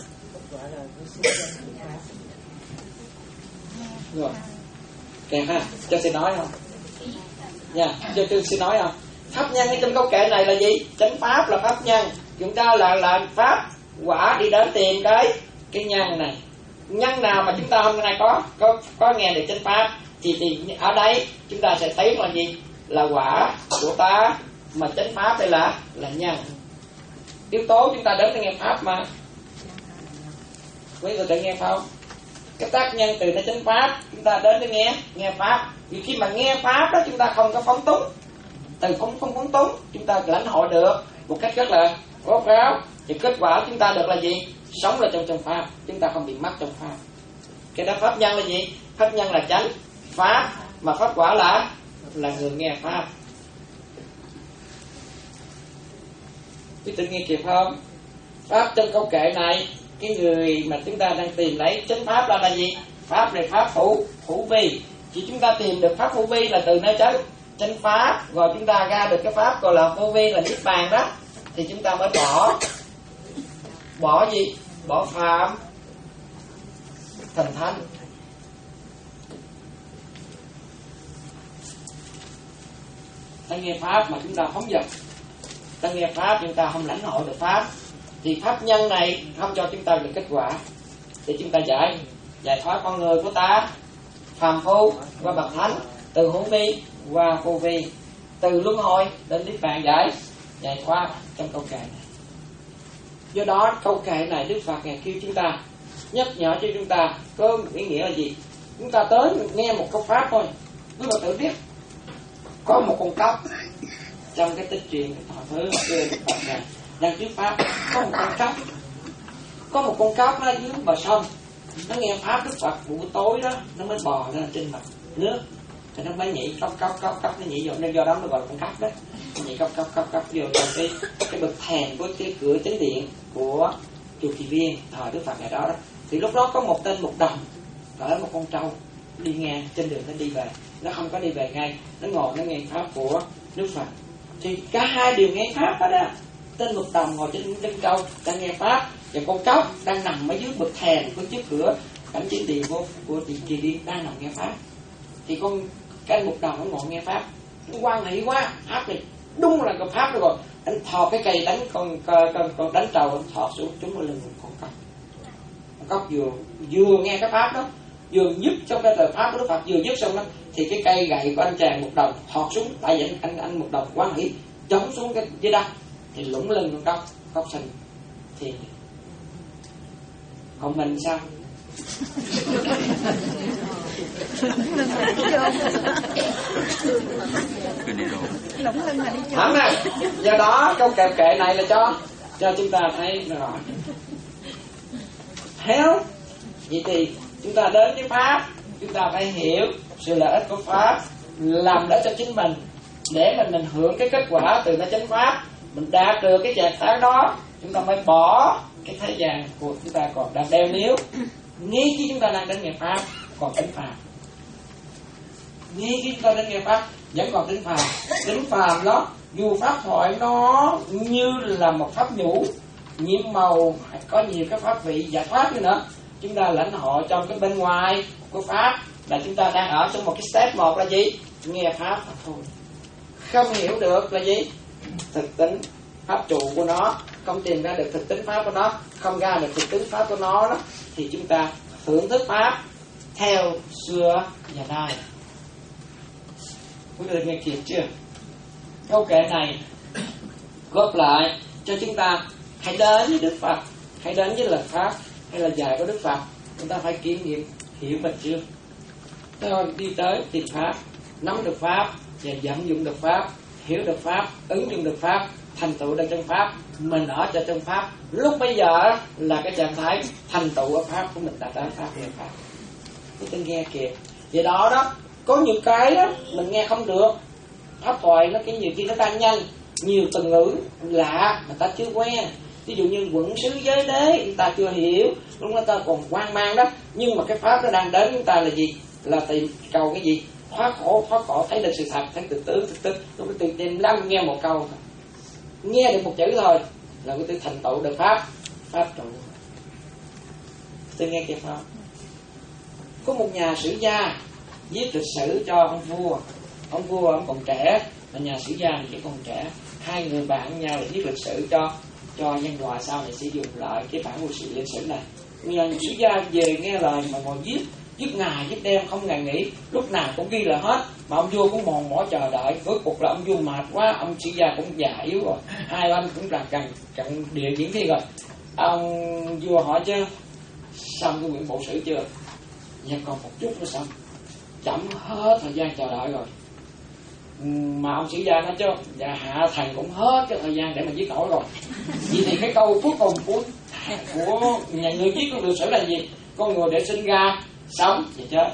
Rồi. Kèm ha, cho xin nói không? Nha, cho tôi xin nói không? Pháp nhân ở trong câu kệ này là gì? Chánh pháp là pháp nhân. Chúng ta là là pháp quả đi đến tìm cái cái nhân này. Nhân nào mà chúng ta hôm nay có có có nghe được chánh pháp thì thì ở đây chúng ta sẽ thấy là gì? Là quả của ta, mà chánh pháp đây là là nhân. Yếu tố chúng ta đến để nghe pháp mà. Quý vị tự nghe không? Cái tác nhân từ nó chánh pháp, chúng ta đến để nghe nghe pháp. Vì khi mà nghe pháp đó chúng ta không có phóng túng, từ không không phóng túng, chúng ta lãnh hội được một cách rất là rốt ráo. Thì kết quả chúng ta được là gì? Sống là trong trong pháp, chúng ta không bị mắc trong pháp. Cái đó pháp nhân là gì? Pháp nhân là chánh pháp, mà pháp quả là là người nghe pháp. Quý tự nghe kịp không? Pháp trong câu kệ này, cái người mà chúng ta đang tìm lấy chánh pháp là là gì? Pháp là pháp hữu hữu vi. Chỉ chúng ta tìm được pháp hữu vi là từ nơi chánh chánh pháp, rồi chúng ta ra được cái pháp gọi là vô vi là niết bàn đó, thì chúng ta mới bỏ bỏ gì? Bỏ phạm thành thánh. Ta nghe pháp mà chúng ta phóng dật, ta nghe pháp chúng ta không lãnh hội được pháp, thì pháp nhân này không cho chúng ta được kết quả để chúng ta giải giải thoát con người của ta phàm phu qua bậc thánh, từ hữu vi qua vô vi, từ luân hồi đến niết bàn giải giải thoát trong câu kệ này. Do đó câu kệ này Đức Phật ngài kêu chúng ta, nhắc nhở cho chúng ta có ý nghĩa là gì? Chúng ta tới nghe một câu pháp thôi, quý vị tự biết có một con cóc trong cái tích truyện thọ thứ này đang thuyết pháp, có một con cóc có một con cóc nó dưới bờ sông, nó nghe pháp Đức Phật buổi tối đó, nó mới bò ra trên mặt nước, thì nó mới nhảy cóc cóc cóc cóc, nó nhảy vô, nên do đó nó gọi là con cóc đó, nó nhảy cóc cóc cóc cóc vô trong cái cái bậc thềm của cái cửa chánh điện của chùa Kỳ Viên thời Đức Phật ngày đó đó. Thì lúc đó có một tên mục đồng cởi một con trâu đi ngang trên đường, nó đi về, nó không có đi về ngay, nó ngồi nó nghe pháp của Đức Phật. Thì cả hai đều nghe pháp đó đó. Tên mục đồng ngồi trên lưng trâu đang nghe pháp, và con cóc đang nằm ở dưới bậc thềm của trước cửa cảnh chính điện của của Kỳ Kỳ Viên đang nằm nghe pháp. Thì con cái mục đồng nó ngồi nghe pháp, nó quan hệ quá, pháp này đúng là cái pháp đó rồi, anh thò cái cây đánh con con con đánh trâu, anh thò xuống trúng vào lưng con cóc. Con cóc vừa vừa nghe cái pháp đó, vừa giúp trong cái lời pháp của Đức Phật vừa giúp xong đó, thì cái cây gậy của anh chàng mục đồng thọt xuống, tại vì anh anh, anh mục đồng quan hỷ chống xuống cái dưới đất, thì lủng lưng con cóc, cóc sinh. Thì còn mình sao? Lũng lưng là đi chơi. Hẳn này, do đó câu kệ kệ này là cho cho chúng ta thấy rõ. Hiểu? Vậy thì chúng ta đến với pháp, chúng ta phải hiểu sự lợi ích của pháp, làm để cho chính mình, để mình mình hưởng cái kết quả từ nó chánh pháp, mình đạt được cái trạng thái đó, chúng ta mới bỏ cái thế gian của chúng ta còn đang đeo níu. Ngay khi chúng ta đang đến nghe pháp còn tính phàm, ngay khi chúng ta đến nghe pháp vẫn còn tính phàm. Tính phàm đó, dù pháp thoại nó như là một pháp nhũ nhiễm màu, có nhiều cái pháp vị giải thoát nữa nữa, chúng ta lãnh hội trong cái bên ngoài của pháp là chúng ta đang ở trong một cái step một là gì? Nghe pháp mà thôi, không hiểu được là gì? Thực tính pháp trụ của nó, không tìm ra được thực tính pháp của nó, không ra được thực tính pháp của nó đó, thì chúng ta thưởng thức pháp theo xưa và nay. Quý vị nghe kịp chưa? Câu kệ này góp lại cho chúng ta hãy đến với Đức Phật, hãy đến với lời pháp hay là dạy của Đức Phật, chúng ta phải kiểm nghiệm hiểu mình chưa. Thôi đi tới tìm pháp, nắm được pháp và vận dụng được pháp, hiểu được pháp, ứng dụng được pháp, thành tựu được trong pháp, mình ở cho trong pháp. Lúc bây giờ là cái trạng thái thành tựu ở pháp của mình đã tới pháp nghe pháp. Chúng ta nghe kịp. Vì đó đó, có những cái đó mình nghe không được, pháp thoại nó cái nhiều khi nó đang nhanh, nhiều từ ngữ lạ mà ta chưa quen. Ví dụ như quận xứ giới đế chúng ta chưa hiểu, lúc đó ta còn hoang mang đó. Nhưng mà cái pháp nó đang đến chúng ta là gì? Là tìm cầu cái gì? Thoát khổ, thoát khổ, thấy được sự thật, thấy được tứ thực tức. Lúc đó tự nhiên năm nghe một câu thôi, nghe được một chữ thôi là cái tự thành tựu được pháp, pháp trụ. Tôi nghe kịp không? Có một nhà sử gia viết lịch sử cho ông vua. Ông vua ông còn trẻ, mà nhà sử gia này chỉ còn trẻ. Hai người bạn nhau để viết lịch sử cho cho nhân loại sau này sẽ dùng lại cái bản lịch sử lịch sử này. Nhà sử gia về nghe lời mà ngồi viết, viết ngày viết đêm không ngày nghỉ, lúc nào cũng ghi lại hết. Mà ông vua cũng mòn mỏi chờ đợi. Cuối cùng là ông vua mệt quá, ông sử gia cũng già yếu rồi, hai anh cũng là cần cận địa diễn thi rồi. Ông vua hỏi chứ xong cái quyển bộ sử chưa? Dạ còn một chút nữa xong. Chậm hết thời gian chờ đợi rồi. Mà ông sử gia nói chứ dạ hạ thần cũng hết cái thời gian để mà viết nổi rồi. Vậy thì cái câu cuối cùng của của nhà người viết của lịch sử là gì? Con người để sinh ra sống và chết.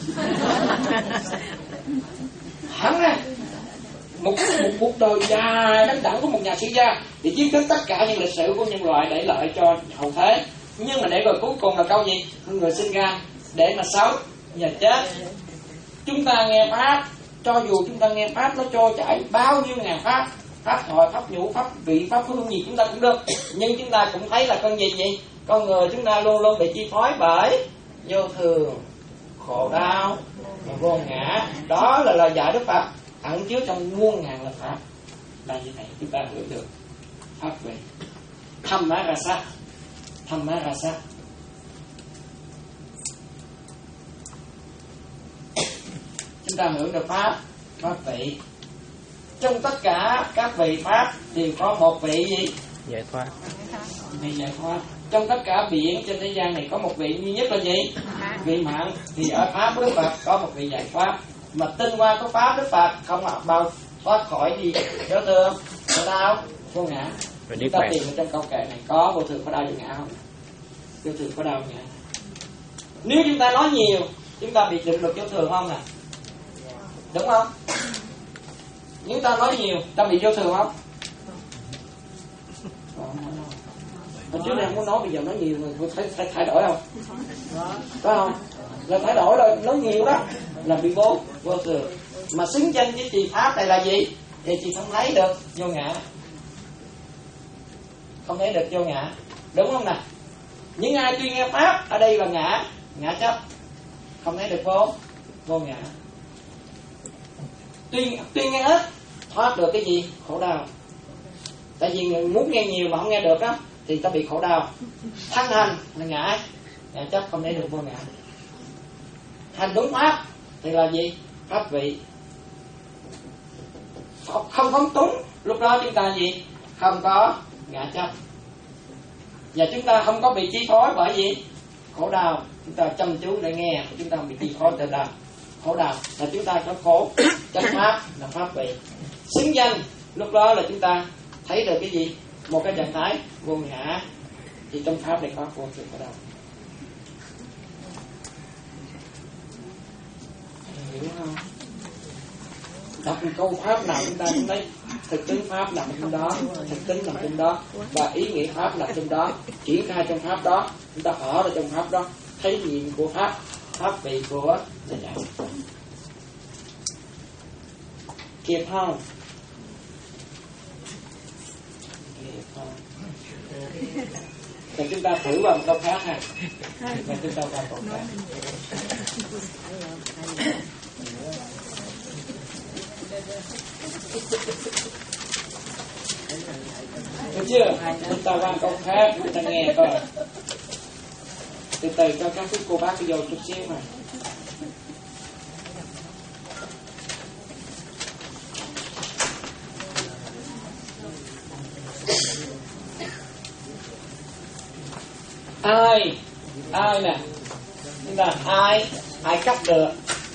Hẳn ra một, một cuộc đời dài đắng đẵng của một nhà sử gia để viết hết tất cả những lịch sử của nhân loại để lợi cho hậu thế. Nhưng mà để rồi cuối cùng là câu gì? Con người sinh ra để mà sống và chết. Chúng ta nghe pháp, cho dù chúng ta nghe pháp nó trôi chảy bao nhiêu ngàn pháp, pháp thoại, pháp nhũ, pháp vị, pháp hương gì chúng ta cũng được, nhưng chúng ta cũng thấy là con gì vậy? Con người chúng ta luôn luôn bị chi phối bởi vô thường, khổ đau và vô ngã. Đó là lời dạy Đức Phật ẩn chứa trong muôn ngàn lời pháp. Là như vậy chúng ta hiểu được pháp vị. Tham má ra sát, tham má ra sát. Chúng ta hưởng được pháp, pháp vị. Trong tất cả các vị pháp thì có một vị gì? Giải thoát. Vị giải thoát. Trong tất cả biển trên thế gian này có một vị duy nhất là gì? Vị mạng. Thì ở pháp của Đức Phật có một vị giải thoát. Mà tinh hoa của pháp Đức Phật không bao thoát khỏi gì? Đó thương, khổ đau, vô ngã. Chúng ta tìm ở trong câu kệ này có vô thường, khổ đau, vô ngã không? Vô thường, khổ đau, vô ngã. Nếu chúng ta nói nhiều, chúng ta bị định luật vô thường không nè? Đúng không? Nếu ta nói nhiều, ta bị vô thường không? Hồi trước này không muốn nói, bây giờ nói nhiều rồi phải, phải thay đổi không? Có không? Là thay đổi rồi, nói nhiều đó là bị vô, vô thường. Mà xứng danh với trì pháp này là gì? Thì chị không lấy được vô ngã. Không lấy được vô ngã. Đúng không nè? Những ai tuy nghe pháp ở đây là ngã, ngã chấp. Không lấy được vô, vô ngã. Tuy, tuy nghe ít, thoát được cái gì? Khổ đau. Tại vì người muốn nghe nhiều mà không nghe được đó thì ta bị khổ đau. Thắng hành là ngã, ngã chấp không để được vô ngã. Hành đúng pháp thì là gì? Pháp vị. Không phóng túng, lúc đó chúng ta gì? Không có ngã chấp. Và chúng ta không có bị chi phối bởi gì? Khổ đau. Chúng ta chăm chú để nghe, chúng ta bị chi phối từ đau. Khổ đau là chúng ta có khổ. Chánh pháp là pháp vị. Xứng danh, lúc đó là chúng ta thấy được cái gì? Một cái trạng thái vô ngã. Thì trong pháp này có vô thường khổ đau. Hiểu không? Đọc một câu pháp nào chúng ta cũng thấy thực tính pháp nằm trong đó, thực tính nằm trong đó, và ý nghĩa pháp nằm trong đó, triển khai trong pháp đó, chúng ta ở ở trong pháp đó, thấy nhiệm của pháp, pháp vị của nhà dạy. Kịp không? Kịp không? Thì chúng ta thử vào một câu khác ha. Và chúng ta vào câu khác. Được chưa? Chúng ta qua câu khác, chúng ta nghe coi. Từ từ cho các cô bác vô chút xíu mà. Ai? Ai nè? Chúng ta ai? Ai cắt được?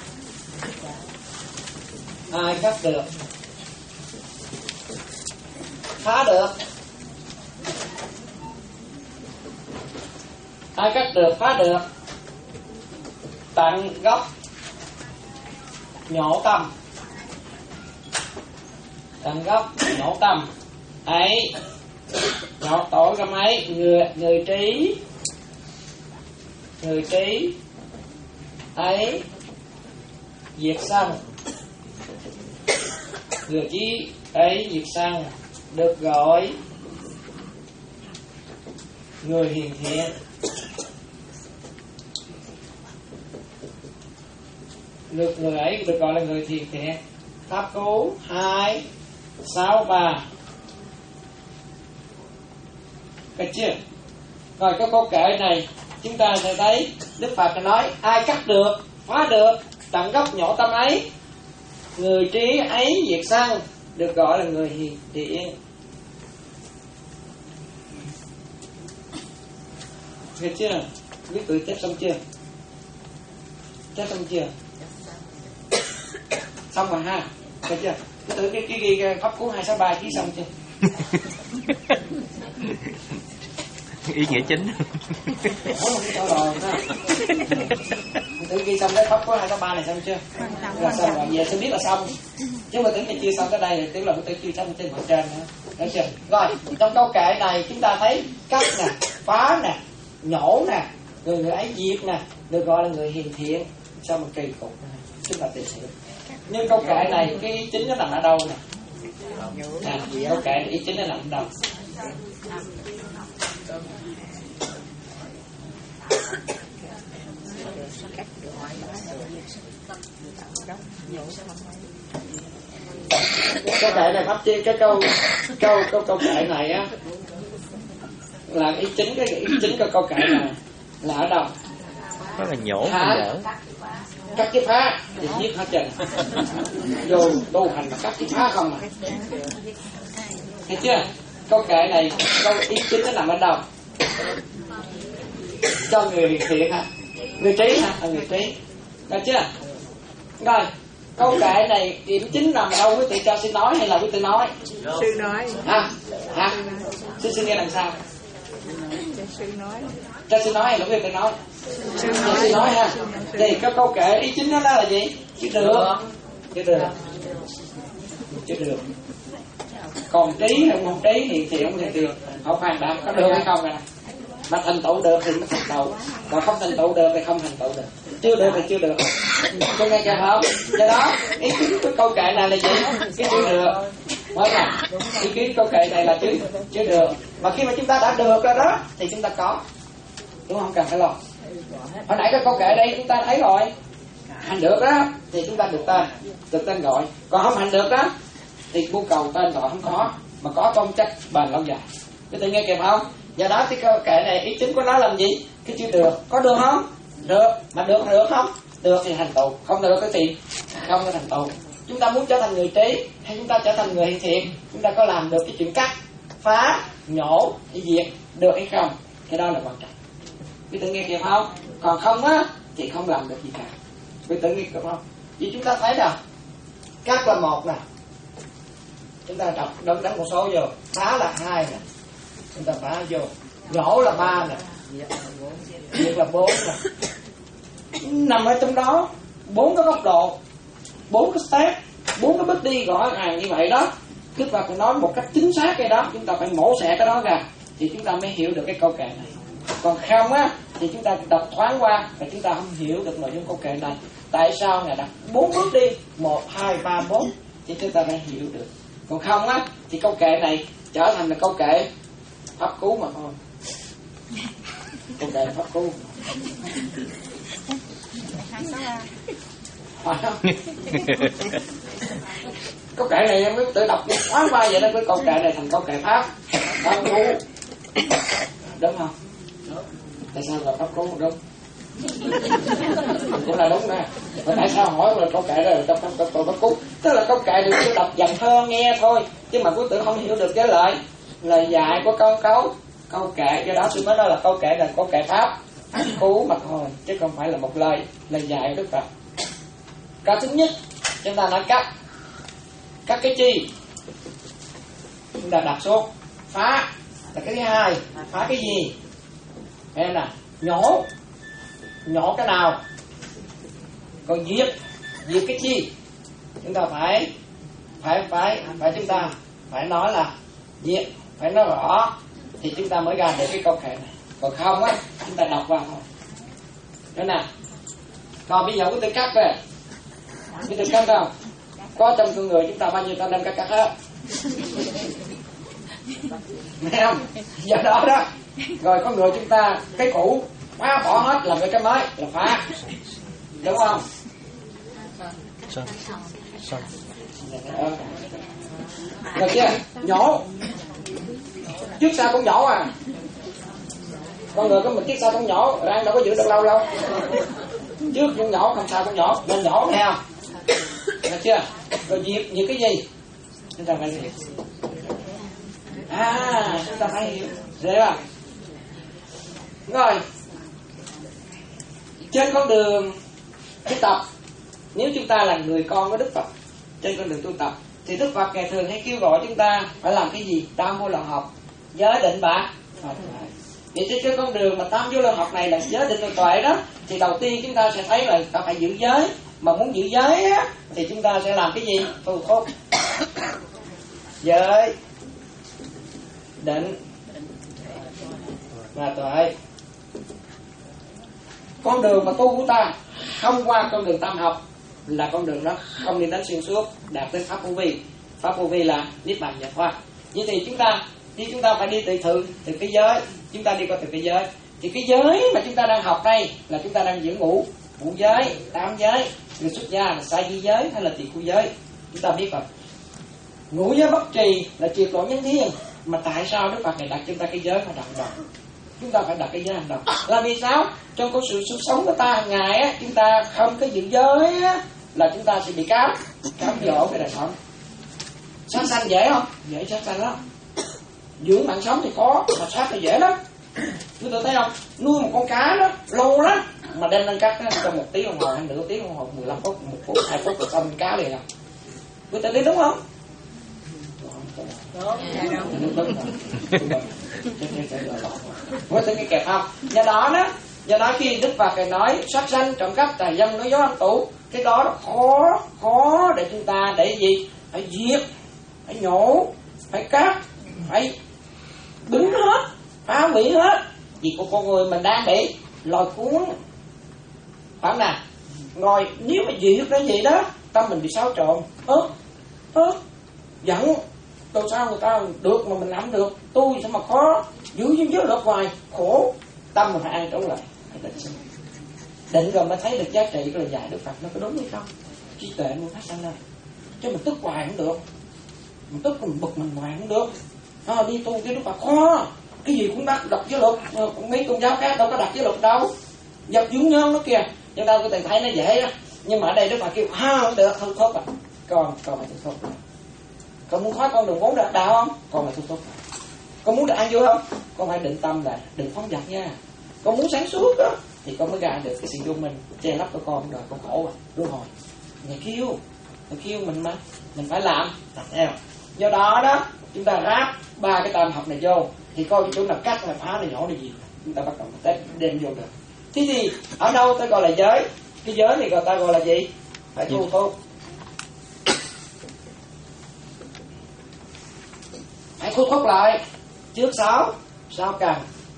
Ai cắt được? Phá được? Ai cắt được, phá được? Tận gốc? nhổ tâm. Tận gốc nhổ tâm ấy, nhổ tội gom ấy, người người trí, người trí ấy diệt sân, người trí ấy diệt sân được gọi người hiền thiện. Được người ấy được gọi là người hiền thiện. Pháp Cú hai sáu ba. Được chưa? Rồi cái câu kệ này chúng ta sẽ thấy Đức Phật nói ai cắt được, phá được, tận gốc nhổ tâm ấy, người trí ấy diệt sân, được gọi là người hiền thiện. Được chưa? Quý tự chép xong chưa? Chép xong chưa? Xong rồi ha. Được chưa? Quý tự cái cái ghi Pháp Cú hai sáu ba ký xong chưa? Ý nghĩa chính. Ủa, không rồi ha. Tự ghi xong cái Pháp Cú hai sáu ba này xong chưa? Là xong rồi, về sẽ biết là xong. Chứ mà tưởng là chưa xong tới đây thì tưởng là tôi chưa xong trên mặt trên nữa. Được chưa? Rồi, trong câu kệ này chúng ta thấy cắt nè, phá nè, nhổ nè, người người ấy diệt nè, được gọi là người hiền thiện. Sao mà kỳ cục này? Chúng ta tìm hiểu. Nhưng câu kệ này cái ý chính nó nằm ở đâu nè? À, câu kệ ý chính nó nằm ở đâu? Câu kệ này pháp chi cái câu câu câu câu kệ này á là ý chính cái ý chính của câu kệ này là ở đâu? Đó là nhổ Hả? không dở. Cắt cái phá thì giết hết trơn. Vô tu hành mà cắt cái phá không à? Thấy chưa? Câu kệ này câu ý chính nó nằm ở đâu? Cho người hiền thiện hả? Người trí hả? À, người trí. Được chưa? Rồi, câu kệ này điểm chính nằm ở đâu? Quý vị cho sư nói hay là quý vị nói? Sư nói. Hả? Hả? Sư sư nghe làm sao? Cho sư nói. Cho sư nói hay là quý vị nói? Sư Cho nói. sư nói ha. Thì cái câu kệ ý chính nó là gì? Chứ được. Chứ được. Chứ được. Còn trí hay không trí thì thì không thì được. Không phải đã có được hay không nè. Mà thành tựu được thì mới thành tựu, còn không thành tựu được thì không thành tựu được. Chưa được thì chưa được. Có nghe chưa không? Do đó ý kiến của câu kệ này là gì? Cái chưa được. Mới nè. Ý kiến câu kệ này là chưa chưa được. Mà khi mà chúng ta đã được rồi đó thì chúng ta có, đúng không? Cần phải lo. Hồi nãy cái câu kệ đây chúng ta thấy rồi, hành được đó thì chúng ta được tên, được tên gọi. Còn không hành được đó thì mưu cầu tên gọi không có, mà có công chắc bền lâu dài. Cái tự nghe kịp không? Do đó cái câu kệ này ý chính của nó làm gì? Cái chưa được. Có được không? Được. Mà được được không? Được thì thành tựu. Không được cái gì? Không có thành tựu. Chúng ta muốn trở thành người trí hay chúng ta trở thành người hiền thiện, chúng ta có làm được cái chuyện cắt, phá, nhổ, diệt được hay không? Cái đó là quan trọng. Quý tự nghe kịp không? Còn không á thì không làm được gì cả. Quý tự nghe kịp không? Vì chúng ta thấy nè, cắt là một nè, chúng ta đọc đóng đánh một số vô, phá là hai nè, chúng ta phá vô, nhổ là ba nè, diệt là bốn nè, nằm ở trong đó bốn cái góc độ, bốn cái step, bốn cái bước đi rõ ràng như vậy đó. Đức Phật phải nói một cách chính xác cái đó, chúng ta phải mổ xẻ cái đó ra thì chúng ta mới hiểu được cái câu kệ này. Còn không á thì chúng ta đọc thoáng qua và chúng ta không hiểu được nội dung câu kệ này. Tại sao ngài đặt bốn bước đi, một hai ba bốn thì chúng ta phải hiểu được. Còn không á thì câu kệ này trở thành là câu kệ pháp cú mà thôi. Câu kệ pháp cú. Phải không? Câu kệ này em mới tự đọc thoáng qua vậy đó, cái câu kệ này thành câu kệ pháp pháp cú, đúng không? Tại sao là pháp cú đúng? Cũng là đúng nè. Mà tại sao hỏi là câu kệ đó là câu pháp câu pháp cú? Tức là câu kệ được tôi đọc dần thơ nghe thôi, chứ mà quý tử không hiểu được cái lời lời dạy của câu câu câu kệ. Do đó tôi mới nói là câu kệ là câu kệ pháp pháp cú mà thôi, chứ không phải là một lời lời dạy của Đức Phật. Câu thứ nhất chúng ta nói cắt cắt cái chi, chúng ta đặt xuống. Phá là cái thứ hai, phá cái gì? Em nè, nhổ nhổ cái nào? Còn diệt diệt cái chi? chúng ta phải phải phải phải chúng ta phải nói là diệt, phải nói rõ thì chúng ta mới ra được cái câu kệ này. Còn không á, chúng ta đọc vào thôi. Thế nào? Còn bây giờ có tư cách về, cái tư cách không? Có trong con người chúng ta bao nhiêu ta đem các cách hết. Nghe không? Do đó đó, rồi con người chúng ta cái cũ phá bỏ hết làm cái mới là phá, đúng không? Sao? Sao? Được chưa? Nhổ. Trước sau cũng nhổ à. Con người có một chiếc sau cũng nhổ, răng đâu có giữ được lâu lâu. Trước cũng nhổ, không sao cũng nhổ, nên nhổ nghe không? Được chưa? Rồi diệt, diệt cái gì? Chúng ta phải hiểu. À, chúng ta phải hiểu. Dễ không? Rồi. Trên con đường tu tập, nếu chúng ta là người con của Đức Phật, trên con đường tu tập, thì Đức Phật ngày thường hay kêu gọi chúng ta phải làm cái gì? Tam vô lượng học, giới định bạc. Vậy trên con đường mà tam vô lượng học này là giới định tuệ tuệ đó, thì đầu tiên chúng ta sẽ thấy là ta phải giữ giới. Mà muốn giữ giới á, thì chúng ta sẽ làm cái gì? Tu thúc, giới, định và tuệ. Con đường mà tu của ta không qua con đường tam học là con đường đó không đi đến xuyên suốt đạt tới pháp vô vi. Pháp vô vi là niết bàn giải thoát. Vậy thì chúng ta đi chúng ta phải đi từ từ từ cái giới, chúng ta đi qua từ cái giới. Thì cái giới mà chúng ta đang học đây là chúng ta đang giữ ngũ ngũ giới, tám giới. Người xuất gia là sa di giới hay là tỳ khu giới, chúng ta biết rồi. Ngũ giới bất trì là triệt độ nhân thiên. Mà tại sao Đức Phật này đặt chúng ta cái giới phải đặt đầu? Chúng ta phải đặt cái giới hàng đầu. Là vì sao? Trong cuộc sự sống sống của ta hàng ngày á, chúng ta không có giữ giới á, là chúng ta sẽ bị cám cám dỗ cái đời sống. Sát sanh dễ không? Dễ sát sanh lắm. Dưỡng mạng sống thì khó, mà sát thì dễ lắm. Chúng ta thấy không? Nuôi một con cá đó lâu lắm, mà đem lên cắt trong một tiếng đồng hồ hay nửa tiếng đồng hồ, mười lăm phút, một phút, hai phút là xong cá liền. Chúng ta thấy đúng không? Đúng. Đúng. Có thể cái kẹp không? Do đó đó, do đó khi Đức Phật này nói sát sanh, trộm cắp, tà dâm, nói dối, ăn tủ, cái đó là khó, khó để chúng ta để gì? Phải diệt, phải nhổ, phải cắt, phải đứng hết, phá hủy hết. Vì của con người mình đang bị lôi cuốn, phải không nào? Ngồi nếu mà diệt cái gì đó, tâm mình bị xáo trộn, ớt, ớt, giận. Tại sao người ta được mà mình làm được? Tôi sao mà khó? Giữ những giới luật hoài khổ. Tâm mình phải an trú lại, phải định sinh. Định rồi mới thấy được giá trị của lời dạy Đức Phật nó có đúng hay không? Trí tuệ mới phát sinh ra. Chứ mình tức hoài không được. Mình tức mình bực mình hoài không được. À, đi tu cái Đức Phật khó. Cái gì cũng đặt đặt giới luật. Mấy tôn giáo khác đâu có đặt giới luật đâu. Dập dưỡng nhân nó kìa. Nhưng đâu có thể thấy nó dễ đó. Nhưng mà ở đây Đức Phật kêu ha không được, thôi thốt à. Con, con phải thốt à. Con muốn thoát con đường vốn đạt đạo không? Con phải tu tốt. Con muốn được an vui không? Con phải định tâm là đừng phóng dật nha. Con muốn sáng suốt đó thì con mới ra được cái sự vô mình che lấp của con rồi con khổ rồi luân hồi. Người kêu, người kêu mình mà mình phải làm, làm theo. Do đó đó chúng ta ráp ba cái tam học này vô thì coi chỗ nào cắt là phá là nhổ là gì chúng ta bắt đầu test đem vô được. Thế thì ở đâu ta gọi là giới? Cái giới thì người ta gọi là gì? Phải tu tốt. Hãy thu thúc lại. Trước sáu sáu cần.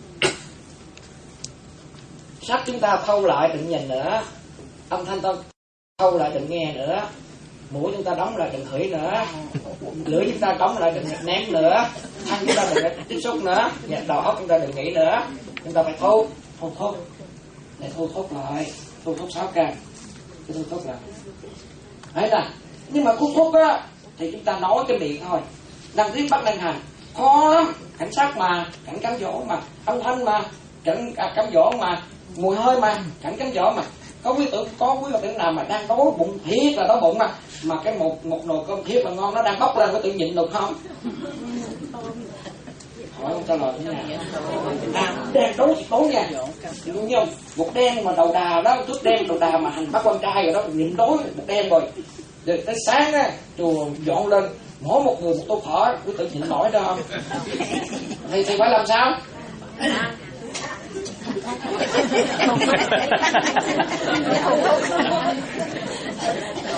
Sách chúng ta thâu lại đừng nhìn nữa. Âm thanh ta thâu lại đừng nghe nữa. Mũi chúng ta đóng lại đừng hửi nữa. Lưỡi chúng ta đóng lại đừng ném nữa. Thân chúng ta đừng tiếp xúc nữa. Đầu óc chúng ta đừng nghĩ nữa. Chúng ta phải thu thu thúc để thu thúc lại. Thu thúc sáu cần. Thu thúc lại. Đấy là. Nhưng mà thu thúc á thì chúng ta nói cái miệng thôi. Năng tiếng bắt năng hành khó lắm. Cảnh sát mà, cảnh cám dỗ mà, âm thanh mà, cảnh à, cám dỗ mà, mùi hơi mà, cảnh cám dỗ mà. Có quý tử có quý tử nào mà đang đói bụng thiệt là đói bụng mà mà cái một một nồi cơm thiệt là ngon nó đang bốc lên có tự nhịn được không? Hỏi không trả lời thế nào? À, đen đói thì đói nha, đúng không? Một đen mà đầu đà đó, trước đen đầu đà mà hành bắt con trai rồi đó, nhịn đói một đen rồi. Rồi tới sáng á, chùa dọn lên mỗi một người một tô phở, quý tử nhịn nổi đó không? Thì thì phải làm sao?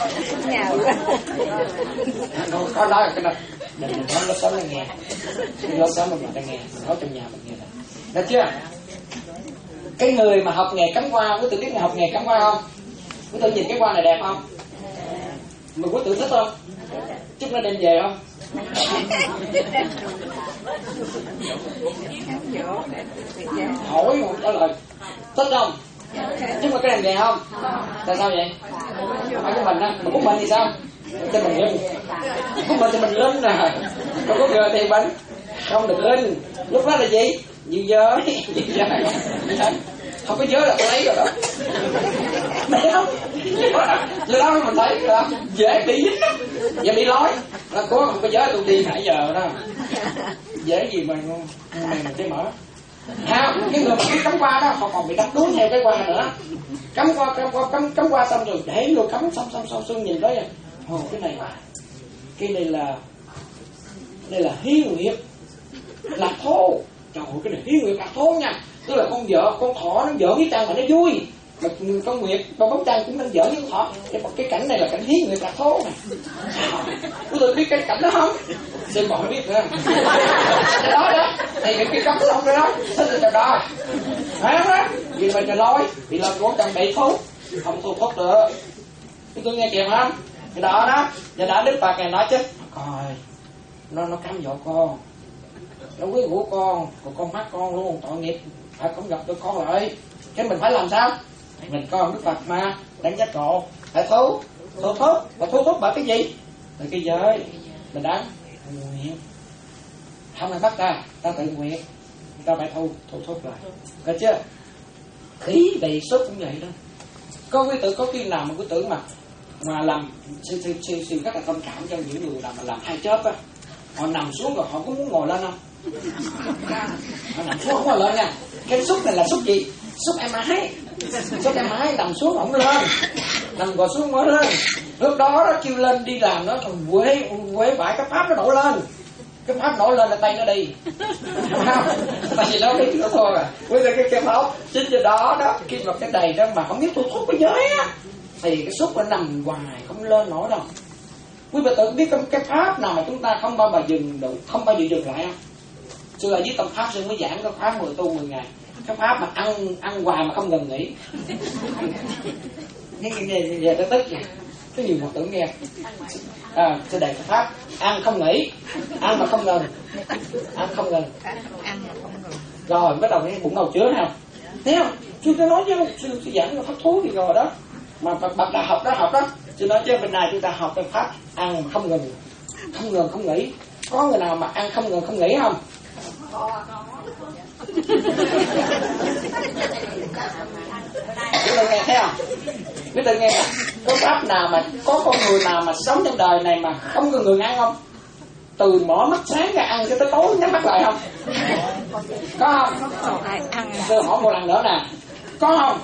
nhà Không có nói cái này mình mình nói nó sớm nó nghe, nó sớm mình ta nghe, mình nói trong nhà mình nghe này, được chưa? Cái người mà học nghề cắm hoa, quý tử biết người học nghề cắm hoa không? Quý tử nhìn cái hoa này đẹp không? Mà quý tử thích không? Chút nó đem về không? Hỏi một trả lời thích không? Chứ mà cái này về không? Tại sao vậy? Phải của mình á, mà của mình thì sao? Cho mình linh, của mình cho mình linh nè, không có gờ thì mình không được linh. Lúc đó là gì? Như giới, như giới, không có giới là tôi lấy rồi đó. Đấy không? Từ đó mình thấy là dễ bị dính đó, dễ bị lối. Là có không có giới tôi đi nãy giờ đó, dễ gì mà này mình chơi mở. Ha, cái người mà biết cắm qua đó họ còn bị đắm đuối theo cái qua nữa. Cắm qua cắm qua cắm cắm qua xong rồi để người cắm xong xong xong xong nhìn tới ồ cái này cái này là đây là hiến nguyệt lạc thố. Trời ơi cái này hiến nguyệt lạc thố nha, tức là con vợ con thỏ nó giỡn với trăng mà nó vui, mà con nguyệt con bóng trăng cũng đang giỡn với con thỏ. Cái, cái cảnh này là cảnh hiến nguyệt lạc thố này. Quý vị biết cái cảnh đó không? Xin mọi biết nữa. Cái đó đó thì những cái cắm xong cái đó thích là đó phải không đó, vì mình là lôi vì là con trăng bị thú không thu hút được. Chúng tôi nghe kịp không? Cái đó đó, và đã Đức Phật này nói chứ coi nó nó cám dỗ con, nó quyến rũ con, còn con mắt con luôn tội nghiệp, phải không gặp được con lại. Cái mình phải làm sao? Mình con Đức Phật mà đánh giác ngộ, phải thu thu hút, và thu hút bởi cái gì? Bởi cái giới mình đánh nguyện, không ai bắt ta, ta tự nguyện, ta phải thu thu hút lại, được chưa? Khí vị xuất cũng vậy đó. Có quý tử có khi nào mà quý tử mà mà làm sư sư sư sư rất là thông cảm cho những người làm mà làm hai chớp á, họ nằm xuống rồi họ có muốn ngồi lên không? Họ nằm xuống không ngồi lên nha. Cái xúc này là xúc gì? Xúc em ái, xúc em ái nằm xuống không lên, nằm ngồi xuống mới lên. Lúc đó nó kêu lên đi làm nó còn quế quế phải cái pháp nó nổi lên, cái pháp nổi lên là tay nó đi, tại vì nó biết nó thôi à. Với lại cái cái pháp chính cho đó đó khi mà cái đầy đó mà không biết thu hút cái giới á thì cái xúc nó nằm hoài không lên nổi đâu. Quý vị tự biết cái pháp nào mà chúng ta không bao giờ dừng được, không bao giờ dừng lại không? Xưa ở dưới tâm pháp sư mới giảng cái pháp mười tu mười ngày, cái pháp mà ăn ăn hoài mà không ngừng nghỉ. Nghe nghe nghe tới tức vậy, cái nhiều một tưởng nghe. À, sư dạy cái pháp ăn không nghỉ, ăn mà không ngừng, ăn không ngừng, ăn mà không ngừng. Rồi bắt đầu cái bụng đầu chứa nào, thấy không? Sư có nói với sư, sư giảng cái pháp thú gì rồi đó. Mà bậc đại học đó học đó, chứ nói chứ bên này chúng ta học cái pháp ăn không ngừng, không ngừng không nghỉ. Có người nào mà ăn không ngừng không nghỉ không? Quý vị nghe thấy không? Quý vị nghe nè, có pháp nào mà có con người nào mà sống trong đời này mà không có người ăn không? Từ mở mắt sáng ra ăn cho tới tối nhắm mắt lại không? Có không? Còn ai ăn? Tôi hỏi một lần nữa nè, có không?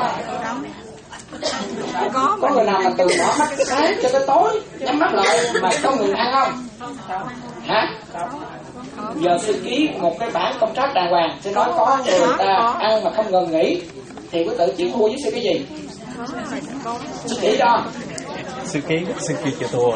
Có. Có người nào mà từ mở mắt sáng cho tới tối nhắm mắt lại mà không ngừng ăn không? Hả? Giờ sư ký một cái bản công trắc đàng hoàng, sư nói có người ta ăn mà không ngừng nghỉ thì quý tự chịu thua với sư cái gì? Sư chỉ cho sư ký sư ký chịu thua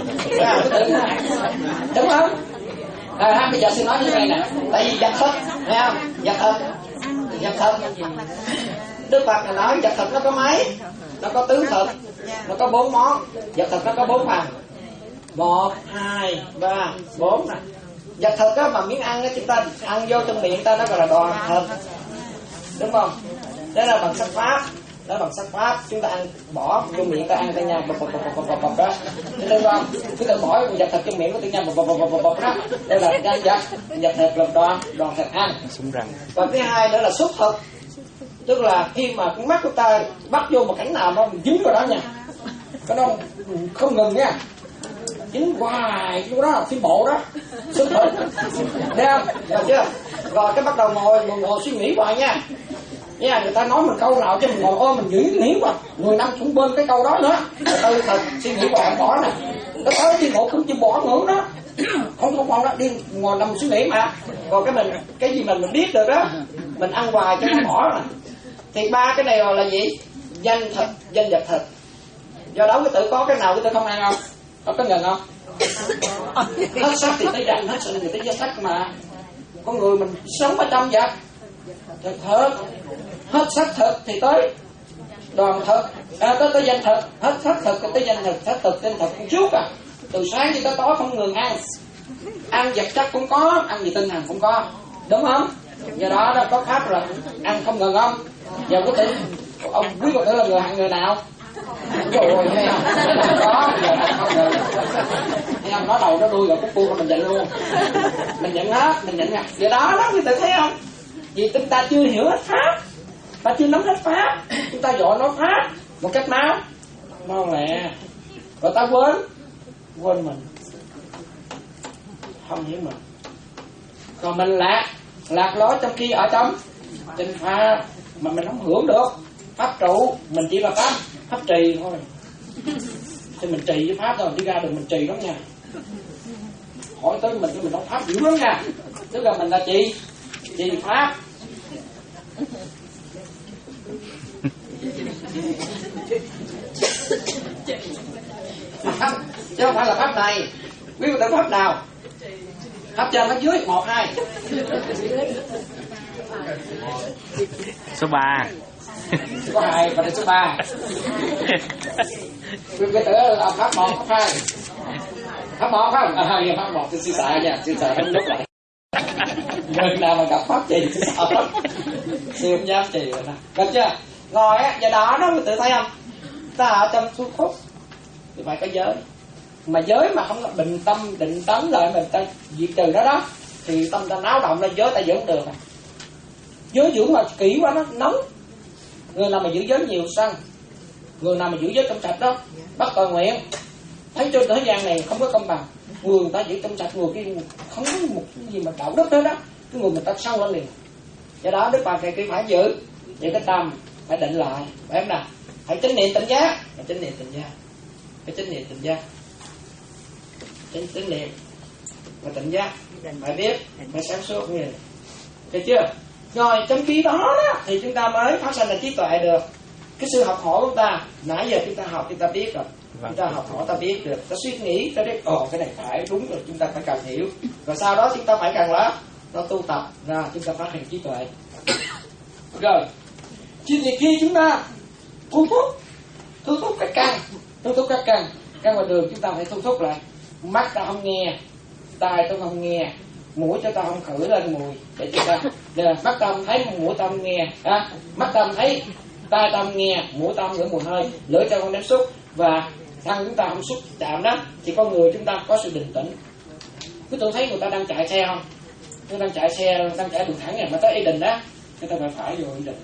đúng không? À, bây giờ sư nói như này nè, tại vì vật thực, thấy không? Vật thực, vật thực. Đức Phật là nói vật thực nó có mấy? Nó có tướng thực, nó có bốn món. Vật thực nó có bốn phần. Một, hai, ba, bốn nè. Vật thực á, mà miếng ăn á, chúng ta ăn vô trong miệng ta nó gọi là đồ thực, đúng không? Đó là bằng sắc pháp, đó là bằng sắc pháp. Chúng ta ăn bỏ vô miệng ta ăn ta nhau bập bập bập bập bập bập đó, đúng không? Chúng ta bỏ vật thực trong miệng của tự nhau bập bập bập bập bập đó, đây là nhân vật. Vật thực là đoàn đoàn thực ăn. Và thứ hai nữa là xúc thực, tức là khi mà con mắt của ta bắt vô một cảnh nào đó mình dính vào đó nha, cái đó không ngừng nha, dính hoài cái đó là phim bộ đó, xúc thực, thấy không? Được chưa? Rồi cái bắt đầu ngồi ngồi, ngồi suy nghĩ hoài nha. Nha, người ta nói mình câu nào chứ mình ngồi ôm mình nghĩ nghĩ qua mười năm cũng bên cái câu đó nữa. Từ thật suy nghĩ hoài bỏ nè, nó tới đi ngộ cũng chưa bỏ nữa đó, không không không đó, đi ngồi nằm suy nghĩ mà. Còn cái mình cái gì mình mình biết được đó, mình ăn hoài cho nó bỏ nè. Thì ba cái này gọi là gì? Danh thực, danh vật thực. Do đó quý tử có cái nào quý tử không ăn không? Có cái ngần không? Hết sắc thì tới danh, hết sinh thì tới danh sắc mà. Con người mình sống ở trong vật thực thật, hết sắc thực thì tới đoàn thực, à, tới tới danh thực, hết sắc thực thì tới danh thực, sắc thực danh thực cũng suốt à. Từ sáng đến tới tối không ngừng ăn, ăn vật chất cũng có, ăn gì tinh thần cũng có, đúng không? Do đó nó có pháp rồi, ăn không ngừng không? Giờ có thể ông quý có thể là người hạng người nào? Rồi thấy không? Có, giờ ăn không ngừng. Thấy không? Nó đầu nó đuôi rồi, cúc cua mình nhận luôn, mình nhận hết, mình nhận ngặt. Do đó đó quý vị thấy không? Vì chúng ta chưa hiểu hết pháp, ta chưa nắm hết pháp, chúng ta dội nói pháp một cách máu mau lẹ, rồi ta quên quên mình, không hiểu mình, còn mình lạc lạc lối trong khi ở trong trên pháp mà mình không hưởng được pháp trụ, mình chỉ là pháp pháp trì thôi, thì mình trì với pháp thôi, đi ra đường mình trì lắm nha, hỏi tới mình cái mình nói pháp dữ lắm nha, tức là mình là trì trì pháp. Chứ không phải là pháp này. Quý vị tưởng pháp nào? Pháp trên pháp dưới, một hai. Số ba. Số hai và số ba. Quý vị tưởng là pháp một, pháp hai. Pháp một không? À, hai pháp một, tôi xin sợ nha, xin sợ không lúc lại. Người nào mà gặp pháp trì thì sợ lắm. Siêu không dám trì rồi nè. Được chưa? Rồi á, do đó đó quý tự thấy không? Ta ở trong thu khúc thì phải có giới. Mà giới mà không là bình tâm, định tấn lại mình ta diệt trừ đó đó, thì tâm ta náo động lên, giới ta giữ không được. Giới dưỡng mà kỹ quá nó nóng. Người nào mà giữ giới nhiều sân, người nào mà giữ giới trong sạch đó, bắt tội nguyện. Thấy trên thế gian này không có công bằng, người ta giữ trong sạch, người kia không có một cái gì mà đạo đức đó đó, cái người mình ta sâu lên liền. Do đó Đức Phật này kia phải giữ, giữ cái tâm, phải định lại, phải không nào? Phải chánh niệm tỉnh giác, phải chánh niệm tỉnh giác, phải chánh niệm tỉnh giác, chánh chánh niệm và tỉnh giác, phải biết, phải sáng suốt như vậy, được chưa? Rồi trong khi đó, đó thì chúng ta mới phát sinh là trí tuệ được. Cái sự học hỏi của chúng ta, nãy giờ chúng ta học chúng ta biết rồi, chúng ta học hỏi ta biết được, ta suy nghĩ, ta biết ồ cái này phải đúng rồi, chúng ta phải cần hiểu, và sau đó chúng ta phải cần là nó tu tập ra, chúng ta phát triển trí tuệ. Rồi chỉ thì khi chúng ta thu thúc thu thúc các căn, thu thúc các căn căn ngoài đường, chúng ta phải thu thúc lại. Mắt ta không nghe, tai ta không nghe, mũi cho ta không khử lên mùi để chúng ta, để mắt ta không thấy, mũi ta không nghe, à, mắt ta không thấy, tai ta không nghe, mũi ta không ngửi mùi hơi, lưỡi ta không nếm xúc, và thân chúng ta không xúc chạm đó, thì con người chúng ta có sự bình tĩnh. Cứ tôi thấy người ta đang chạy xe không, người đang chạy xe đang chạy đường thẳng này mà tới Ý Đình đó, người ta phải phải vô Ý Đình,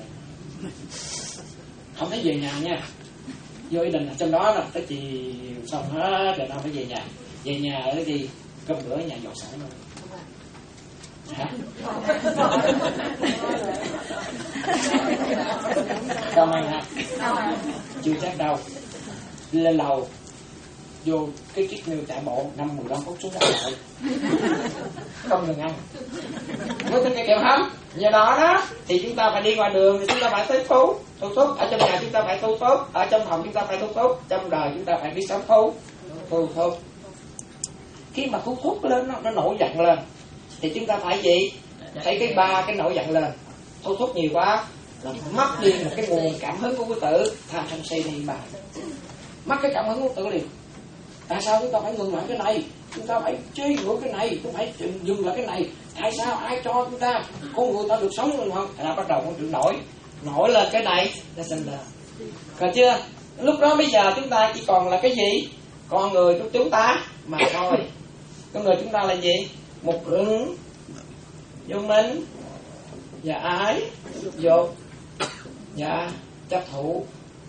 không thấy về nhà nha, vô Ý Đình ở trong đó là tới chiều xong hết rồi, nó phải về nhà. Về nhà ở gì cơm bữa ở nhà dọn sẵn luôn. Hả? Đâu mày hả? Chưa chắc đâu. Đi lên lầu, vô cái chiếc nêu chạy bộ năm mười lăm phút xuống ra lại, không ngừng ăn. Với cái kẹo hấm. Do đó đó thì chúng ta phải đi ngoài đường thì chúng ta phải tới thu thu thúc, ở trong nhà chúng ta phải thu thúc, ở trong phòng chúng ta phải thu thúc, trong đời chúng ta phải biết sống thu thu thúc. Khi mà thu thúc lên nó, nó nổi giận lên thì chúng ta phải gì? Thấy cái ba cái nổi giận lên, thu thúc nhiều quá là mất đi một cái nguồn cảm hứng của quý tử, tham sân si đi mà mất cái cảm hứng của quý tử liền. Tại sao chúng ta phải ngừng lại cái này? Chúng ta phải chế ngược cái này, chúng ta phải dừng lại cái này. Tại sao ai cho chúng ta? Con người ta được sống luôn không? Là bắt đầu con chịu nổi, nổi lên cái này nó sinh ra. Còn chưa? Lúc đó bây giờ chúng ta chỉ còn là cái gì? Con người của chúng ta mà thôi. Con người chúng ta là gì? Một ứng, vô minh, và ái, dục, và chấp thủ.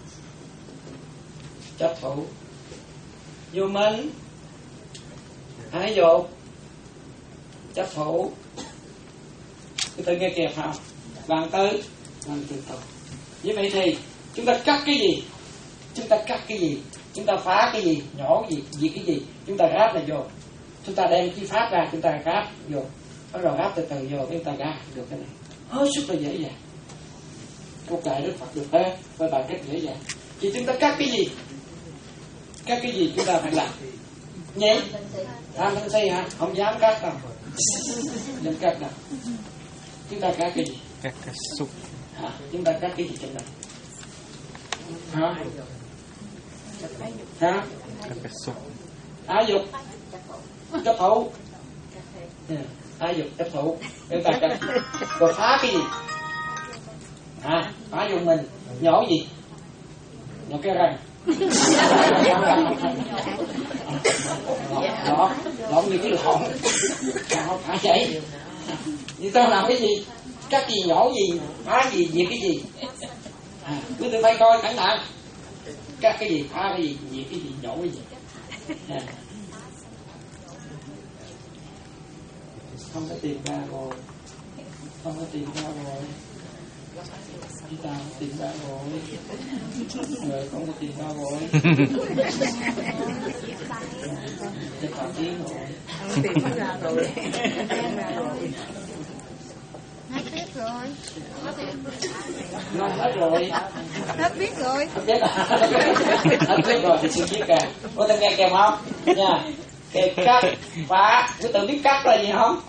Chấp thủ, vô minh, ái dục, chấp thủ. Cái tự nghe kịp không? Bạn tư, bạn tư tục. Như vậy thì chúng ta cắt cái gì? Chúng ta cắt cái gì? Chúng ta phá cái gì? Nhỏ cái gì? Diệt cái gì? Chúng ta ráp là vô. Chúng ta đem chi pháp ra, chúng ta ráp vô. Bắt đầu ráp từ từ vô, chúng ta ráp được cái này. Hết sức là dễ dàng. Cuộc đời Đức Phật được thế, với bạn rất dễ dàng. Chỉ chúng ta cắt cái gì? Các cái gì chúng ta phải làm nhé? Tham sân si hả? Không dám cắt đâu, dám cắt đâu. Chúng ta cắt cái gì? Các cái xúc. Hả? Chúng ta cắt cái gì trong này? Hả? Hả? Các cái xúc. Ái dục, chấp thủ. Ái dục, chấp thủ. Chúng ta cắt. Rồi phá cái gì? Hả? Phá vô mình. Nhổ gì? Nhổ cái răng. Đó, lộn như cái lộn. Không phải vậy. Như tao làm cái gì? Cắt gì, nhổ gì, phá gì, diệt cái gì? À, quý vị phải coi cẩn thận. Cắt cái gì, phá cái gì, diệt cái gì, nhổ cái gì? À. Không có tìm ra rồi, không có tìm ra rồi. Chúng ta không tìm ra rồi, người không có tìm ra rồi. Chắc là tiếng rồi. Không tìm ra rồi. Hết biết rồi. Nói hết rồi. Hết biết rồi. Hết biết à? Hết biết rồi thì xin biết kìa. Có thể nghe kèm không? Nha. Kèm cắt, phá. Quý tự biết cắt là gì không?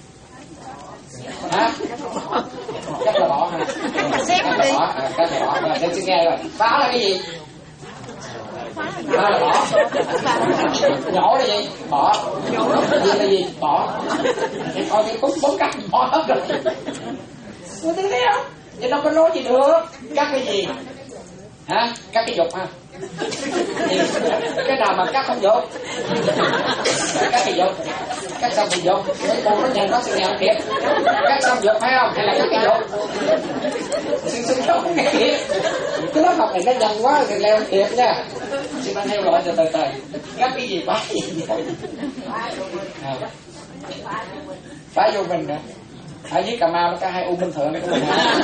Hả? Cắt là bỏ hả? Xếp Cắt nó đi. là bỏ. À, cắt là bỏ. Rồi, để xin nghe rồi. Phá là cái gì? Phá là bỏ. Nhổ là gì? Bỏ. Gì là gì? Bỏ. Thì coi cái cúng bốn cắt bỏ hết rồi. Tôi thấy thấy không? Chứ đâu có nói gì được. Cắt cái gì? Hả? Cắt cái dục hả? Thì cái nào mà cắt không dục? Cắt cái dục. Cắt xong thì dục. Cái con nó nhìn nó sẽ nghèo kịp. Cắt xong dục phải không? Hay là cắt cái dục? Xin xin không nghe kịp. Cái lớp học này nó dần quá thì leo kịp nha. Xin bạn theo dõi từ từ từ. Cắt cái gì? Phá gì? À. Phá vô mình nữa. Ở dưới Cà Mau nó có hai u Minh Thượng của mình.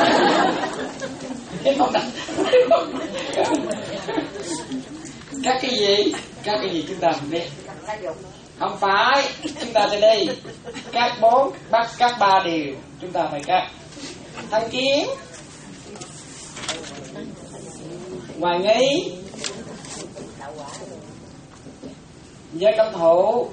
Cái không đặt. Các cái gì? Các cái gì chúng ta không biết. Không phải. Chúng ta sẽ đi. Các bốn, bắt các ba điều chúng ta phải cắt. Thân kiến, hoài nghi, giới cấm thủ.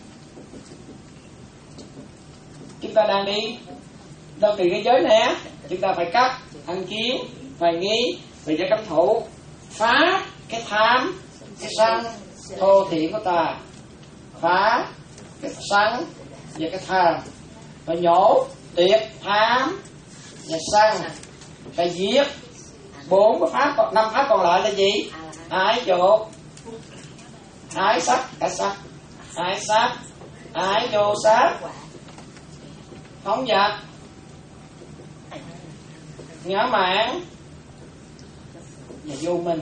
Chúng ta đang đi đâu từ cái giới này á, chúng ta phải cắt thân kiến, hoài nghi, về giới cấm thủ, phá cái tham, cái sân, thô thiển của ta, phá cái sân và cái tham, và nhổ tuyệt tham và sân, và giết bốn cái pháp còn năm pháp còn lại là gì? Ái dục, ái sắc, ái sắc, ái sát, ái vô sát, phóng dật, ngã mạn và vô minh.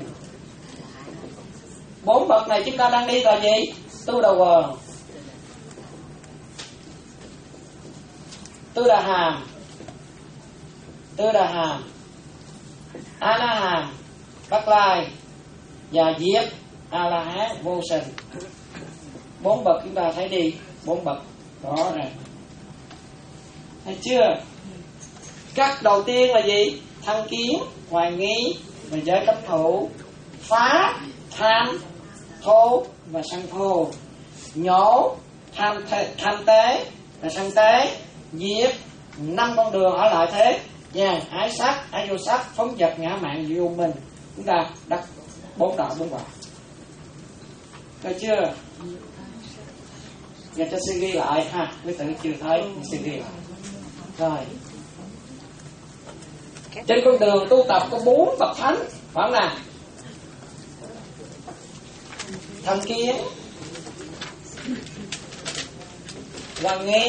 Bốn bậc này chúng ta đang đi là gì? Tư đầu quần, tư đà hàm, tư đà hàm, a la hàm, bắc lai và diệt a la hán vô sinh. Bốn bậc chúng ta thấy đi, bốn bậc đó này, thấy chưa? Cắt đầu tiên là gì? Thân kiến, hoài nghi và giới cấm thủ, phá tham thô và sân thô, nhổ tham thế, tham tế và sân tế, diệt năm con đường ở lại thế nha. Ái sắc, ái vô sắc, phóng dật, ngã mạn, vô minh. Chúng ta đặt bốn đạo bốn bài. Được chưa? Giờ cho suy ghi lại ha, quý tử chưa thấy suy ghi lại. Rồi. Trên con đường tu tập có bốn bậc thánh, phải không nào? Thân kiến, hoài nghi,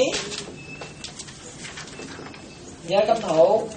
giới cấm thủ,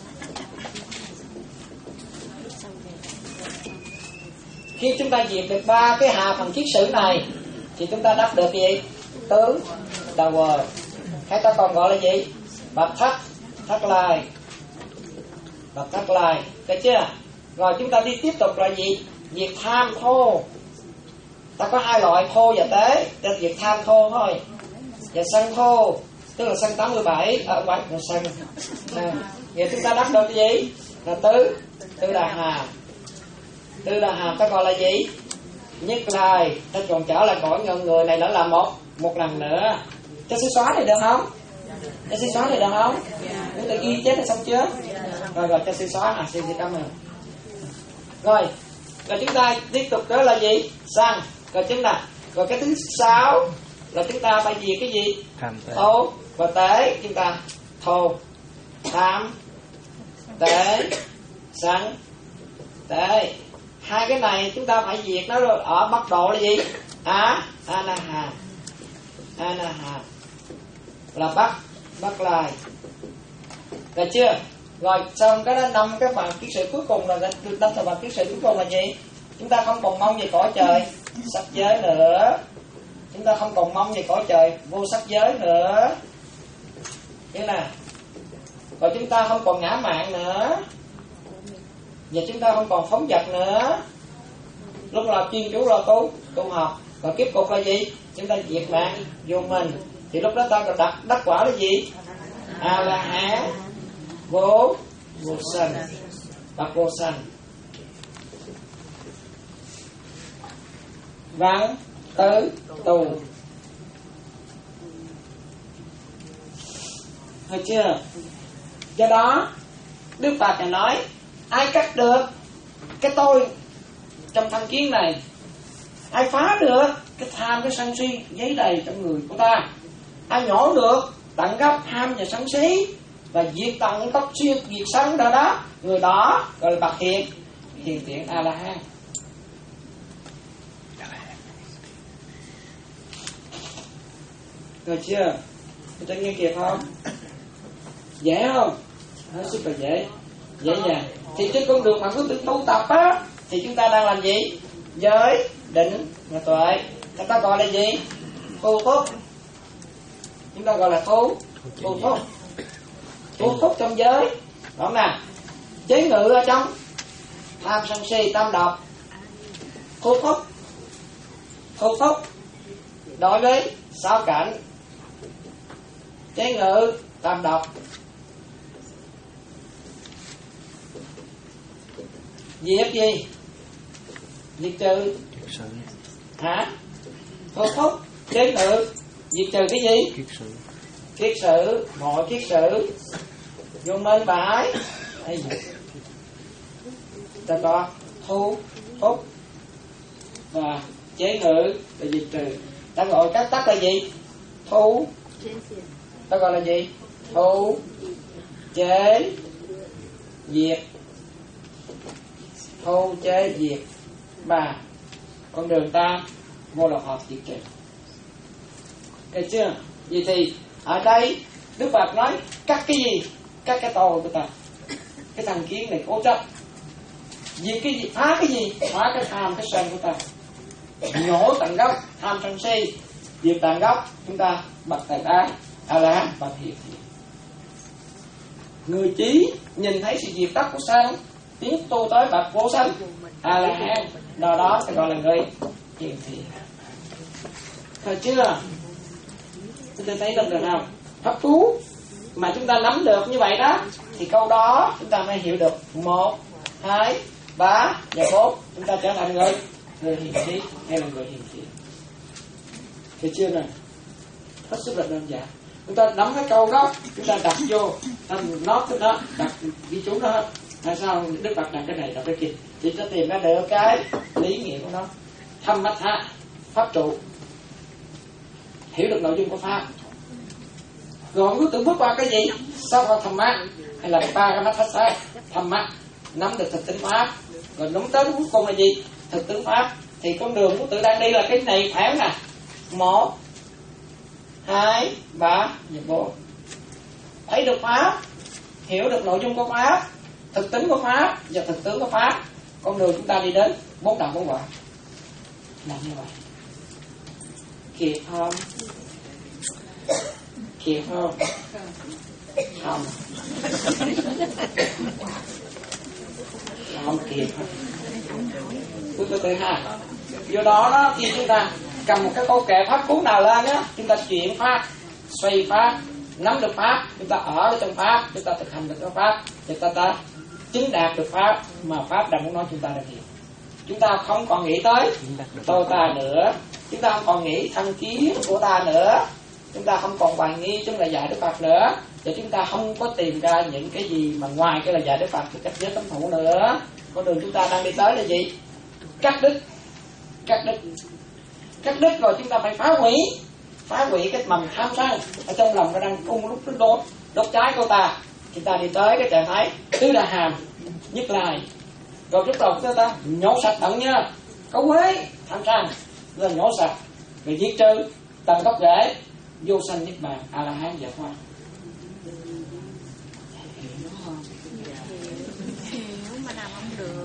khi chúng ta diệt được ba cái hạ phần kiết sử này thì chúng ta đắc được gì? Tướng đầu quờ. Hay ta còn gọi là gì? Bậc thất, thất lai, bậc thất lai. Được chưa? Rồi chúng ta đi tiếp tục là gì? Diệt tham thô. Ta có hai loại thô và tế, ta diệt tham thô thôi. Và sân thô, tức là sân tám mươi bảy ở ngoài là sân. À, vậy chúng ta đắc được cái gì? Là tứ, tứ đà hàm. Tứ đà hàm ta gọi là gì? nhất lời, ta còn trở lại cõi người người này nữa là một một lần nữa. Cho sẽ xóa này được không? Cho sẽ xóa này được không? Chúng ta ghi chết là xong chưa? Rồi rồi cho sẽ xóa. À xin cảm ơn. Rồi rồi chúng ta tiếp tục đó là gì? Sanh. Rồi chúng ta rồi cái thứ sáu là chúng ta phải diệt cái gì? Thô và tế. Chúng ta thô, tham, tế, sân, tế. Hai cái này chúng ta phải diệt nó rồi. Ở mức độ là gì? Á, anaha, anaha là bắt bắt lại. Được chưa? Rồi xong cái đó năm cái bài ký sự cuối cùng là năm bài ký sự cuối cùng là gì? Chúng ta không còn mong về cõi trời sắc giới nữa. Chúng ta không còn mong về cõi trời vô sắc giới nữa. Như nào? Rồi chúng ta không còn ngã mạn nữa. Và chúng ta không còn phóng dật nữa. Lúc nào chuyên chú lo tu tu học. Và kiếp cục là gì? Chúng ta diệt mạng vô mình. Thì lúc đó ta đặt đắc quả là gì? A la hán vô vô sanh, bậc vô sanh. Văn tứ tù. Thấy chưa? Do đó Đức Phật này nói ai cắt được cái tôi trong thân kiến này, ai phá được cái tham cái sân si giấy đầy trong người của ta, ai nhổ được tận gốc tham và sân si và diệt tận gốc siêu diệt sân đó đó, người đó gọi là bậc hiền hiền thiện A La Hán. Rồi chưa? Chúng ta nghe kịp không? Dễ không? Hết sức là dễ, dễ dàng. Thì trên con đường mà cứ tự tu tập á, thì chúng ta đang làm gì? Giới, định và tuệ. Chúng ta gọi là gì? Tu thúc. Chúng ta gọi là tu tu thúc. Tu thúc trong giới, đúng không nào? Chế ngự ở trong tham sân si tâm độc. Tu thúc, tu thúc đối với sáu cảnh. Chế ngự tâm độc. Diệt gì? Diệt trừ hả? Thu thúc chế ngự diệt trừ cái gì? Kiết sử. Kiết sử, mọi kiết sử vô minh bãi. Ta có thu thúc và chế ngự là diệt trừ. Ta gọi các tắc là gì? Thu. Ta gọi là gì? Thu chế diệt. Thu chế diệt. Ba con đường ta vô lậu hợp diệt trừ. Được chưa? Vậy thì ở đây Đức Phật nói cắt cái gì? Cắt cái tôi của ta, cái thành kiến này cố chấp. Diệt cái gì? Phá cái gì? Phá cái tham cái sân của ta, nhổ tận gốc tham sân si. Diệt tận gốc chúng ta bậc tài ba A La Hán bậc hiền thiện. Người trí nhìn thấy sự diệt tắt của sân, tiến tu tới bậc vô sanh A La Hán, đó đó sẽ gọi là người hiền thiện. Thôi chưa? Chúng ta thấy được rồi không? Pháp thú mà chúng ta nắm được như vậy đó, thì câu đó chúng ta mới hiểu được một, hai, ba và bốn. Chúng ta trở thành người người hiền trí hay là người hiền thiện. Thấy chưa nào? Hết sức là đơn giản. Chúng ta nắm cái câu đó, chúng ta đặt vô, ta nói cái đó, đặt ghi chú đó. Tại sao Đức Phật đặt cái này đặt cái kia? Thì ta tìm ra được cái lý nghĩa của nó. Thâm mắt tha, pháp trụ, hiểu được nội dung của pháp. Rồi cứ tưởng bước qua cái gì? Sao qua thâm mắt hay là ba cái mắt thất sai? Thâm mắt nắm được thực tính pháp, rồi nắm tới cuối cùng là gì? Thực tính pháp. Thì con đường của tự đang đi là cái này phải nè. Một, hai, ba và bốn. Thấy được pháp, hiểu được nội dung của pháp, thực tính của pháp và thực tướng của pháp. Con đường chúng ta đi đến bốn đạo bốn quả là như vậy. Kịp không? Kịp không? Không. Không kịp. Tôi tôi tôi ha. Do đó đó, khi chúng ta cầm một cái câu kệ pháp cú nào lên á, chúng ta chuyển pháp, xoay pháp, nắm được pháp, chúng ta ở trong pháp, chúng ta thực hành được cái pháp, chúng ta ta chứng đạt được pháp mà pháp đang muốn nói chúng ta là gì. chúng ta không còn nghĩ tới tôi ta nữa, chúng ta không còn nghĩ thân kiến của ta nữa, chúng ta không còn hoài nghi trong lời dạy Đức Phật nữa, và chúng ta không có tìm ra những cái gì mà ngoài cái lời dạy Đức Phật của cách giới cấm thủ nữa. Con đường chúng ta đang đi tới là gì? Cắt đứt, cắt đứt, cắt đứt rồi chúng ta phải phá hủy, phá hủy cái mầm tham sân ở trong lòng nó đang cung lúc nó đốt đốt cháy của ta. Chúng ta đi tới cái trạng thái tứ đà hàm nhất lai, rồi trước đầu chúng ta nhổ sạch tận nha, có quế tham sân rồi nhổ sạch, rồi diệt trừ tận gốc rễ vô sanh niết bàn a la hán giải thoát. Hiểu mà làm không được.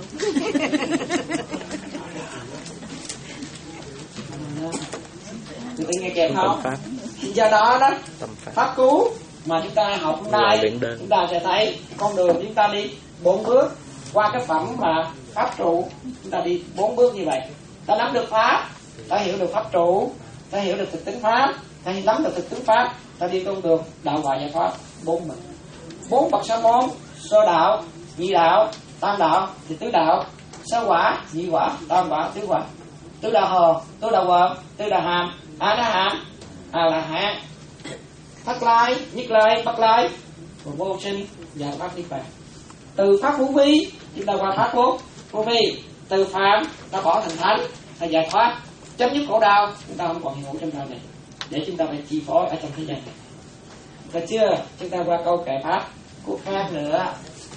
Chúng ta nghe kèm không? Do đó đó pháp cứu mà chúng ta học hôm nay, chúng ta sẽ thấy con đường chúng ta đi bốn bước qua cái phẩm mà pháp trụ. Chúng ta đi bốn bước như vậy, ta nắm được pháp, ta hiểu được pháp trụ, ta hiểu được thực tính pháp, ta nắm được thực tính pháp, ta đi con đường đạo quả giải thoát. Bốn mình, bốn bậc sa môn: sơ đạo, nhị đạo, tam đạo, thì tứ đạo. Sơ quả, nhị quả, tam quả, tứ quả. Tứ đạo hồ, tứ đạo quận, tứ đạo hàm, a la hán, a la hán. Thất lai, nhất lai, bất lai, và vô sinh giải thoát niết bàn. Từ pháp vô vi chúng ta qua pháp vô vô vi, từ phạm ta bỏ thành thánh, ta giải thoát, chấm dứt khổ đau. Chúng ta không còn hiện hữu trong đời này để chúng ta phải chi phối ở trong thế gian này. Được chưa? Chúng ta qua câu kệ pháp của khác nữa.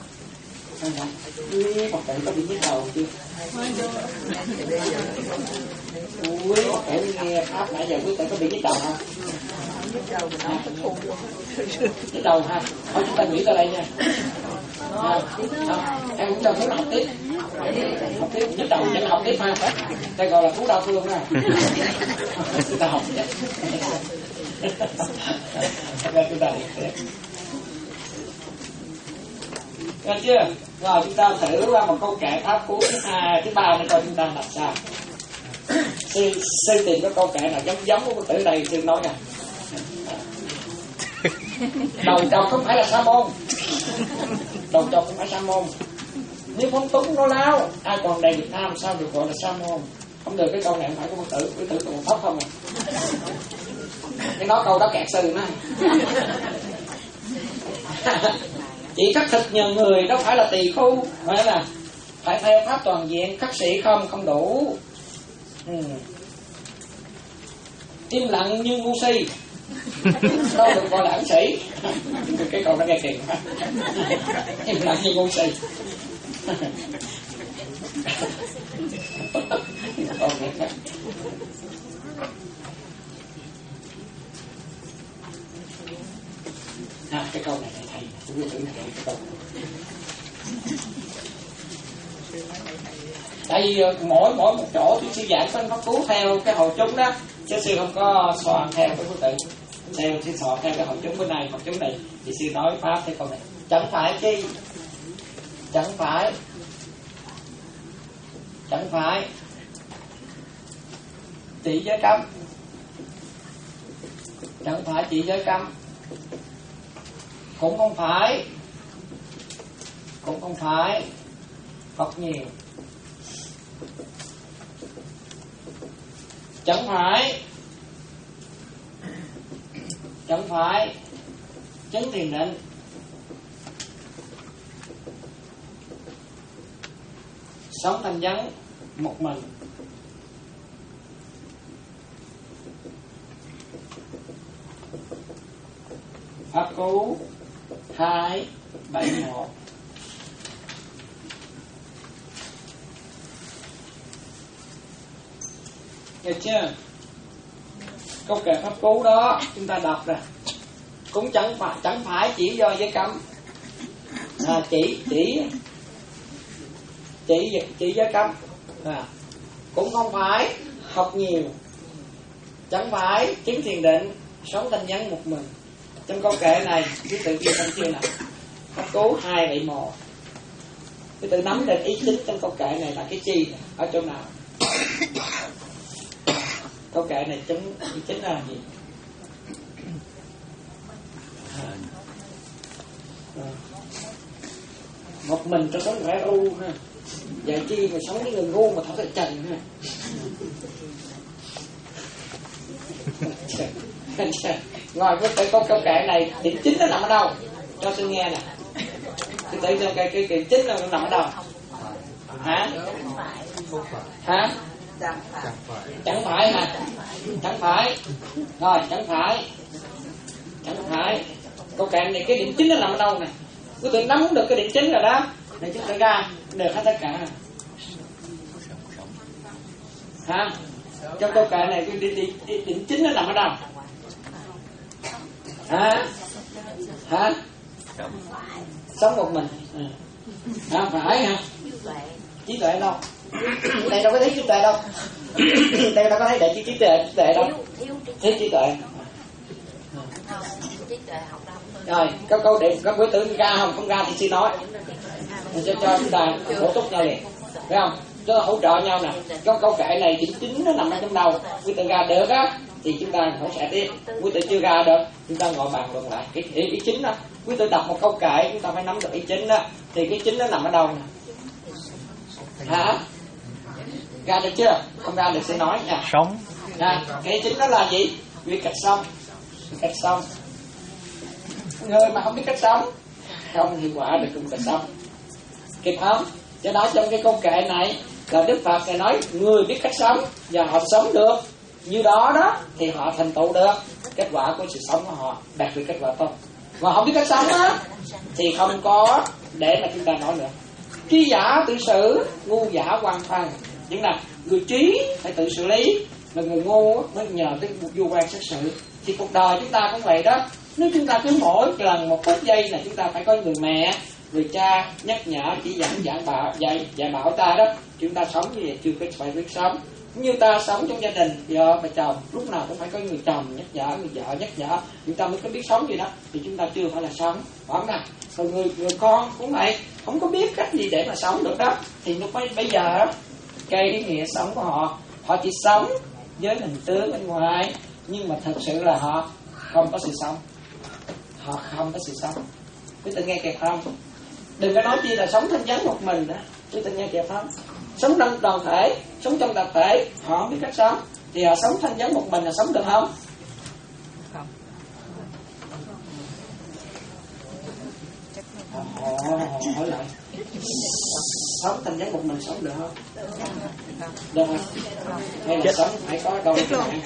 Ui, Phật tử có bị nhức đầu chưa? Ui, Phật tử nghe pháp nãy giờ quý tử có bị nhức đầu không? Nhức đầu ha? Thôi chúng ta nghỉ tới đây nha. À, à, em cũng cho phép học tiếp, học tiếp, nhức đầu chắc học tiếp ha. Đây gọi là cứu đau thương ha. Chúng ta học nhé. Chúng ta đi tiếp. Được chưa? Rồi chúng ta thử qua một câu kệ pháp cú thứ hai, thứ ba nữa coi chúng ta làm sao. Sư, sư tìm có câu kệ nào giống giống của tử đây sư nói nè. Đầu chồng không phải là sa môn, đầu chồng không phải sa môn. Nếu phóng túng nó láo, ai còn đầy được tham sao được gọi là sa môn? Không được, cái câu này không phải của Phật tử, Phật tử còn thấp không à? Cái nói câu đó kẹt sư nó. Chỉ khắc thịt nhờ người đó phải là tỳ khu, phải là phải theo pháp toàn diện, khắc sĩ không không đủ. Ừ. Im lặng như ngu si đâu được gọi là ẩn sĩ. Cái câu đó nghe kỳ quá. Im lặng như ngu si. À, cái câu này thầy thầy quý tử này cái câu này. Tại vì mỗi mỗi một chỗ thì sư giảng phân pháp cứu theo cái hội chúng đó, chứ sư không có soạn theo cái quý tử, theo sư soạn theo cái hội chúng bên này, hội chúng này thì sư nói pháp cái câu này. Chẳng phải chi, chẳng phải, chẳng phải chỉ giới cấm, chẳng phải chỉ giới cấm, cũng không phải, cũng không phải Phật nhiều, chẳng phải, chẳng phải chứng thiền định, sống thanh vắng một mình, pháp cú hai bảy một. Được chưa? Câu kệ pháp cú đó chúng ta đọc rồi, cũng chẳng phải chẳng phải chỉ do giới cấm, à, chỉ chỉ chỉ chỉ giới cấm, à, cũng không phải học nhiều, chẳng phải chứng thiền định, sống thanh vắng một mình. Trong câu kệ này quý tự ghi không chưa nào? Pháp cú hai bảy một. Quý tự nắm được ý chính trong câu kệ này là cái chi này, ở chỗ nào? Câu kệ này chính chính là gì? À, một mình cho có vẻ u ha. Vậy chi mà sống với người ngu mà thở cái trần nữa. Ngồi với cái câu câu kệ này, điểm chính nó nằm ở đâu? Cho tôi nghe nè. Tôi thấy cái cái cái chính nó nằm ở đâu? Hả? Hả? Chẳng phải hả? Chẳng phải. Rồi, chẳng phải. Chẳng phải. Câu kệ này cái điểm chính nó nằm ở đâu nè? Quý vị nắm được cái điểm chính rồi đó. Để chúng ta ra được hết tất cả. Hả? Trong câu kệ này cái điểm, điểm, điểm, điểm chính nó nằm ở đâu? Hả? Hả? Sống một mình. À. À, phải hả? Trí tuệ đâu? Đây đâu có thấy trí tuệ đâu. Đây đâu có thấy đại trí tuệ trí tuệ đâu. Thấy trí tuệ. Rồi, có câu để có bữa tưởng ra không? Không ra thì xin nói. Mình cho cho chúng ta bổ túc nhau liền, phải không? Chúng ta hỗ trợ nhau nè. Có câu kệ này điểm chính nó nằm ở trong đầu. Quý tự ra được á thì chúng ta hỗ trợ tiếp. Quý tự chưa ra được, chúng ta ngồi bàn luận lại cái ý, ý chính đó. Quý tự đọc một câu kệ, chúng ta phải nắm được ý chính đó. Thì cái chính nó nằm ở đâu nè? Hả? Ra được chưa? Không ra được sẽ nói nha. Sống. Nè, cái chính đó là gì? Biết cách sống. Cách sống. Người mà không biết cách sống không hiệu quả được trong cách sống. Kịp không? Do đó trong cái câu kệ này là Đức Phật Ngài nói người biết cách sống và họ sống được như đó đó thì họ thành tựu được kết quả của sự sống của họ, đạt được kết quả tốt. Mà không biết cách sống á thì không có để mà chúng ta nói nữa. Trí giả tự xử, ngu giả quan phan. Những là người trí phải tự xử lý, mà người ngu mới nhờ tới vô quan xét xử. Thì cuộc đời chúng ta cũng vậy đó. Nếu chúng ta cứ mỗi lần một phút giây là chúng ta phải có người mẹ, người cha nhắc nhở, chỉ dẫn dạy bảo, dạy, dạy bảo ta đó, chúng ta sống như vậy chưa biết phải biết sống. Như ta sống trong gia đình, vợ và chồng, lúc nào cũng phải có người chồng nhắc nhở, người vợ nhắc nhở, chúng ta mới có biết sống gì đó, thì chúng ta chưa phải là sống, phải không nào? Còn người người con cũng vậy, không có biết cách gì để mà sống được đó, thì lúc bây, bây giờ cái ý nghĩa sống của họ, họ chỉ sống với hình tướng bên ngoài, nhưng mà thực sự là họ không có sự sống, họ không có sự sống. Quý vị nghe kịp không? Đừng có nói chi là sống thanh vắng một mình nữa. Quý vị nghe kịp không? Sống trong đoàn thể, sống trong tập thể, họ không biết cách sống, thì họ sống thanh vắng một mình là sống được không? Không. Họ, họ, họ hỏi lại, sống thanh vắng một mình sống được không? Được không? Hay là sống phải có đôi bạn?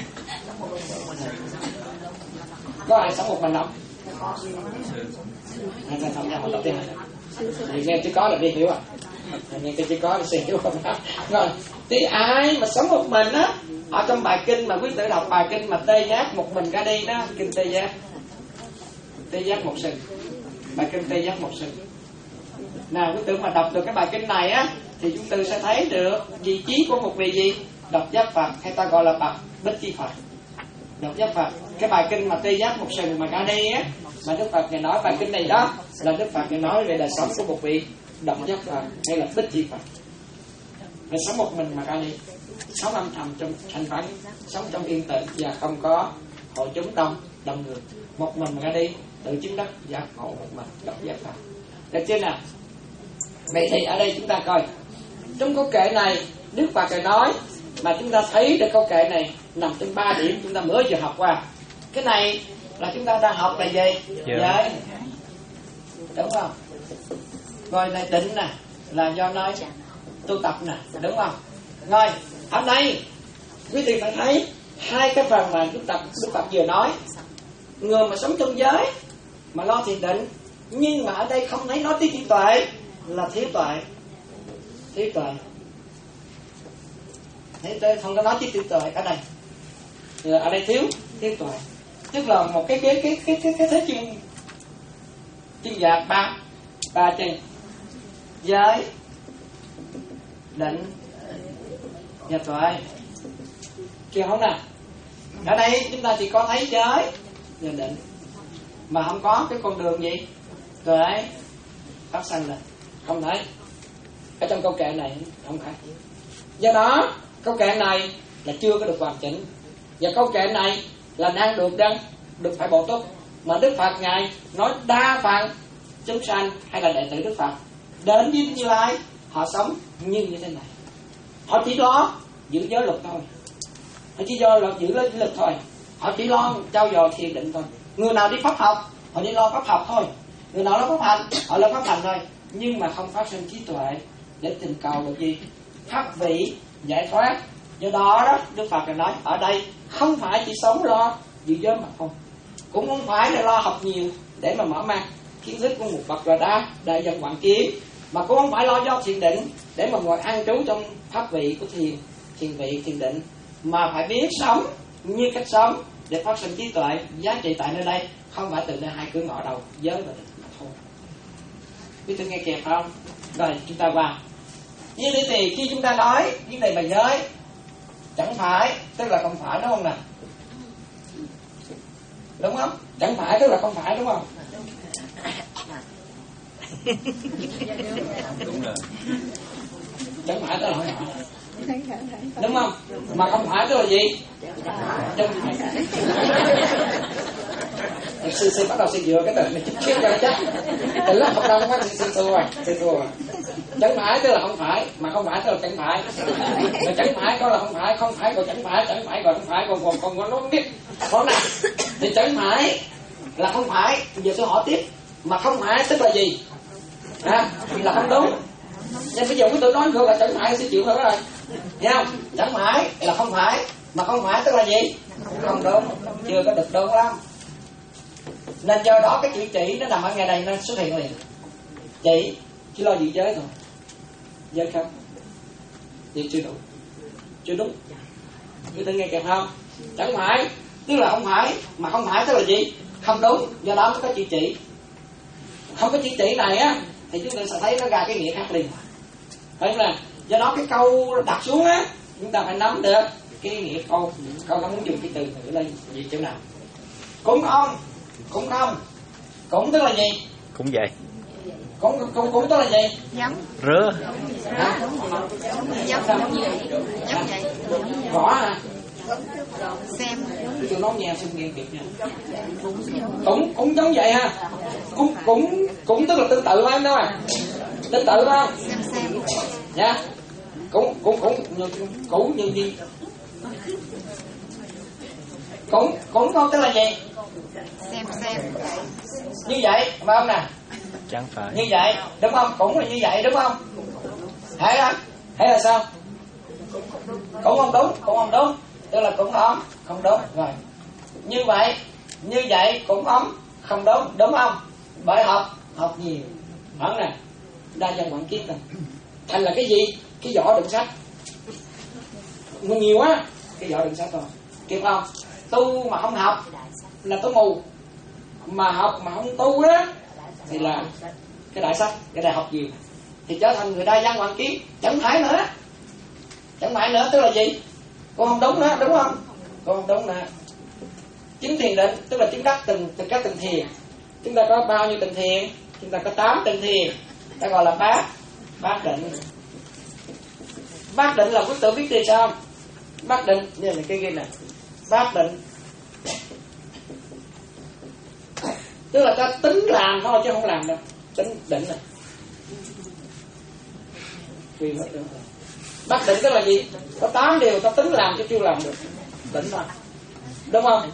Có ai sống một mình không? Hay là không nha, họ tập tiên hả? Thì nghe chứ có là đi hiểu à? Nghe cái chứ có là sẽ hiểu không? Rồi, thì ai mà sống một mình á, ở trong bài kinh mà quý tử đọc bài kinh mà tê giác một mình ra đi đó, kinh tê giác, tê giác một sừng, bài kinh tê giác một sừng. Nào quý tử mà đọc được cái bài kinh này á, thì chúng tôi sẽ thấy được vị trí của một vị gì? Độc giác Phật, hay ta gọi là bậc Bích Chi Phật. Độc giác Phật, cái bài kinh mà tê giác một sừng mà ra đi á, mà Đức Phật Ngài nói bài kinh này đó là Đức Phật Ngài nói về đời sống của một vị độc giác Phật hay là Bích Chi Phật. Ngài sống một mình mà ra đi, sống âm thầm trong thanh vắng, sống trong yên tĩnh và không có hội chúng đông đông người, một mình mà ra đi tự chứng đắc giác ngộ một mình độc giác Phật. Được chưa nào? Vậy thì ở đây chúng ta coi trong câu kệ này Đức Phật Ngài nói mà chúng ta thấy được câu kệ này nằm trong ba điểm chúng ta mới vừa học qua. Cái này là chúng ta đang học là gì? Giới. Đúng không? Rồi này định nè là do nói tu tập nè, đúng không? Rồi ở đây quý vị phải thấy hai cái phần mà Đức Phật Đức Phật vừa nói. Người mà sống trong giới mà lo thiền định, nhưng mà ở đây không thấy nói tới trí tuệ là thiếu tuệ, thiếu tuệ. Thế tôi không có nói tới trí tuệ ở đây. Rồi ở đây thiếu thiếu tuệ, tức là một cái cái cái cái cái, cái thế chuyên chuyên giác ba ba chân giới định và tuệ, kêu không nè. Ở đây chúng ta chỉ có thấy giới và định mà không có cái con đường gì tuệ phát sanh lên, không thấy. Ở trong câu kệ này không thấy. Do đó câu kệ này là chưa có được hoàn chỉnh, và câu kệ này là đang được đang được phải bổ túc. Mà Đức Phật Ngài nói đa phần chúng sanh hay là đệ tử Đức Phật đến với Như Lai họ sống như như thế này. Họ chỉ lo giữ giới luật thôi, họ chỉ do lo giữ giới luật thôi, họ chỉ lo trao dồi thiền định thôi. Người nào đi pháp học, họ đi lo pháp học thôi. Người nào lo pháp hành, họ lo pháp hành thôi. Nhưng mà không phát sinh trí tuệ để tìm cầu được gì? Pháp vị giải thoát. Do đó đó, Đức Phật đã nói ở đây không phải chỉ sống lo giữ giới mà không, cũng không phải là lo học nhiều để mà mở mang kiến thức của một bậc là đa đại dân Quảng Kiến, mà cũng không phải lo do thiền định để mà ngồi an trú trong pháp vị của thiền thiền vị thiền định, mà phải biết sống như cách sống để phát sinh trí tuệ. Giá trị tại nơi đây không phải từ nơi hai cửa ngõ đầu giới và định mà thôi. Biết tôi nghe kịp không? Rồi chúng ta vào. Như thế thì khi chúng ta nói vấn đề bài giới, chẳng phải tức là không phải, đúng không nào? Đúng không? Chẳng phải tức là không phải, đúng không? Đúng rồi. Chẳng phải tức là không phải, đúng không? Mà không phải tức là gì? Chẳng phải. Sư sư bắt đầu sư dựa cái từ này chút xíu cho chắc. Từ lúc học đâu cũng có sư sư rồi, sư sư rồi. Chẳng phải tức là không phải, mà không phải tức là chẳng phải. Mà chẳng phải có là không phải, không phải còn chẳng phải, chẳng phải còn không phải, còn còn còn còn nó biết. Còn nào? Thì chẳng phải là không phải. Giờ tôi hỏi tiếp, mà không phải tức là gì? À, là không đúng. Nhưng bây giờ cái tôi nói ngược là chẳng phải sẽ chịu thôi rồi. Nghe không? Chẳng phải là không phải, mà không phải tức là gì? Không đúng, chưa có được đúng lắm. Nên do đó cái chữ chỉ nó nằm ở ngay đây nó xuất hiện liền. Chỉ chỉ lo giữ giới thôi, giới không, vậy chưa đủ, chưa đúng. Cứ tự nghe kịp không? Chẳng phải tức là không phải, mà không phải tức là gì? Không đúng. Do đó mới có chữ chỉ. Không có chữ chỉ này á thì chúng ta sẽ thấy nó ra cái nghĩa khác liền. Phải không là do đó cái câu đặt xuống á, chúng ta phải nắm được cái nghĩa câu. Câu nó muốn dùng cái từ ngữ lên gì chỗ nào? Cũng không, cũng không, cũng tức là gì? Cũng vậy. Cũng cũng cũng tức là gì? Giống. Rứa. Hả? Giống giống vậy. Giống vậy. Rõ hả? Xem. Tôi nói nghe xin nghe kịp nha. Cũng cũng giống vậy ha. Cũng cũng cũng tức là tương tự phải không? Tương tự không? Xem xem. Nha. Cũng cũng cũng cũng như gì? Cũng cũng không tức là gì? Xem xem. Như vậy phải không nè? Chẳng phải. Như vậy đúng không? Cũng là như vậy đúng không? Hay không? Hay là sao? Cũng không đúng, cũng không đúng. Tức là cũng không, không đúng. Rồi. Như vậy, như vậy cũng không, không đúng, đúng không? Bởi học, học nhiều. Phải không nè? Đa dân Quảng Kiến rồi. Thành là cái gì? Cái vỏ đựng sách. Nhiều quá, cái vỏ đựng sách thôi. Kịp không? Tu mà không học là tu mù, mà học mà không tu á thì là cái đại sách, cái đại học nhiều thì trở thành người đa văn Quảng Kiến. Chẳng phải nữa, chẳng phải nữa tức là gì? Con không đúng nữa, đúng không? Con không đúng nữa. Chứng thiền định tức là chứng đắc từng từng các từng thiền. Chúng ta có bao nhiêu từng thiền? Chúng ta có tám từng thiền, ta gọi là bát bát định. Bát định là quý tử biết gì sao? Bát định như là cái ghi nè, bát định tức là ta tính làm thôi chứ không làm đâu. Tính định này quyền hết được. Bát định tức là gì? Có tám điều ta tính làm chứ chưa làm được. Định thôi, đúng không?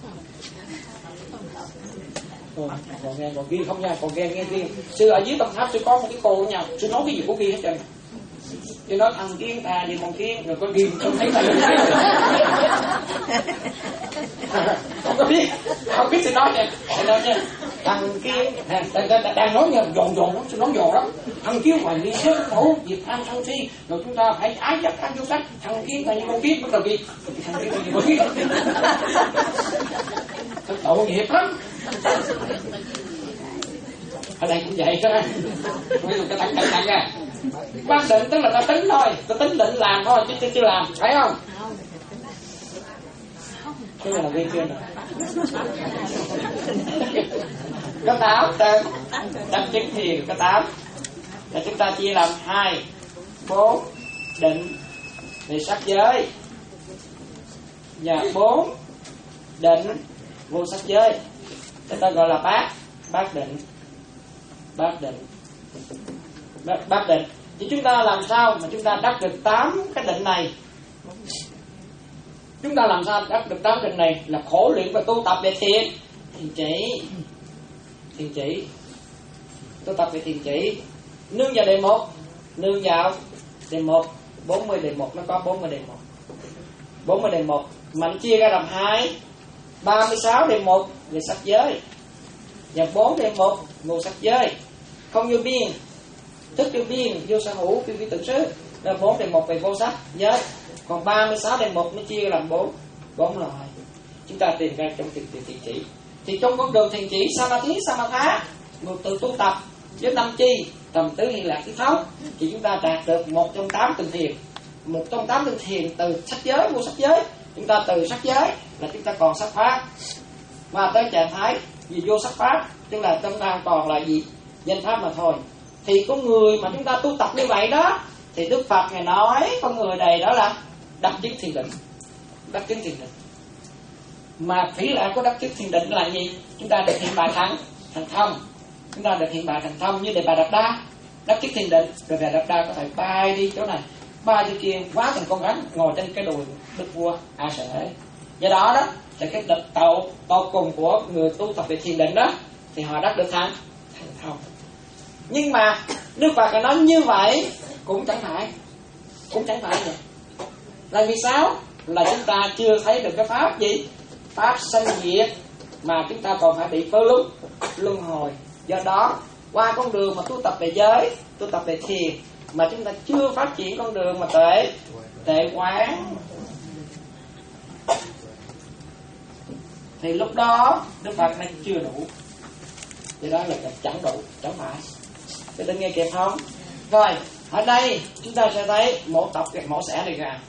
Ồ, còn nghe còn ghi không nha, còn nghe nghe ghi. Sư ở dưới Tâm Tháp sư có một cái cô nha, sư nói cái gì cũng ghi hết trơn. Sư nói thằng Kiến ta đi con Kiến rồi có ghi không thấy là không có biết, không biết sư nói nha, sư nói nha. Thằng Kiến đang, đang nói nha, dồn dồn lắm, sư nói dồn lắm. Thằng Kiến phải đi hết khổ, việc tham sân si, rồi chúng ta phải ái chấp tham vô sách. Thằng Kiến là như con Kiến, bắt đầu ghi. Thằng Kiến là như con Kiến. Thật tội nghiệp lắm. Ở đây cũng vậy đó. Ví dụ cái tặng tặng tặng ra. Bát định tức là ta tính thôi, ta tính định làm thôi chứ chưa làm, phải không? Cái này là ghi chưa nè. Có tám tên, tám chứng thiền có tám. Là chúng ta chia làm hai, bốn định về sắc giới và bốn định vô sắc giới. Chúng ta gọi là bát bát định, bát định, bát, bát định. Thì chúng ta làm sao mà chúng ta đắc được tám cái định này? Chúng ta làm sao đắc được tám định này? Là khổ luyện và tu tập về thiền thiền chỉ. Thiền chỉ tu tập về thiền chỉ. Nương vào đề một, nương vào đề một, bốn mươi đề một, nó có bốn mươi đề một, bốn mươi đề một mà nó chia ra làm hai, ba mươi sáu đề một về sắc giới và bốn đề một vô sắc giới. Không vô biên, thức vô biên, vô sở hữu, vô vi tự xứ, là bốn đề một về vô sắc giới. Còn ba mươi sáu đề một nó chia làm bốn bốn loại. Chúng ta tìm ra trong thiền thiền chỉ. Thì trong con đường thiền chỉ Samadhi Samatha, một từ tu tập với tâm chi tầm tứ hiện lạc thứ thống, thì chúng ta đạt được một trong tám tầng thiền. Một trong tám tầng thiền từ sắc giới vô sắc giới. Chúng ta từ sắc giới là chúng ta còn sắc pháp, mà tới trạng thái vì vô sắc pháp tức là chúng ta còn là gì? Danh pháp mà thôi. Thì con người mà chúng ta tu tập như vậy đó, thì Đức Phật Ngài nói con người này đó là đắc chứng thiền định. Đắc chứng thiền định. Mà phỉ lại có đắc chứng thiền định là gì? Chúng ta được hiện bài thắng thành thông. Chúng ta được hiện bài thành thông như đề bà Đạt Đa, đắc chứng thiền định, rồi đề Đạt Đa có thể bay đi chỗ này, bay đi kia, hóa thành con rắn ngồi trên cái đùi đức vua A Sở. Do đó đó là cái địch tậu tột cùng của người tu tập về thiền định đó, thì họ đắc được thành thành thông. Nhưng mà Đức Phật nói như vậy cũng chẳng phải, cũng chẳng phải vậy. Là vì sao? Là chúng ta chưa thấy được cái pháp gì? Pháp sanh diệt, mà chúng ta còn phải bị phơ lúc luân hồi. Do đó qua con đường mà tu tập về giới, tu tập về thiền, mà chúng ta chưa phát triển con đường mà tuệ tuệ quán, thì lúc đó Đức Phật này chưa đủ. Do đó là chẳng đủ, chẳng phải. Chúng ta nghe kịp không? Rồi ở đây chúng ta sẽ thấy mẫu tập cái mẫu xẻ này ra.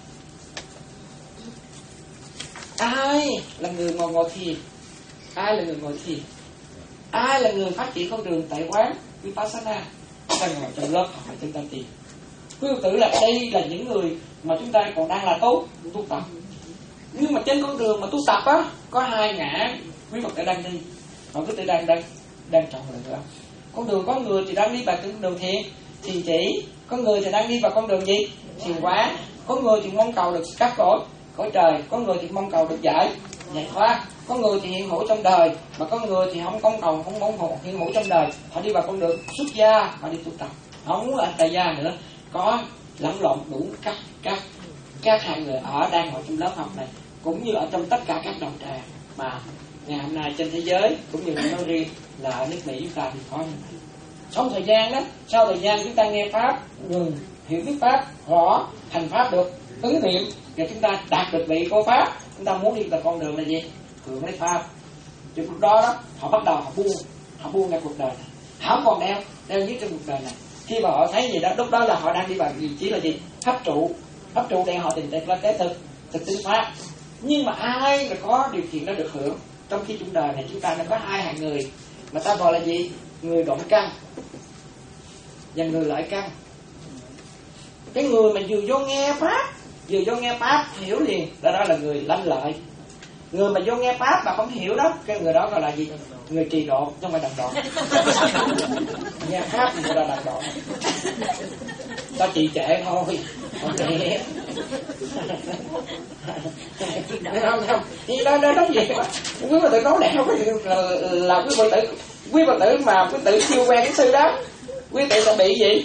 Ai là người ngồi ngồi thiền? Ai là người ngồi thiền? Ai là người phát triển con đường tại quán Vipassana? Chúng ta ngồi trong lớp học chúng ta tìm. Quý tử là đây là những người mà chúng ta còn đang là tu tu tập. Nhưng mà trên con đường mà tu tập á, có hai ngã quý Phật tử đang đi, mà quý tử đang đang đang chọn lựa. Con đường có người thì đang đi vào con đường thiền thiền chỉ, có người thì đang đi vào con đường gì? Thiền quán. Có người thì mong cầu được các cõi cõi trời, có người thì mong cầu được giải giải thoát, có người thì hiện hữu trong đời, mà có người thì không mong cầu, không mong cầu hiện hữu trong đời. Họ đi vào con đường xuất gia, họ đi tu tập, họ không muốn là tại gia nữa. Có lẫn lộn đủ các các các hạng người ở đang ngồi trong lớp học này, cũng như ở trong tất cả các đồng tràng mà ngày hôm nay trên thế giới, cũng như nói riêng là ở nước Mỹ chúng ta thì có như vậy. Trong thời gian đó, sau thời gian chúng ta nghe pháp, ngừng hiểu biết pháp, rõ thành pháp được, ứng niệm, và chúng ta đạt được vị của pháp, chúng ta muốn đi vào con đường là gì? Hưởng lấy pháp. Thì lúc đó đó họ bắt đầu họ buông, họ buông ra cuộc đời này, họ không còn đeo đeo nhất trong cuộc đời này. Khi mà họ thấy gì đó, lúc đó là họ đang đi vào vị trí là gì? Hấp trụ, hấp trụ để họ tìm được là cái thực thực tính pháp. Nhưng mà ai là có điều kiện đó được hưởng? Trong khi trong đời này chúng ta đã có hai hạng người mà ta gọi là gì? Người đoạn căn và người lợi căn. Cái người mà vừa vô nghe pháp, vừa vô nghe pháp hiểu liền, đó, đó là người lanh lợi. Người mà vô nghe pháp mà không hiểu đó, cái người đó gọi là gì? Người trì độ, chứ không phải đần độn. Nghe pháp thì gọi là đần độn. Ta trì trệ thôi, không trì. Không không, thì đó đó đó gì mà quý bà tử nói đẹp là, là quý bà tử quý bà tử mà quý tử chưa quen cái sư đó, quý tử sẽ bị gì?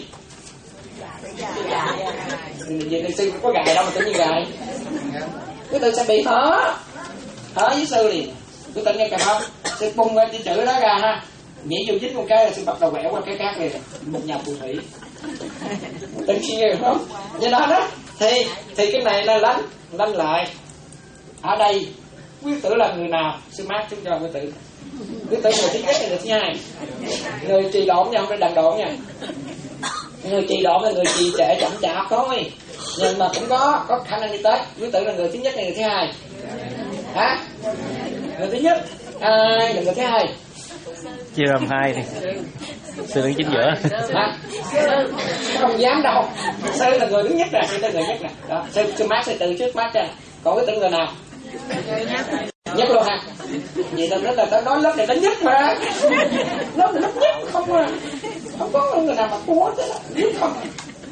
Vì cái sư có gài đâu mà tự nhiên gài. Quý tử sẽ bị thở thở với sư liền. Quý tử nghe kìa không? Sư bung cái chữ đó ra ha, nhảy vô dính một cái là sư bắt đầu quẹo qua cái khác liền, một nhà phù thủy. Tự nhiên nghe không? Do đó đó thì thì cái này là lánh lánh lại. Ở đây quý tử là người nào? Sư mát chúng cho quý tử. Quý tử người thứ nhất là người thứ hai. Người trì độn nha, không phải đần độn nha. Người trì độn là người trì trệ chậm chạp thôi, nhưng mà cũng có có khả năng đi tới. Quý tử là người thứ nhất hay người thứ hai? Hả? Người thứ nhất. Ai là người thứ hai? Chia làm hai đi. Sư đứng chính giữa. Hả? Không dám đâu. Sư là người thứ nhất nè, sư là người nhất nè. Đó, sư sư mát sư tự trước mát ra. Còn quý tử người nào? Nhất luôn ha. Vậy ta rất là ta nói lớp này nó nhất mà. Lớp này lớp nhất không à. Không có người nào mà thua thế đó. Nhất không.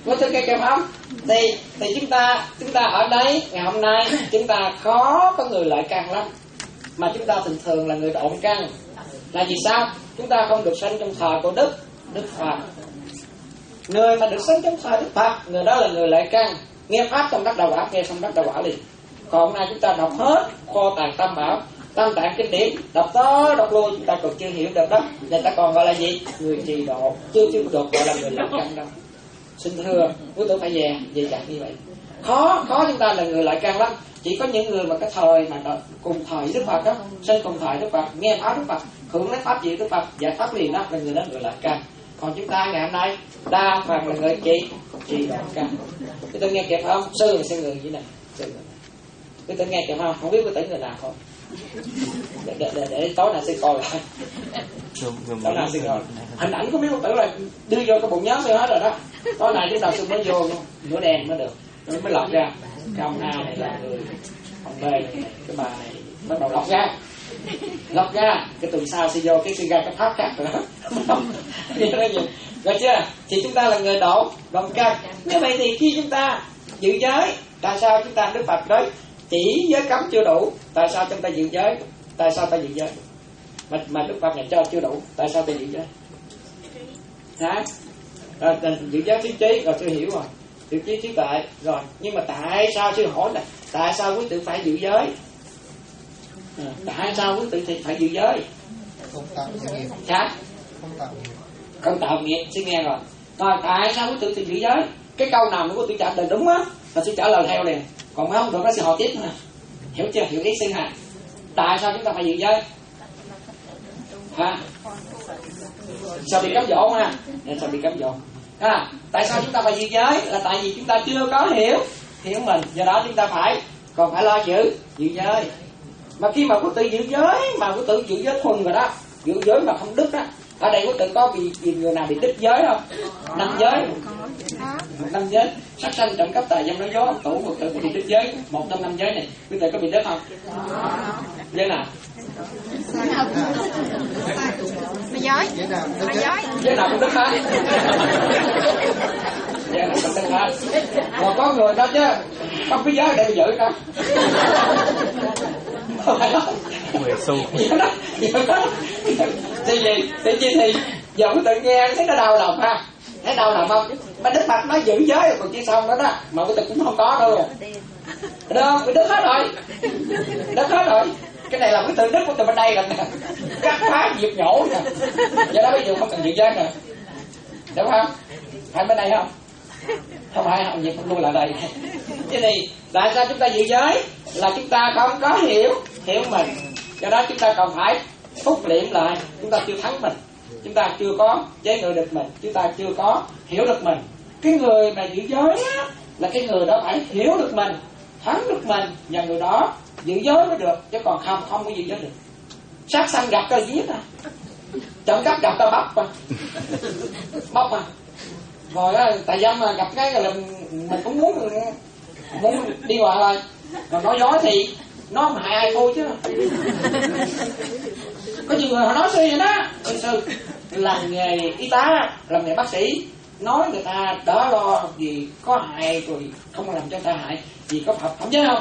Có thưa kịp không? Thì thì chúng ta chúng ta ở đây ngày hôm nay chúng ta khó có người lợi căn lắm, mà chúng ta thường thường là người độn căn. Là vì sao? Chúng ta không được sinh trong thời của Đức Đức Phật. Người mà được sinh trong thời Đức Phật, người đó là người lợi căn, nghe pháp xong đắc đạo quả, nghe xong đắc đạo quả liền. Còn hôm nay chúng ta đọc hết kho tàng Tam Bảo, Tam Tạng kinh điển, đọc tới đọc lui chúng ta còn chưa hiểu được đó, người ta còn gọi là gì? Người trì độ, chưa chưa được gọi là người lợi căn đâu. Xin thưa quý tử phải về về chặt như vậy. Khó khó chúng ta là người lợi căn lắm. Chỉ có những người mà cái thời mà đó, cùng thời Đức Phật đó, sinh cùng thời Đức Phật, nghe pháp Đức Phật, hưởng lấy pháp gì Đức Phật, giải pháp liền đó là người đó người lợi căn. Còn chúng ta ngày hôm nay đa phần là người trì trì độ căn. Quý tử nghe kịp không? Sư là sư người như này, sư người này. Quý tử nghe kịp không? Không biết quý tử người nào không? Để, để, để, để tối nào sư coi lại. Tối nào sư coi. Hình ảnh có biết quý tử là đưa vô cái bụng nhớ sư hết rồi đó. Tối nay chúng ta sư mới vô nửa đèn mới được, rồi mới lọc ra. Cái ông A này là người, ông B này, cái bà này bắt đầu lọc ra, lọc ra. Cái tuần sau sư vô cái sư ra cái pháp khác rồi đó. Rồi chưa? Thì chúng ta là người độ độ căn. Như vậy thì khi chúng ta giữ giới, tại sao chúng ta Đức Phật nói chỉ giới cấm chưa đủ, tại sao chúng ta giữ giới? Tại sao ta giữ giới? Mà, mà Đức Phật này cho chưa đủ, tại sao ta giữ giới? Hả? Rồi, giữ giới trí trí, rồi tôi hiểu rồi. Tự trí trí tuệ, rồi. Nhưng mà tại sao sư hỏi là tại sao quý tử phải giữ giới? À, tại sao quý tử thì phải giữ giới? Không tạo nghiệp. Hả? Không tạo nghiệp. Không tạo nghiệp, sư nghe rồi. Rồi tại sao quý tử thì giữ giới? Cái câu nào của tôi trả lời đúng á, là sư trả lời theo liền. Còn không được, nó sẽ hỏi tiếp nè. Hiểu chưa? Hiểu ý sư hả? Tại sao chúng ta phải giữ giới? Hả? Sao bị cám dỗ ha? Nên sao bị cám dỗ? À, tại sao chúng ta phải giữ giới? Là tại vì chúng ta chưa có hiểu hiểu mình, do đó chúng ta phải còn phải lo giữ giữ giới. Mà khi mà quý tử giữ giới, mà quý tử giữ giới thuần rồi đó, giữ giới mà không đứt á, ở đây quý tử có bị, bị người nào bị đứt giới không? Năm giới, năm giới, sát sanh, trộm cắp, tà dâm, nói dối, tủ, quý tử có bị đứt giới, một trong năm giới này, quý tử có bị đứt không? Giới nào? Mày giới, mày giới, giới nào cũng đứt hết. Giới nào cũng đứt hết. Còn có người đó chứ, không biết giới để giữ đâu. mười xu. Thì gì? Thì gì thì giờ quý tử nghe thấy nó đau lòng ha, thấy đau lòng không? Mà Đức Phật nói giữ giới còn chưa xong đó đó, mà quý tử cũng không có đâu luôn. Được không? Quý đứt hết rồi, đứt hết rồi. Cái này là quý tử đứt của từ bên đây rồi nè, cắt phá diệt nhổ nè, do đó bây giờ không cần giữ giới nè, đúng không? Phải bên đây không? Không phải, không, việc lui lại đây. Thế thì tại sao chúng ta giữ giới? Là chúng ta không có hiểu hiểu mình, do đó chúng ta còn phải phúc liệm lại. Chúng ta chưa thắng mình, chúng ta chưa có chế ngự được mình, chúng ta chưa có hiểu được mình. Cái người mà giữ giới á, là cái người đó phải hiểu được mình, thắng được mình, và người đó giữ giới mới được, chứ còn không không có giữ giới được. Sát sanh gặp ta giết à, trộm cắp gặp ta bóc à, bóc à. Rồi á, tại dâm mà gặp cái là mình cũng muốn muốn đi ngoài rồi. Còn nói dối thì nó mà hại ai thôi chứ. Có nhiều người họ nói sư vậy đó, sư làm nghề y tá, làm nghề bác sĩ, nói người ta đỡ lo gì có hại rồi không làm cho người ta hại, vì có Phật không chứ không?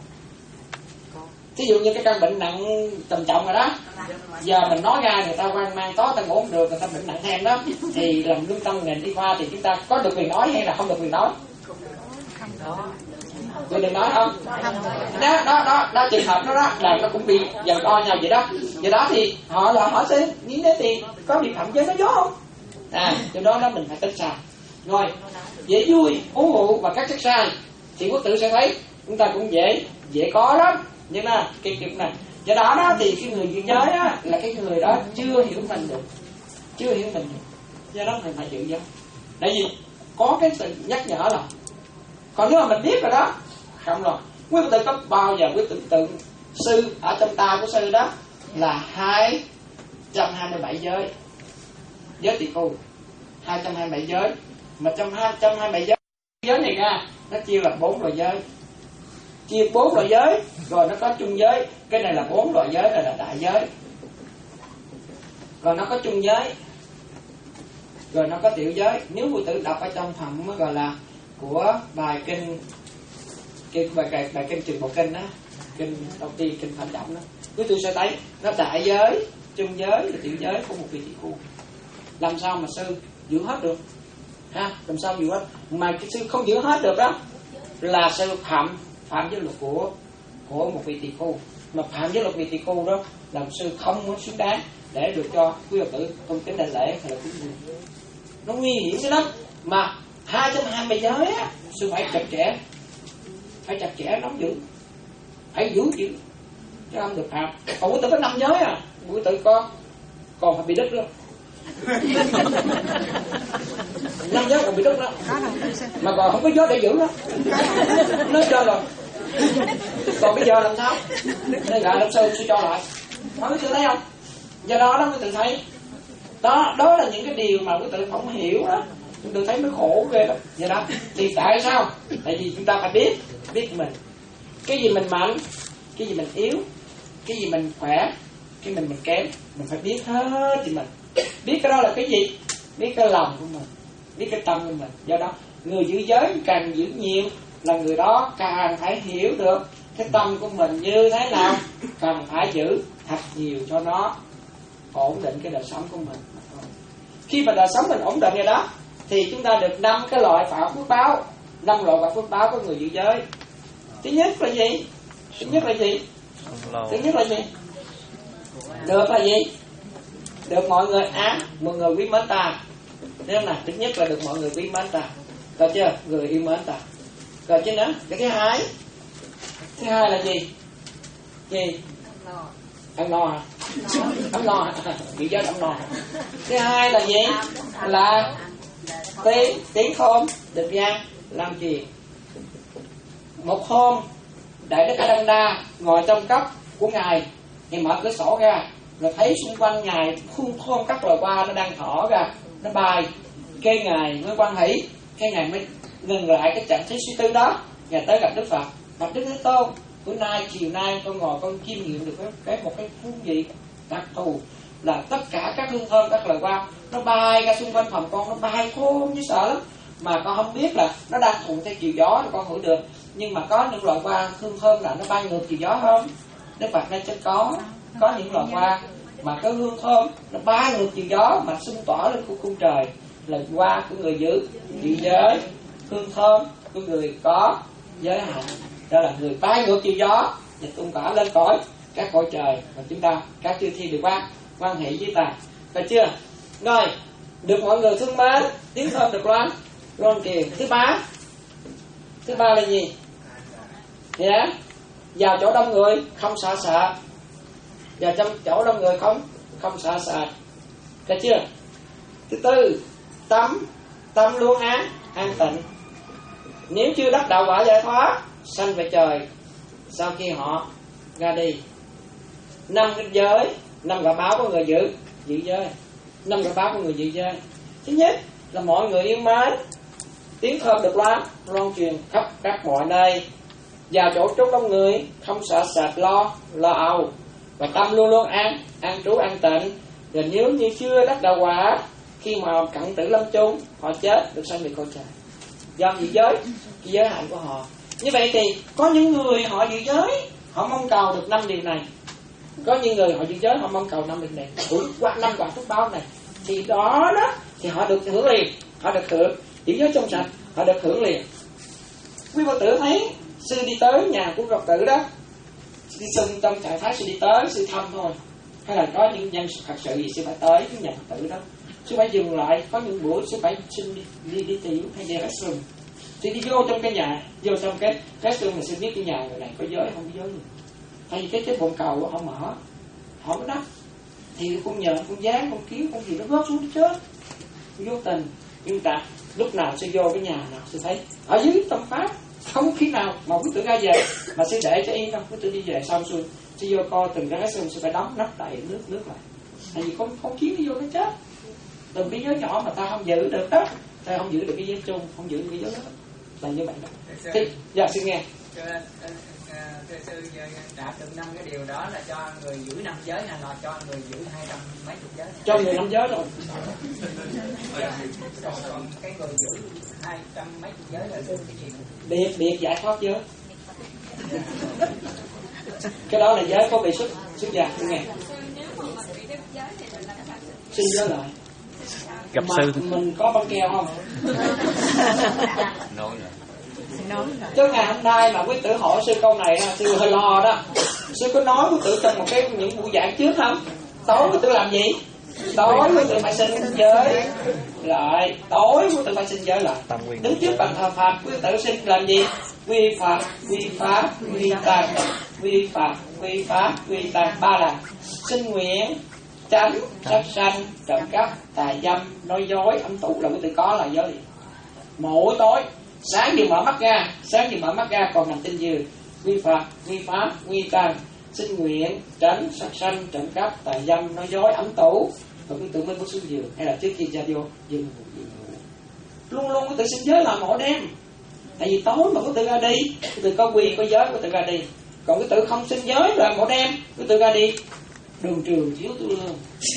Ví dụ như cái căn bệnh nặng trầm trọng rồi đó, giờ mình nói ra người ta hoang mang tối, ta ngủ không được, người ta bệnh nặng thêm đó, thì làm lương tâm ngành y khoa thì chúng ta có được quyền nói hay là không được quyền nói? Tôi đừng nói không? Đó, đó, đó, đó trường hợp đó, đó là nó cũng bị dần co nhau vậy đó. Vậy đó thì họ là họ sẽ nghĩ đến thì có bị phạm giới nói dối không? À, từ đó đó mình phải tính sai. Rồi, dễ vui, ú hụ và các chất sai thì quốc tử sẽ thấy chúng ta cũng dễ dễ có lắm. Nhưng mà cái việc này, do đó đó thì cái người giữ giới đó là cái người đó chưa hiểu mình được, chưa hiểu mình được. Do đó mình phải giữ giới. Tại vì có cái sự nhắc nhở là, còn nếu mà mình biết rồi đó, không rồi. Quý tử có bao giờ quý tử tự sư ở trong ta của sư đó là hai trăm hai mươi bảy giới, giới tỳ khu, hai trăm hai mươi bảy giới, mà trong hai trăm hai mươi bảy giới giới này ra nó chia là bốn loại giới, chia bốn loại giới, rồi nó có chung giới. Cái này là bốn loại giới, này là đại giới, rồi nó có chung giới. rồi nó có tiểu giới. Nếu quý tử đọc ở trong phần mới gọi là của bài kinh kinh bài bài, bài kinh Trường Bộ Kinh đó, kinh đầu tiên kinh Phản Động đó, quý tử sẽ thấy nó đại giới, trung giới và tiểu giới của một vị tỷ khu. Làm sao mà sư giữ hết được ha? Làm sao giữ hết mà cái sư không giữ hết được đó là sư phạm phạm giới luật của của một vị tỷ khu. Mà phạm giới luật vị tỷ khu đó làm sư không có xứng đáng để được cho quý Phật tử tôn kính đại lễ hay là quý vị. Nó nguy hiểm cái lắm. Mà hai trăm hai mươi giới á, sư phải chặt chẽ, phải chặt chẽ nắm giữ, phải giữ giữ chứ không được phạm. Còn quý tử có năm giới à, quý tử có còn phải bị đứt nữa. Năm giới còn bị đứt đó, mà còn không có giới để giữ đó, nói cho rồi. Còn bây giờ làm sao? Nên gạ lâm sư sư cho lại. Nói quý tử thấy không? Do đó đó quý tử thấy đó, đó là những cái điều mà quý tử không hiểu đó, quý tử thấy nó khổ ghê lắm. Do đó thì tại sao? Tại vì chúng ta phải biết biết mình, cái gì mình mạnh, cái gì mình yếu, cái gì mình khỏe, cái mình mình kém, mình phải biết hết thì mình biết cái đó là cái gì, biết cái lòng của mình, biết cái tâm của mình. Do đó người giữ giới càng giữ nhiều là người đó càng phải hiểu được cái tâm của mình như thế nào, cần phải giữ thật nhiều cho nó ổn định cái đời sống của mình. Khi mà đời sống mình ổn định rồi đó thì chúng ta được năm cái loại phạm phước báo, năm loại phạm phước báo của người giữ giới. Thứ nhất là gì? Thứ nhất là gì? Thứ nhất là gì? Được là gì? Được mọi người ám, mọi người quý mến ta. Nếu là thứ nhất là được mọi người quý mến ta, rồi chưa? Người yêu mến ta. Rồi chứ nữa, cái thứ hai, thứ hai là gì? Gì? Ăn no hả? Ấm no hả? Bị giới ấm no. Thứ hai là gì? Là tiếng tiếng khôn được ra làm gì? Một hôm Đại Đức A Đăng Đa ngồi trong cốc của ngài, thì mở cửa sổ ra rồi thấy xung quanh ngài khuôn khôn các loài hoa nó đang thỏ ra, nó bay. Cái ngài mới quan hỷ, cái ngài mới ngừng lại cái trạng thái suy tư đó, và tới gặp Đức Phật. Bạch Đức Thế Tôn, bữa nay chiều nay con ngồi con chiêm nghiệm được cái, cái một cái hương vị đặc thù là tất cả các hương thơm các loài hoa nó bay ra xung quanh phòng con, nó bay khôn như sợ lắm, mà con không biết là nó đang thuận theo chiều gió thì con ngửi được. Nhưng mà có những loại hoa hương thơm là nó bay ngược chiều gió không? Đức Phật nói chứ có. Có những loại hoa mà cái hương thơm nó bay ngược chiều gió mà xung tỏa lên của cung trời, là hoa của người giữ giữ giới. Hương thơm của người có giới hạnh, đó là người bay ngược chiều gió và tung tỏa lên cõi các cõi trời, và chúng ta các chư thiên đều quan quan hệ với ta. Phải chưa? Rồi, được mọi người thương mến, tiếng thơm được loan loan truyền. Thứ ba, thứ ba là gì? Dạ, yeah. Vào chỗ đông người không sợ sợ, vào trong chỗ đông người không không sợ sợ. Được chưa? Thứ tư, tâm tâm luôn an an tịnh. Nếu chưa đắc đạo quả giải thoát sanh về trời sau khi họ ra đi. Năm cái giới, năm quả báo của người giữ giữ giới, năm quả báo của người giữ giới. Thứ nhất là mọi người yêu mến, tiếng thơm được loan loan truyền khắp các mọi nơi, vào chỗ chốn đông người không sợ sệt lo lo âu, và tâm luôn luôn an an trú an tịnh. Và nếu như chưa đắc đạo quả, khi mà cận tử lâm chung họ chết được sanh về cõi trời do giữ giới, cái giới hạnh của họ. Như vậy thì có những người họ giữ giới họ mong cầu được năm điều này, có những người họ giữ giới họ mong cầu năm điều này, hưởng qua năm quả phước báo này, thì đó đó thì họ được hưởng liền, họ được hưởng giữ giới trong sạch, họ được hưởng liền. Quý Phật tử thấy sư đi tới nhà của Phật tử đó, đi xưng trong trạng thái sư đi tới sư thăm thôi, hay là có những nhân thật sự gì sư phải tới cái nhà Phật tử đó, sư phải dừng lại, có những buổi sư phải xin đi đi, đi tiểu hay đi restroom, thì đi vô trong cái nhà, vô trong cái restroom mà sư biết cái nhà người này có giới không có giới gì, tại vì cái cái bồn cầu họ mở, họ có đắp, thì con nhện, con gián, con kiến, con gì nó rớt xuống chết, vô tình. Nhưng ta lúc nào sư vô cái nhà nào sư thấy ở dưới tâm pháp không khi nào mà quý tử ra về mà sư để cho yên đâu, quý tử đi về xong xuôi sư vô coi từng cái restroom sư phải đóng nắp đậy nước nước lại, tại vì con con kiến đi vô nó chết. Từng cái giới nhỏ mà ta không giữ được đó, ta không giữ được cái giới chung, không giữ được cái giới đó, là như vậy đó. Thì giờ xin nghe. thưa sư đạt được năm cái điều đó là cho người giữ năm giới hay là cho người giữ hai trăm mấy chục giới? Cho người năm giới rồi. Còn, còn cái người giữ hai trăm mấy chục giới là được cái gì? Biệt biệt giải thoát giới. Cái đó là giới có bị xuất xuất gia nghe. Xin giới lại. Gặp Mà sư mình có băng keo không? nói nói Chứ ngày hôm nay mà quý tử hỏi sư câu này sư hơi lo đó. Sư có nói quý tử trong một cái những buổi giảng trước không? Tối quý tử làm gì? Tối quý tử phải xin giới lại. Tối quý tử phải xin giới lại. Đứng trước bàn thờ Phật quý tử xin làm gì? Quy Phật, quy Pháp, quy Tăng. Quy Phật, quy Pháp, quy Tăng. Ba lần. Xin nguyện tránh sát sanh, trộm cắp, tà dâm, nói dối, ấm tụ là quý tử có là giới. Mỗi tối sáng vừa mở mắt ra, sáng vừa mở mắt ra còn nằm trên giường. Quy Phật, quy Pháp, quy Tăng. Xin nguyện tránh sát sanh, trộm cắp, tà dâm, nói dối, ấm tụ. Rồi quý tử mới bước xuống giường hay là trước khi ra vô giường ngủ. Luôn luôn quý tử xin giới làm mỗi đêm. Tại vì tối mà quý tử ra đi, quý tử có quy có giới quý tử ra đi. Còn quý tử không xin giới rồi mỗi đêm quý tử ra đi đường trường chiếu tu lương.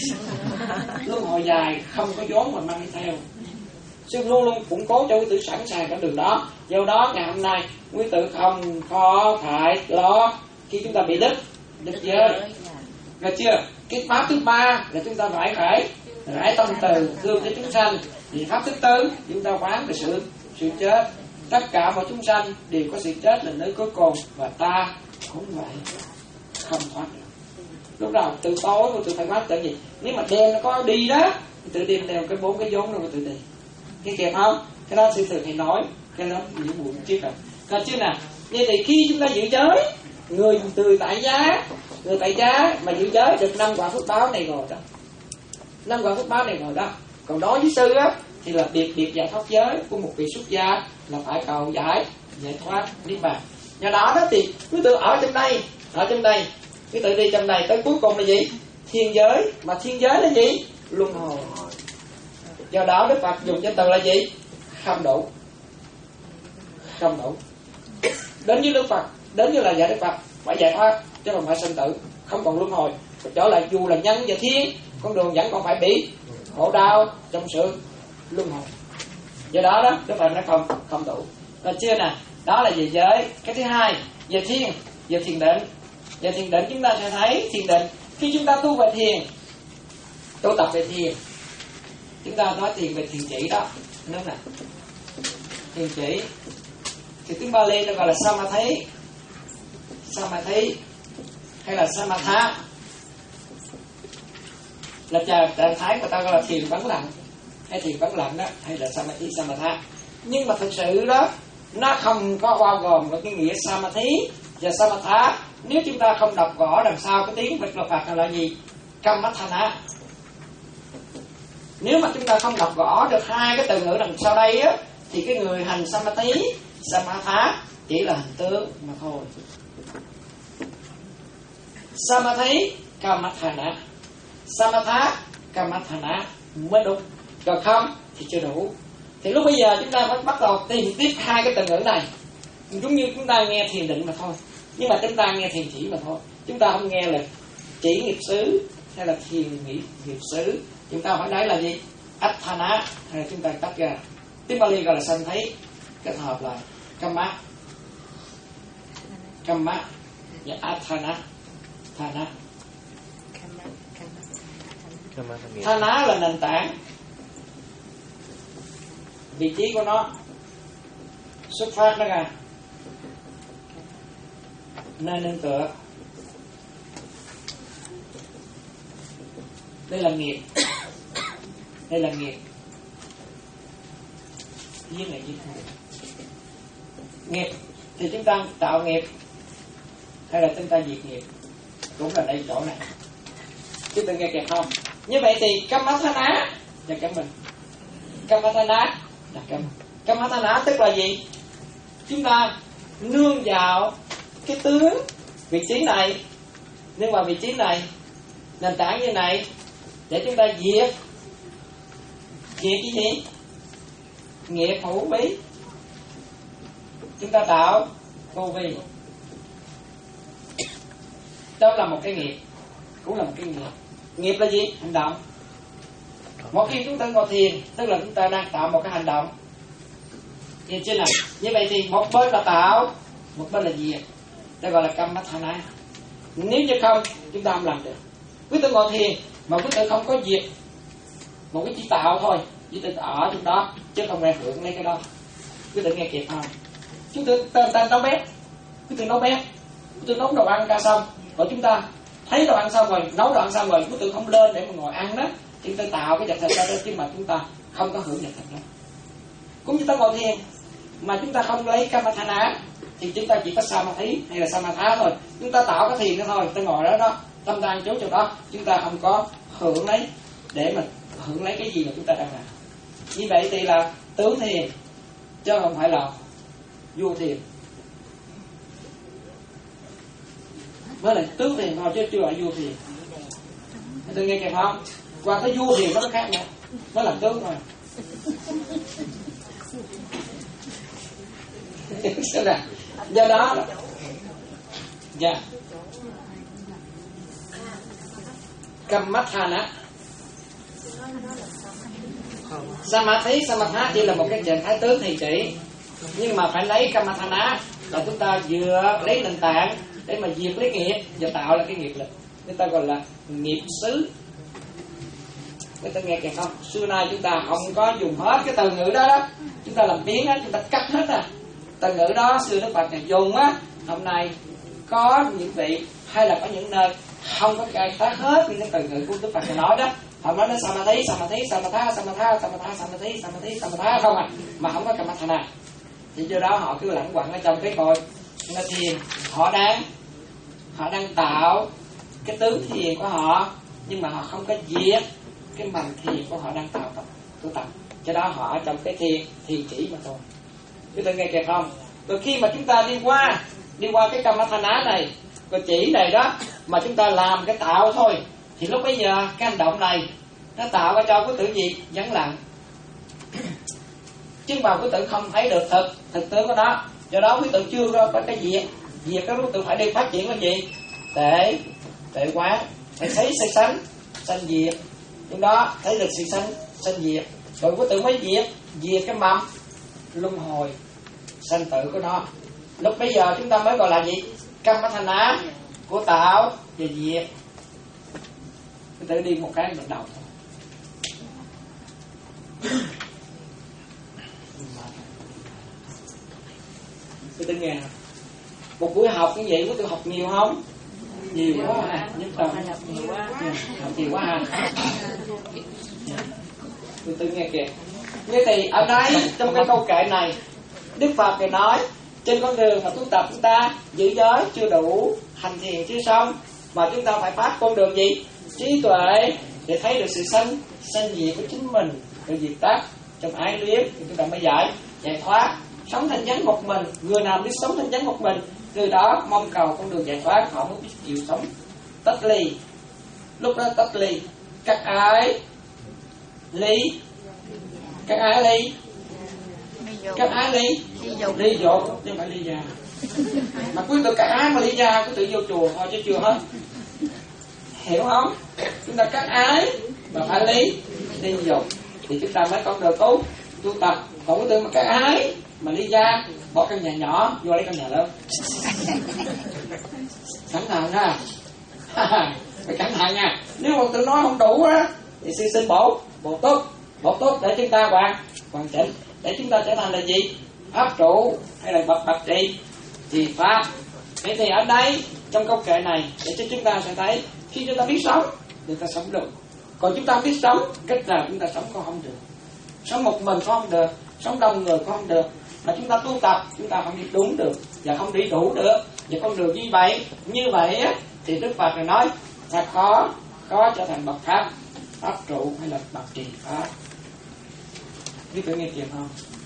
Luân hồi dài không có vốn mà mang đi theo. Sư luôn luôn củng cố cho quý tử sẵn sàng cái đường đó. Do đó ngày hôm nay quý tử không khó phải lo khi chúng ta bị đứt đứt giới. Được chưa? Cái pháp thứ ba là chúng ta phải phải rải tâm từ thương cho chúng sanh. Thì pháp thứ tư chúng ta quán về sự sự chết. Tất cả mọi chúng sanh đều có sự chết là nơi cuối cùng, và ta cũng vậy, không thoát được. Lúc nào từ tối tôi phải quán tự gì? Nếu mà đêm nó có đi đó thì tự đêm đeo cái bốn cái vốn đâu mà tự đi. Cái kẹp không? Cái đó sư thường hay nói, cái đó những buổi trước rồi. Còn chứ nào? Vậy thì khi chúng ta giữ giới, người từ tại giá, người tại giá mà giữ giới được năm quả phước báo này rồi đó. Năm quả phước báo này rồi đó. Còn đối với sư á thì là biệt biệt giải thoát giới của một vị xuất gia là phải cầu giải giải thoát niết bàn. Do đó đó thì quý tử ở trong đây, ở trong đây, quý tử đi trong đây tới cuối cùng là gì? Thiên giới. Mà thiên giới là gì? Luân hồi. Do đó Đức Phật dùng cho từ là gì? Không đủ. Không đủ. Đến với Đức Phật, đến với là giải Đức Phật phải giải thoát chứ không phải sinh tử, không còn luân hồi. Trở lại dù là nhân và thiên, con đường vẫn còn phải bị khổ đau trong sự luân hồi. Do đó đó Đức Phật nó không không đủ. Còn chưa nè, đó là về giới. Cái thứ hai về thiên, về thiền định. Về thiền định chúng ta sẽ thấy thiền định khi chúng ta tu về thiền, tu tập về thiền, chúng ta nói thiền về thiền chỉ đó, đúng nè. Thiền chỉ thì tiếng Bali nó gọi là Samadhi, Samadhi hay là Samatha, là trạng thái người ta gọi là thiền vắng lặng hay thiền vắng lặng đó, hay là Samadhi, Samatha. Nhưng mà thực sự đó nó không có bao gồm một cái nghĩa Samadhi và Samatha. Nếu chúng ta không đọc rõ đằng sau cái tiếng Việt luật Phật là gì? Kammathana. Nếu mà chúng ta không đọc rõ được hai cái từ ngữ đằng sau đây á, thì cái người hành Samadhi, Samatha chỉ là hình tướng mà thôi. Samadhi, Kammathana, Samatha, Kammathana mới đúng. Còn không thì chưa đủ. Thì lúc bây giờ chúng ta phải bắt đầu tìm tiếp hai cái từ ngữ này. Giống như chúng ta nghe thiền định mà thôi, nhưng mà chúng ta nghe thiền chỉ mà thôi. Chúng ta không nghe là chỉ nghiệp xứ hay là thiền nghiệp, nghiệp xứ. Chúng ta phải nói là gì? Atthana, hay là chúng ta tách ra. Tiếng Bali gọi là sanh thấy, kết hợp là Kamma, Kamma và Atthana, Thana. Thana là nền tảng, vị trí của nó, xuất phát nó ra, nơi nương tựa. Đây là nghiệp, đây là nghiệp. Giết này giết này. Nghiệp thì chúng ta tạo nghiệp hay là chúng ta diệt nghiệp, cũng là đây chỗ này. Chúng ta nghe kịp không? Như vậy thì Kammathana là cái mình, Kammathana là cái mình. Kammathana tức là gì? Chúng ta nương vào cái tướng vị trí này, nương vào vị trí này, nền tảng như này, để chúng ta diệt diệt cái gì? Nghiệp hữu bí. Chúng ta tạo vô vi. đó là một cái nghiệp, cũng là một cái nghiệp. Nghiệp là gì? Hành động. Một khi chúng ta ngồi thiền, tức là chúng ta đang tạo một cái hành động. Nhìn chưa nào? Như vậy thì một bên là tạo, một bên là diệt. Đó gọi là kammatthana. Nếu như không, chúng ta không làm được. Quý tử ngồi thiền mà quý tử không có diệt, một cái chỉ tạo thôi, quý tử ở trong đó chứ không ra hưởng lấy cái đó. Quý tử nghe kịp không? Chúng ta tên tên nấu bếp, quý tử nấu bếp, quý tử nấu đồ ăn ra xong, rồi chúng ta thấy đồ ăn xong rồi, nấu đồ ăn xong rồi, quý tử không lên để mà ngồi ăn đó, chúng ta tạo cái vật thịt ra đó, chứ mà chúng ta không có hưởng vật thịt đó. Cũng như ta ngồi thiền mà chúng ta không lấy kammatthana thì chúng ta chỉ có samadhi hay là samatha thôi. Chúng ta tạo cái thiền đó thôi, ta ngồi đó đó, tâm đang trú trong đó, chúng ta không có hưởng lấy để mà hưởng lấy cái gì mà chúng ta đang làm. Như vậy thì là tứ thiền chứ không phải là vô thiền. Mới là tứ thiền thôi chứ chưa là vô thiền. Tôi nghe kịp không? Qua cái vô thiền nó khác nhau, nó là tướng thôi. Do đó là dạ kammatthana. Samadhi, samatha chỉ là một cái trạng thái tướng thì chỉ, nhưng mà phải lấy kammatthana là chúng ta vừa lấy nền tảng để mà diệt lấy nghiệp và tạo ra cái nghiệp lực, người ta gọi là nghiệp xứ. Người ta nghe kìa không? Xưa nay chúng ta không có dùng hết cái từ ngữ đó đó, chúng ta làm biến á, chúng ta cắt hết à. Từ ngữ đó xưa Đức Phật này dùng á, hôm nay có những vị hay là có những nơi không có khai thác hết những cái từ ngữ của Đức Phật này nói đó. Họ nói đến samadhi, samadhi, samatha, samatha, samatha, samadhi, samadhi, samatha không à, mà không có kammatthana. Thì do đó họ cứ lẳng quẩn ở trong cái cội nó thiền, họ đang họ đang tạo cái tướng thiền của họ, nhưng mà họ không có diệt cái mầm thiền của họ đang tạo tập tu tập. Cho đó họ ở trong cái thiền thiền chỉ mà thôi. Chúng ta nghe kìa không? Rồi khi mà chúng ta đi qua đi qua cái kammatthana này, cái chỉ này đó, mà chúng ta làm cái tạo thôi, thì lúc bấy giờ cái hành động này nó tạo ra cho quý tử gì? Vắng lặng. Chứ mà quý tử không thấy được thực thực tướng của nó. Do đó quý tử chưa có cái diệt. Diệt cái quý tử phải đi phát triển cái gì? Tệ tệ quá. Phải thấy sự sanh sanh diệt. Trong đó thấy được sự sanh sanh diệt. Rồi quý tử mới diệt diệt cái mầm luân hồi sanh tử của nó. Lúc bây giờ chúng ta mới gọi là gì? Kammatthana của tạo và diệt. Quý tử đi một cái lần đầu thôi. Quý tử nghe một buổi học như vậy, quý tử học nhiều không? Nhiều quá à, nhất tâm nhiều quá, học nhiều quá à. Quý tử nghe kìa. Như thì ở đây trong cái câu kệ này, Đức Phật thì nói trên con đường mà tu tập chúng ta giữ giới chưa đủ, hành thiền chưa xong, mà chúng ta phải phát con đường gì? Trí tuệ để thấy được sự sanh sanh diệt của chính mình, rồi diệt tắt trong ái luyến thì chúng ta mới giải giải thoát, sống thanh chánh một mình. Người nào biết sống thanh chánh một mình, từ đó mong cầu con đường giải thoát, họ mới biết chịu sống tách ly. Lúc đó tách ly, các ái ly, các ái ly, các ái ly, ly dột chứ không phải ly già. Mà quý tử các ái mà ly già, quý tử vô chùa thôi chứ chưa hết. Hiểu không? Chúng ta các ái mà phải ly ly dột thì chúng ta mới có được tu tu tập. Còn quý tử mà các ái mà ly ra, bỏ căn nhà nhỏ vô lấy căn nhà lớn. Cẩn thận ha. Phải cẩn thận nha. Nếu mà tự nói không đủ á thì sư xin bổ bổ tốt bổ tốt để chúng ta hoàn hoàn chỉnh, để chúng ta trở thành là gì? Pháp trụ hay là bậc bậc trị thì pháp. Vậy thì ở đây trong câu kệ này để cho chúng ta sẽ thấy khi chúng ta biết sống, người ta sống được. Còn chúng ta biết sống, cách nào chúng ta sống cũng không được. Sống một mình cũng không được, sống đông người cũng không được. Mà chúng ta tu tập, chúng ta không đi đúng được và không đi đủ được. Và con đường như vậy, như vậy á, thì Đức Phật này nói thật khó, khó trở thành bậc pháp, pháp trụ hay là bậc trì pháp. Quý vị nghe kịp không?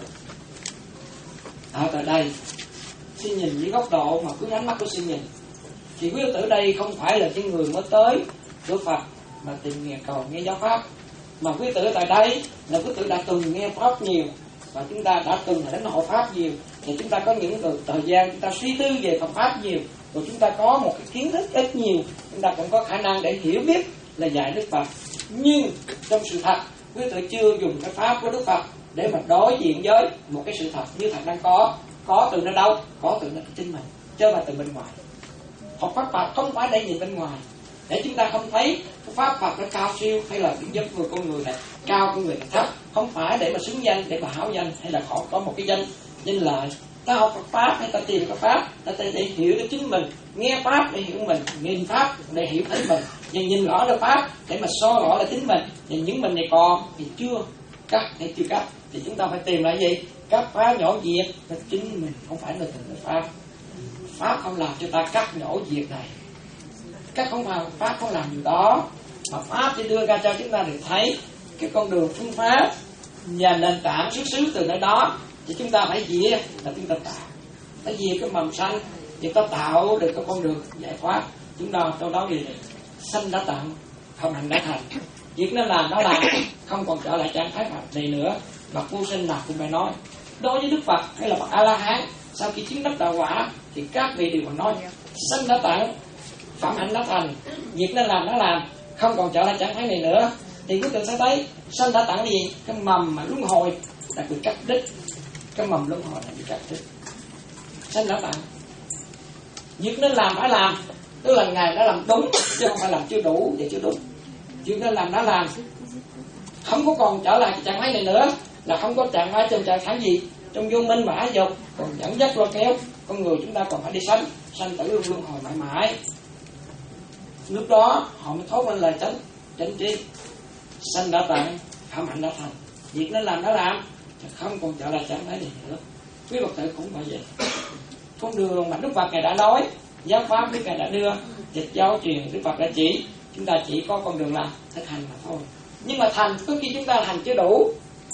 Ở tại đây, xin nhìn với góc độ mà cứ ánh mắt của xin nhìn. Thì quý tử đây không phải là những người mới tới Đức Phật mà tìm nghe cầu nghe giáo pháp, mà quý tử tại đây là quý tử đã từng nghe pháp nhiều và chúng ta đã từng đến hộ pháp nhiều, thì chúng ta có những thời gian chúng ta suy tư về Phật pháp nhiều, rồi chúng ta có một cái kiến thức ít nhiều, chúng ta cũng có khả năng để hiểu biết là dạy Đức Phật. Nhưng trong sự thật, quý tử chưa dùng cái pháp của Đức Phật để mà đối diện với một cái sự thật như thật đang có. Có từ nơi đâu? Có từ nơi chính mình, chứ không phải từ bên ngoài. Học pháp Phật không phải để nhìn bên ngoài, để chúng ta không thấy cái pháp Phật nó cao siêu hay là những giấc người con người này cao, con người này thấp. Không phải để mà xứng danh, để mà hảo danh hay là họ có một cái danh danh lợi. Ta học Phật pháp hay ta tìm cái pháp, ta để hiểu được chính mình, nghe pháp để hiểu mình, nhìn pháp để hiểu chính mình, và nhìn rõ được pháp để mà so rõ là chính mình. Và những mình này còn thì chưa cắt hay chưa cắt thì chúng ta phải tìm lại gì? Cắt phá nhỏ diệt là chính mình, không phải là thành pháp. Pháp không làm cho ta cắt nhỏ diệt này. Các không phải pháp không làm điều đó, mà pháp chỉ đưa ra cho chúng ta được thấy cái con đường phương pháp và nền tảng xuất xứ từ nơi đó. Thì chúng ta phải diệt là chúng ta tạo, phải diệt cái mầm xanh, thì ta tạo được cái con đường giải thoát. Chúng ta trong đó gì này, sanh đã tặng, không hành đã thành. Việc nó làm nó làm, không còn trở lại trạng thái này nữa. Bậc vô sinh nào cũng phải nói. Đối với Đức Phật hay là bậc A La Hán, sau khi chứng đắc đạo quả thì các vị đều còn nói sanh đã tặng, phạm hạnh đã thành. Việc nó làm nó làm, không còn trở lại trạng thái này nữa. Thì quý vị sẽ thấy sanh đã tặng gì? Cái mầm mà luân hồi là bị cắt đứt. Cái mầm luân hồi là bị cắt đứt. Sanh đã tặng, việc nó làm phải làm, tức là Ngài đã làm đúng chứ không phải làm chưa đủ và chưa đúng. Việc nó làm nó làm, không có còn trở lại cái trạng thái này nữa, là không có trạng thái trong trạng thái gì, trong vô minh và ái dục, còn dẫn dắt lôi kéo con người chúng ta còn phải đi sanh sanh tử luân luân hồi mãi mãi. Lúc đó họ mới thốt lên lời chánh chánh tri, sanh đã tặng, phạm hạnh đã thành. Việc nó làm nó làm, không còn trở lại trạng thái này nữa. Quý Phật tử cũng vậy. Con đường mà Đức Phật Ngài đã nói, giáo pháp Đức Ngài đã đưa, dịch giáo truyền Đức Phật đã chỉ, chúng ta chỉ có con đường làm thực hành mà thôi. Nhưng mà thành có khi chúng ta hành chưa đủ,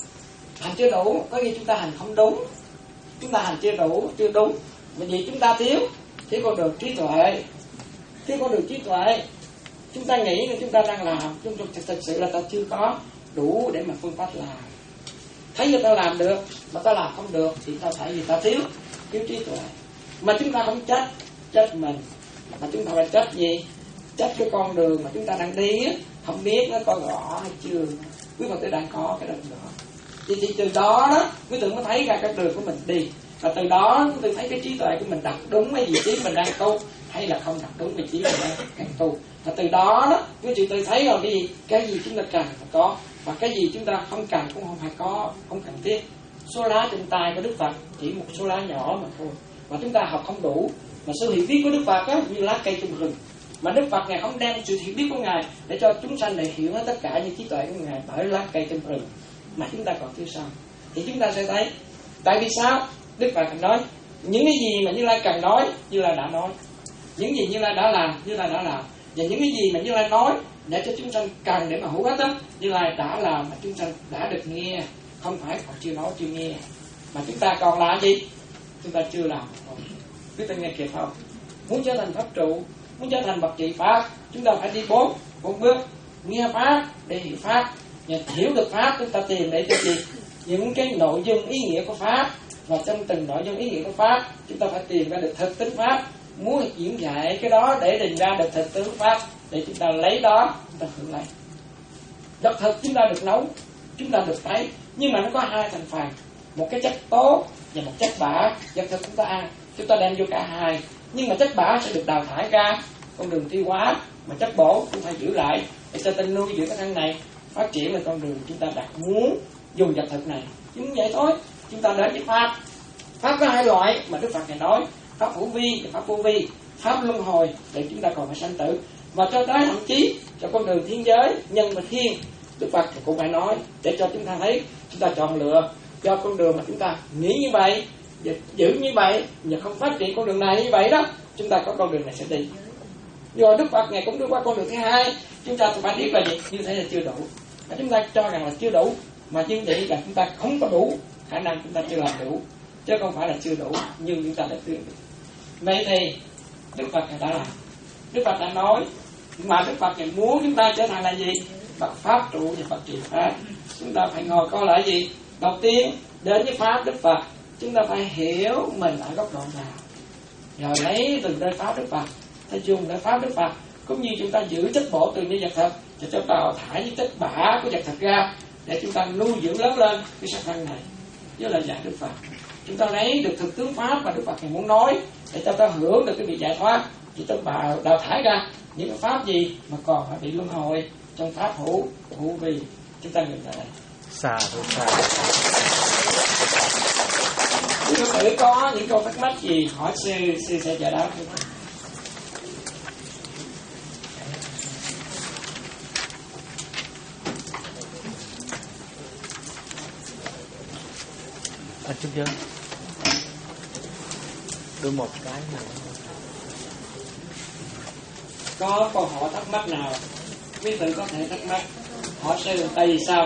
hành chưa đủ, có khi chúng ta hành không đúng, chúng ta hành chưa đủ, chưa đúng, bởi vì chúng ta thiếu thiếu con đường trí tuệ, thiếu con đường trí tuệ. Chúng ta nghĩ là chúng ta đang làm, chúng ta thực sự là ta chưa có đủ để mà phương pháp làm. Thấy người ta làm được mà ta làm không được thì ta phải vì ta thiếu thiếu trí tuệ. Mà chúng ta không trách trách mình, mà chúng ta phải trách gì? Trách cái con đường mà chúng ta đang đi á, không biết nó có rõ hay chưa. Quý Phật tử đang có cái đường đó, thì, thì từ đó đó quý tử mới thấy ra cái đường của mình đi, và từ đó quý tử thấy cái trí tuệ của mình đặt đúng cái vị trí mình đang tu hay là không đặt đúng vị trí mình đang đang tu. Và từ đó đó quý tử thấy rồi cái gì, cái gì chúng ta cần phải có, và cái gì chúng ta không cần cũng không phải có, không cần thiết. Số lá trên tay của Đức Phật chỉ một số lá nhỏ mà thôi, mà chúng ta học không đủ. Mà sự hiểu biết của Đức Phật á, như lá cây trong rừng, mà Đức Phật Ngài không đem sự hiểu biết của Ngài để cho chúng sanh để hiểu hết tất cả những trí tuệ của Ngài bởi lá cây trong rừng, mà chúng ta còn thiếu sao. Thì chúng ta sẽ thấy tại vì sao Đức Phật nói những cái gì mà Như Lai cần nói, Như Lai đã nói, những gì Như Lai đã làm, Như Lai đã làm, và những cái gì mà Như Lai nói để cho chúng sanh cần để mà hữu ích đó, Như Lai đã làm mà chúng sanh đã được nghe, không phải còn chưa nói chưa nghe. Mà chúng ta còn làm gì? Chúng ta chưa làm. Quý vị nghe kịp không? Muốn trở thành pháp trụ, muốn trở thành bậc trị pháp, chúng ta phải đi bốn bốn bước: nghe pháp để hiểu pháp, và hiểu được pháp chúng ta tìm để cho gì? Những cái nội dung ý nghĩa của pháp, và trong từng nội dung ý nghĩa của pháp chúng ta phải tìm ra được thực tính pháp, muốn diễn dạy cái đó để định ra được thực tướng pháp, để chúng ta lấy đó chúng ta hưởng lấy. Độc thực chúng ta được nấu, chúng ta được thấy, nhưng mà nó có hai thành phần, một cái chất tốt và một chất bã. Độc thực chúng ta ăn, chúng ta đem vô cả hai, nhưng mà chất bã sẽ được đào thải ra con đường tiêu hóa, mà chất bổ cũng phải giữ lại để cho tinh nuôi giữa cái thân này phát triển lên con đường chúng ta đặt muốn dùng vật thực này. Chúng vậy thôi. Chúng ta đến với pháp, pháp có hai loại mà Đức Phật Ngài nói: pháp hữu vi và pháp vô vi, pháp luân hồi để chúng ta còn phải sanh tử, và cho tới thậm chí cho con đường thiên giới nhân và thiên, Đức Phật cũng phải nói để cho chúng ta thấy chúng ta chọn lựa cho con đường mà chúng ta nghĩ như vậy và giữ như vậy và không phát triển con đường này như vậy đó, chúng ta có con đường này sẽ đi. Rồi Đức Phật Ngài cũng đưa qua con đường thứ hai, chúng ta phải biết là gì? Như thế là chưa đủ, và chúng ta cho rằng là chưa đủ, mà như vậy là chúng ta không có đủ khả năng, chúng ta chưa làm đủ, chứ không phải là chưa đủ nhưng chúng ta đã chưa đủ. Vậy thì Đức Phật Ngài đã làm, Đức Phật đã nói, mà Đức Phật Ngài muốn chúng ta trở thành là gì? Bậc pháp trụ và bậc trì pháp. Chúng ta phải ngồi coi lại gì? Đầu tiên đến với pháp Đức Phật, chúng ta phải hiểu mình ở góc độ nào. rồi lấy từng nơi pháp Đức Phật, ta dùng nơi pháp Đức Phật, cũng như chúng ta giữ chất bổ từ những vật thật, để cho đào thải những chất bã của vật thật ra, để chúng ta nuôi dưỡng lớn lên cái sắc thân này. Với là dạy Đức Phật, chúng ta lấy được thực tướng pháp mà Đức Phật này muốn nói, để cho ta hưởng được cái việc giải thoát, thì chúng ta đào thải ra những cái pháp gì mà còn phải bị luân hồi trong pháp hữu hữu vi. Chúng ta ngừng tại đây. Xa thôi xa. Quý phật tử có những câu thắc mắc gì hỏi sư, sư sẽ giải đáp. À, chút chưa? Đưa một cái nào. Có câu hỏi thắc mắc nào quý vị có thể thắc mắc hỏi sư. Tại vì sao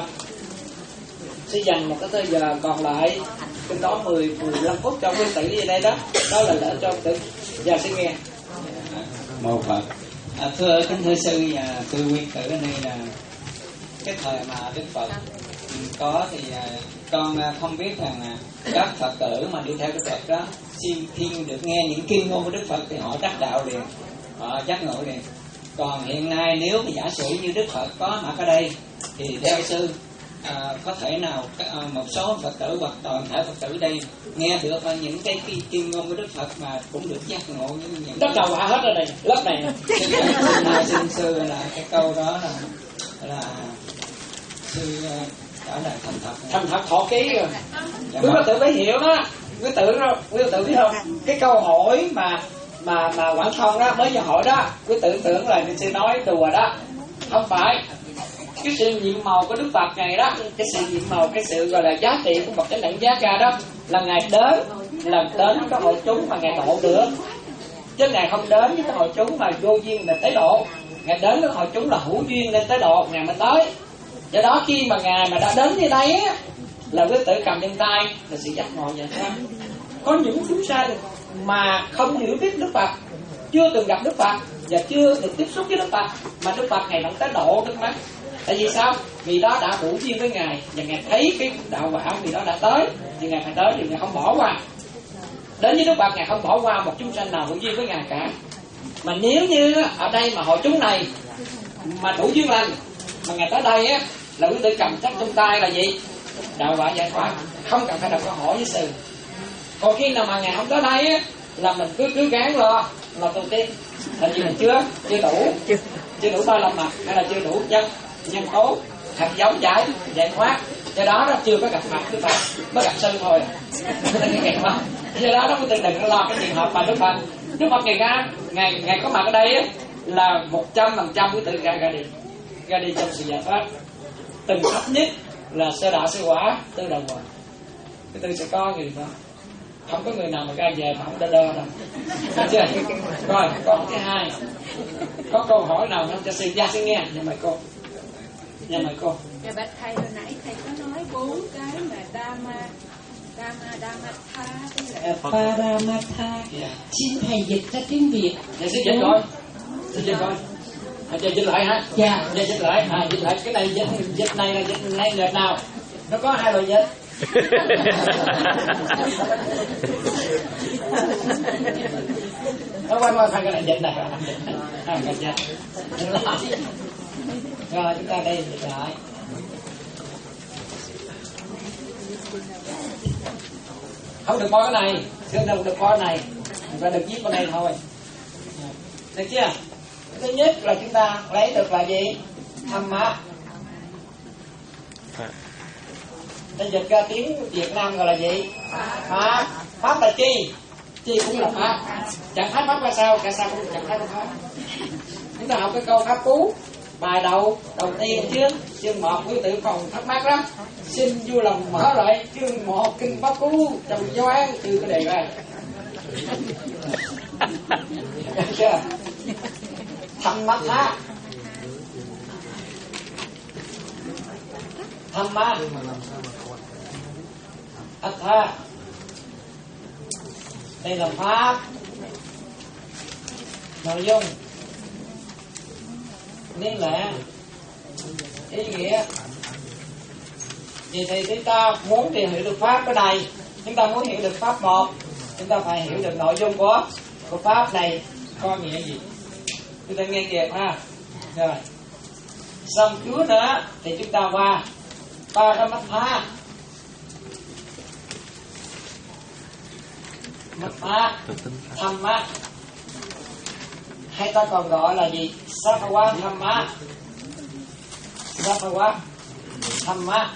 sẽ dành một cái thời giờ còn lại trên đó mười mười lăm phút cho quý tử đi đây đó, đó là để cho tử giờ sẽ nghe. Một Phật. À, thưa kính thưa sư và thưa quý tử ở đây là cái thời mà Đức Phật có thì à, con không biết rằng là các Phật tử mà đi theo Đức Phật đó, xin khi được nghe những kinh ngôn của Đức Phật thì họ đắc đạo liền, họ giác ngộ liền. Còn hiện nay nếu mà giả sử như Đức Phật có mặt ở đây thì theo sư à, có thể nào à, một số Phật tử hoặc toàn thể Phật tử đây nghe được những cái kinh ngôn của Đức Phật mà cũng được giác ngộ như những Đất đầu quả hết rồi này, lớp này nè. xin sư là cái câu đó là là sư trả lời thành thật Thành thật thọ ký rồi. Quý Phật tử phải hiểu đó. Quý tử đó, quý Phật tử biết không? Cái câu hỏi mà mà mà Quảng Thông đó mới vừa hỏi đó, quý tử tưởng là sư nói đùa đó. Không phải. Cái sự nhiệm màu của Đức Phật này đó, cái sự nhiệm màu, cái sự gọi là giá trị của một cái đẳng giá ca đó là Ngài đến, là đến cái hội chúng mà Ngài độ được. Chứ Ngài không đến với cái hội chúng mà vô duyên để tới độ. Ngài đến với hội chúng là hữu duyên nên tới độ, Ngài mới tới. Do đó khi mà Ngài mà đã đến như đây á, là quý tử cầm trên tay là sự giác ngộ vậy thôi. Có những chúng sanh mà không hiểu biết Đức Phật, chưa từng gặp Đức Phật và chưa được tiếp xúc với Đức Phật, mà Đức Phật Ngài vẫn tới độ Đức mắt. Tại vì sao? Vì đó đã hữu duyên với Ngài và Ngài thấy cái đạo quả vì đó đã tới thì Ngài phải tới, thì Ngài không bỏ qua. Đến với Đức Phật Ngài không bỏ qua một chúng sanh nào hữu duyên với Ngài cả. Mà nếu như ở đây mà hội chúng này mà đủ duyên lành mà Ngài tới đây á, là quý tử cầm chắc trong tay là gì? Đạo quả giải thoát, không cần phải đặt câu hỏi với sư. Còn khi nào mà Ngài không tới đây á, là mình cứ cứ gắng lo lo tu tiên. Tại vì mình chưa chưa đủ chưa đủ ba lâm mặt, hay là chưa đủ chân nhân tố hạt giống giải giải thoát, do đó nó chưa có gặp mặt Đức Phật, mới gặp sư thôi. Do đó nó tự đừng lo cái trường hợp mà Đức Phật Đức Phật ngày ra ngày ngày có mặt ở đây á, là một trăm phần trăm quý tự ra ra đi ra đi trong sự giải thoát. Từng thấp nhất là sơ đạo sơ quả tư đầu quả, cái tư sẽ có người đó. Không có người nào mà ra về mà không đơ đơ đâu. Thấy chưa? Rồi, câu hỏi thứ hai. Có câu hỏi nào không cho sư gia sư nghe? Nhà mời cô. Nhà mời cô. Dạ bạch thầy, hồi nãy thầy có nói bốn cái mà Dhamma, Dhamma, Dhammatha, với lại Paramatha. Xin thầy dịch ra tiếng Việt. Dạ sư dịch rồi. Sư dịch rồi. À, giờ dịch lại hả? Dạ. Giờ dịch lại. À, dịch lại cái này dịch dịch này là dịch này dịch nào? Nó có hai loại dịch. Nó quay qua cái này dịch này, hai cái dịch. Rồi chúng ta đây dịch lại. Không được coi cái này, không được được coi cái này, chúng ta được viết vào đây thôi. Được chưa? Thứ nhất là chúng ta lấy được là gì? Dhamma. Nên dịch ra tiếng Việt Nam gọi là gì? Pháp. Pháp là chi? Chi cũng là pháp. Chẳng thấy pháp ra sao, cả sao cũng chẳng thấy pháp. Chúng ta học cái câu pháp cú bài đầu đầu tiên chương chương một, quý tử còn thắc mắc đó, xin vui lòng mở lại chương một kinh pháp cú trong giáo án từ cái đề ra. Được chưa? Dhammatha. Dhamma. Atha. Đây là pháp. Nội dung. Nên là ý nghĩa. Vì thì chúng ta muốn tìm hiểu được pháp cái này, chúng ta muốn hiểu được pháp một, chúng ta phải hiểu được nội dung của của pháp này có nghĩa gì? Chúng ta nghe kịp ha. Rồi. Xong Chúa nữa thì chúng ta qua Paramatha. Matha Thamma, hay ta còn gọi là gì? Sattva Thamma. Sattva Thamma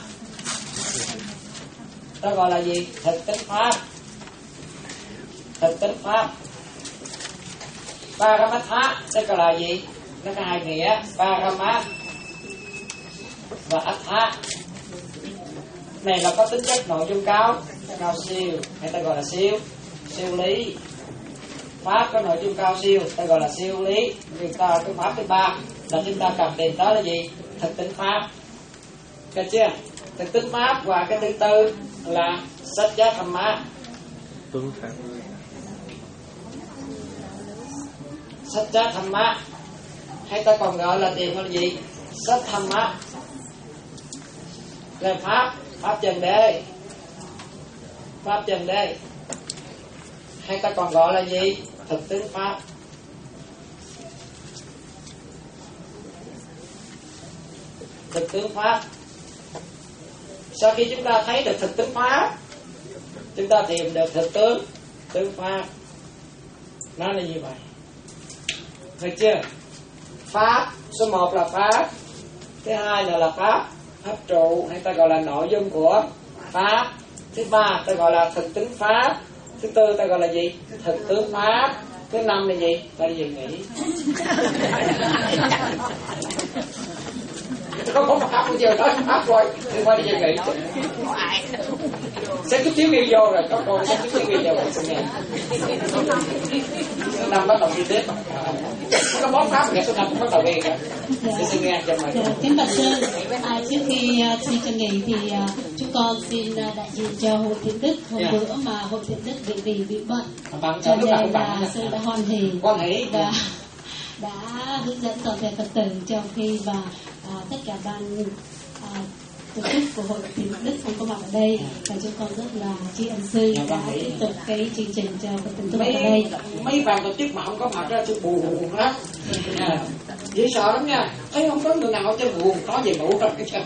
ta gọi là gì? Thực tính pháp. Thực tính pháp. Paramatha ta gọi là gì? Nó có hai nghĩa, Paramat và Atha. Này là có tính chất nội dung cao, cao siêu, hay ta gọi là siêu, siêu lý. Pháp có nội dung cao siêu, ta gọi là siêu lý. Người ta cái pháp thứ ba là chúng ta cần tìm tới là gì? Thực tính pháp. Được chưa? Thực tính pháp và cái thứ tư là Satya Thamma. Tuấn pháp. Satya Thamma, hay ta còn gọi là tìm là gì? Sát Thamma là pháp, pháp chân đế, pháp chân đế, hay ta còn gọi là gì? Thực tính pháp. Thực tướng pháp. Sau khi chúng ta thấy được thực tướng pháp, chúng ta tìm được thực tướng tướng pháp. Nó là như vậy. Được chưa? Pháp số một là pháp, thứ hai là là pháp pháp trụ, hay ta gọi là nội dung của pháp. Thứ ba ta gọi là thực tính pháp. Thứ tư ta gọi là gì? Thực tướng pháp. Thứ năm là gì? Ta đi về nghỉ. Có bốn pháp bây giờ nói pháp rồi, thì qua đi về nghỉ. Sẽ chút xíu yêu vô rồi, có con sẽ chút xíu yêu vô rồi, nghe. Số năm bắt đầu đi tiếp. Có bốn pháp ngày số năm cũng bắt đầu đi cả. Để xin nghe cho mày. Kính bạch sư, à, trước khi uh, xin cho nghỉ thì uh, chúng con xin uh, đại diện cho hội Thiện Đức. Hôm Yeah. bữa mà hội Thiện Đức bị vì bị bệnh, Bằng cho lúc nào nên cũng bằng. là sư đã hoan hỷ Quan hệ. và đã hướng dẫn toàn thể Phật tử trong khi và à, tất cả ban à, tổ chức của hội Thiện Đức không có mặt ở đây, và chúng con rất là tri ân sư đã tiếp tục cái chương trình cho Phật tử có mặt ở đây. Mấy mấy bạn tổ chức mà không có mặt ra tôi buồn lắm. À, dễ sợ lắm nha. Thấy không có người nào cho buồn, có về ngủ rồi cái chân.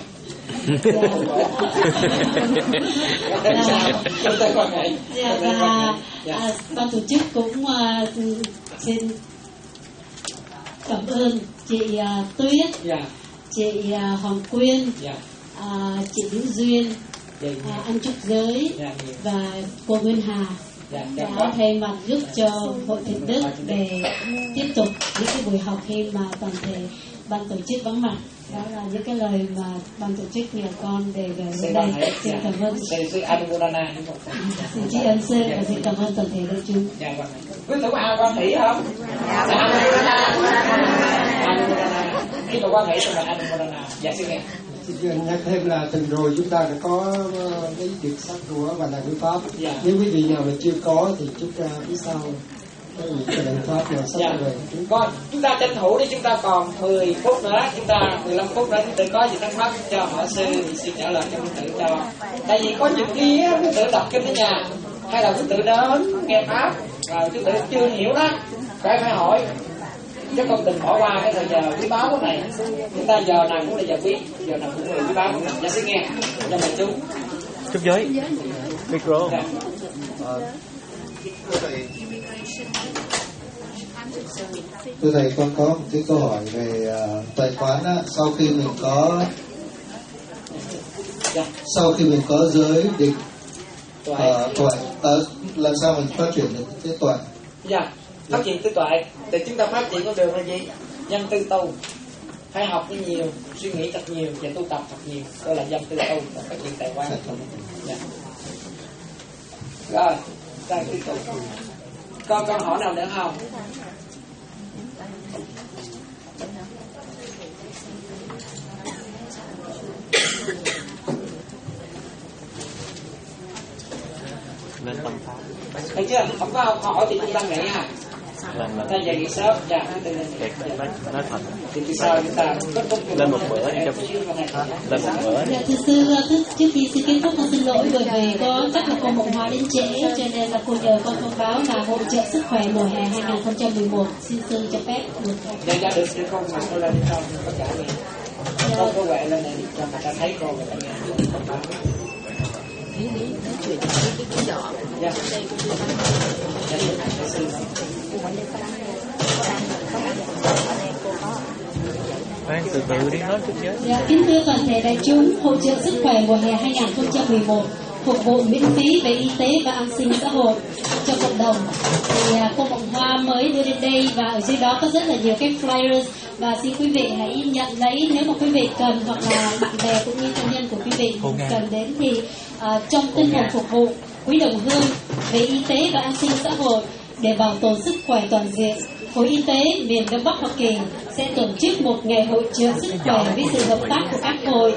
Dạ, và à, ban tổ chức cũng à, xin cảm ơn chị uh, Tuyết, Dạ. chị uh, Hoàng Quyên, Dạ. uh, chị Liễu Duyên, Dạ. uh, anh Trúc Giới, Dạ, nhiều. và cô Nguyên Hà Dạ, dạ, đã quá. thay mặt giúp cho hội Thiện Đức để tiếp tục những cái buổi học khi mà toàn thể ban tổ chức vắng mặt. Đó là những cái lời mà ban tổ chức nhờ con để gửi Xin đến cảm đây. ơn. Xin cảm ơn. Xin sư Anumodana. Xin tri ân sư và xin cảm ơn toàn thể đại chúng. Dạ, quan hệ. Quý tử ai quan hệ không? Dạ, Anumodana. Anumodana. Khi mà quan hệ thì là Anumodana. Dạ, xin nghe. Xin nhắc thêm là tuần rồi chúng ta đã có cái việc sách của và là ngữ pháp. Dạ. Nếu quý vị nào mà chưa có thì chúng ta phía sau có những cái đoạn pháp mà sách Dạ. về. Con, chúng ta tranh thủ đi, chúng ta còn mười phút nữa, chúng ta mười lăm phút nữa, chúng ta có gì thắc mắc cho hỏi sư thì sư trả lời cho quý tử cho. Tại vì có những khi á, quý tử đọc kinh ở nhà, hay là quý tử đến nghe pháp, và quý tử chưa hiểu đó, phải phải hỏi. Chứ không đừng bỏ qua cái thời giờ quý báu của này. Chúng ta giờ nào cũng là giờ quý, giờ nào cũng là quý báu. Dạ xin nghe, cho mình chú. Chút giới. Micro. Dạ. Thưa thầy, con có một cái câu hỏi về uh, tài khoán á. Sau khi mình có Dạ. sau khi mình có giới định Tuệ. uh, tuệ, uh, làm sao mình phát triển được cái tuệ? Dạ, phát triển tư tuệ. Để chúng ta phát triển con đường là gì? Nhân tư tu. Phải học cái nhiều, suy nghĩ thật nhiều và tu tập thật nhiều. Đó là dân tư tu và phát triển tài quan. Dạ. Rồi, ta tiếp tục. Con con hỏi nào nữa không? Lên tâm pháp. Thấy chưa? Không có không hỏi thì chúng ta nghĩ ha. Lần lần Ta dậy nghỉ sớm, dạ, từ lên. kẹt nói, nói thật. Thì từ sau chúng ta có công việc Lên một bữa đi cho lên một bữa đi. Dạ, thưa sư, trước, trước khi sư kết thúc con xin lỗi bởi vì có chắc là cô Mộng Hoa đến trễ, cho nên là cô nhờ con thông báo là hỗ trợ sức khỏe mùa hè hai không một một. Xin sư cho phép được. Dạ, dạ, được, được không? Mà tôi lên sau, có trả gì. Con có quẹ lên này cho người ta thấy con, người ta nghe. Đi đi nói chuyện cái cái cái nhỏ Dạ. đây cô đưa bánh Dạ, được, dạ, sư. cô bánh đây có ăn có ăn có ăn ở đây cô có Khoan, từ từ đi nói chút chứ. Dạ, kính thưa toàn thể đại chúng, hỗ trợ sức khỏe mùa hè hai không một một, phục vụ miễn phí về y tế và an sinh xã hội cho cộng đồng. Thì à, cô Mộng Hoa mới đưa đến đây và ở dưới đó có rất là nhiều cái flyers và xin quý vị hãy nhận lấy nếu mà quý vị cần, hoặc là bạn bè cũng như thân nhân của quý vị cần đến thì à, trong tinh thần phục vụ quý đồng hương về y tế và an sinh xã hội để bảo tồn sức khỏe toàn diện. Khối Y tế miền Đông Bắc Hoa Kỳ sẽ tổ chức một ngày hội trợ sức khỏe với sự hợp tác của các hội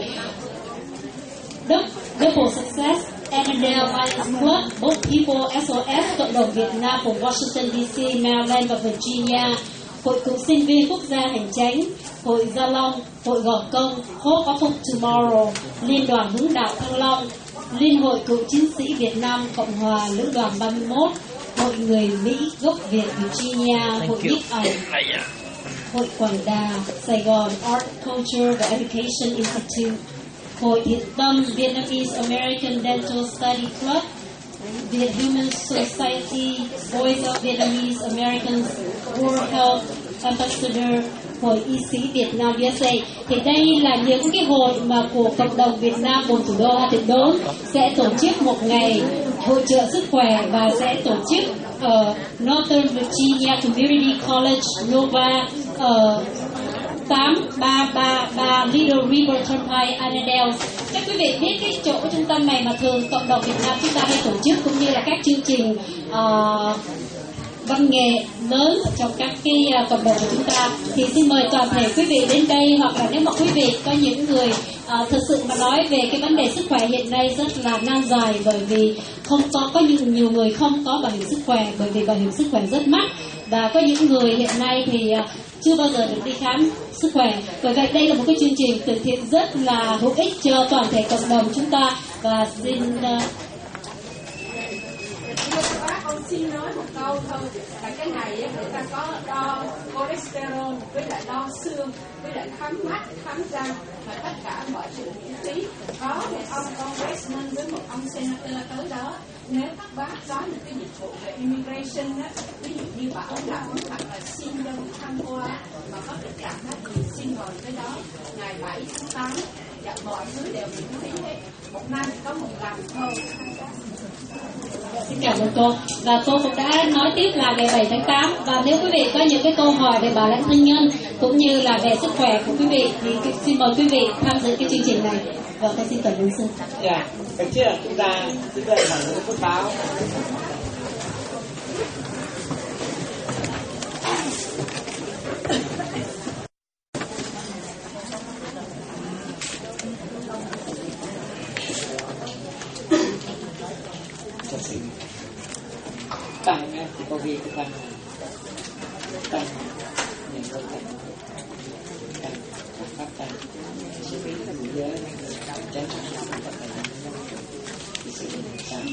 Double Success, Annandale Lions Club, Both People ét o ét, cộng đồng Việt Nam của Washington đê xê, Maryland và Virginia, Hội cựu sinh viên quốc gia hành chánh, Hội Gia Long, Hội Gò Công, Hope of Tomorrow, Liên đoàn Hướng đạo Thăng Long, Liên hội cựu chiến sĩ Việt Nam Cộng hòa Lữ đoàn ba mươi mốt, Hội người Mỹ gốc Việt Virginia, Hội nhiếp ảnh, Hội Quảng Đà, Sài Gòn Art, Culture và Education Institute, Hội Thiện Tâm Vietnamese American Dental Study Club, Việt Human Society, Voice of Vietnamese Americans, World Health Ambassador, Hội Y sĩ Việt Nam u ét a. Thì đây là những cái hội mà của cộng đồng Việt Nam vùng thủ đô Hà Tĩnh Đốn sẽ tổ chức một ngày hỗ trợ sức khỏe và sẽ tổ chức ở Northern Virginia Community College Nova ở tám ba ba ba Little River Turnpike, Annandale. Các quý vị biết cái chỗ trung tâm này mà thường cộng đồng Việt Nam chúng ta hay tổ chức, cũng như là các chương trình uh, văn nghệ lớn trong các cái uh, cộng đồng của chúng ta, thì xin mời toàn thể quý vị đến đây, hoặc là nếu mà quý vị có những người uh, thực sự mà nói về cái vấn đề sức khỏe hiện nay rất là nan giải, bởi vì không có có những nhiều người không có bảo hiểm sức khỏe, bởi vì bảo hiểm sức khỏe rất mắc, và có những người hiện nay thì uh, chưa bao giờ được đi khám sức khỏe. Bởi vậy đây là một cái chương trình từ thiện rất là hữu ích cho toàn thể cộng đồng chúng ta. Và xin uh, bác con xin nói một câu thôi, là cái này ấy, người ta có đo cholesterol với lại đo xương với lại khám mắt, khám răng, và tất cả mọi sự miễn phí. Có một ông congressman với một ông senator tới đó, nếu các bác có những cái dịch vụ về immigration á, ví dụ như bảo lãnh hoặc là xin đơn tham quan mà có tình trạng đó thì xin mời tới đó ngày bảy tháng tám. Dạ, mọi thứ đều miễn phí hết, một năm có một lần thôi. Xin cảm ơn cô. Và cô cũng đã nói tiếp là ngày bảy tháng tám. Và nếu quý vị có những cái câu hỏi về bảo lãnh thân nhân cũng như là về sức khỏe của quý vị thì xin mời quý vị tham dự cái chương trình này. Và tôi xin cảm ơn sư. Dạ, cái trước là chúng ta chúng ta là những phước báo. Tăng á, thì có ghi cái tăng tăng nhìn có tăng tăng phát tăng sự biết là người giới tránh trong tất cả những sự tăng.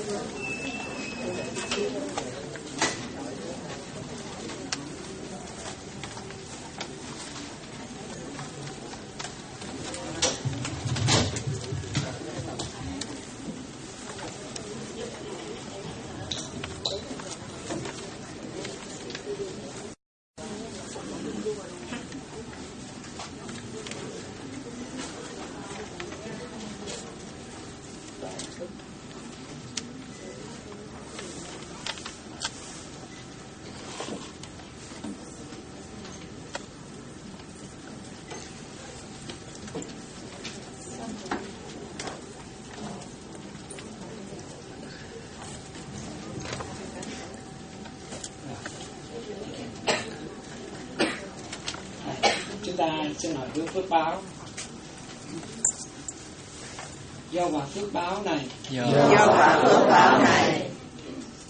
Chúng ta xin hỏi với phước báo. Do quả phước báo này, do quả phước báo này, những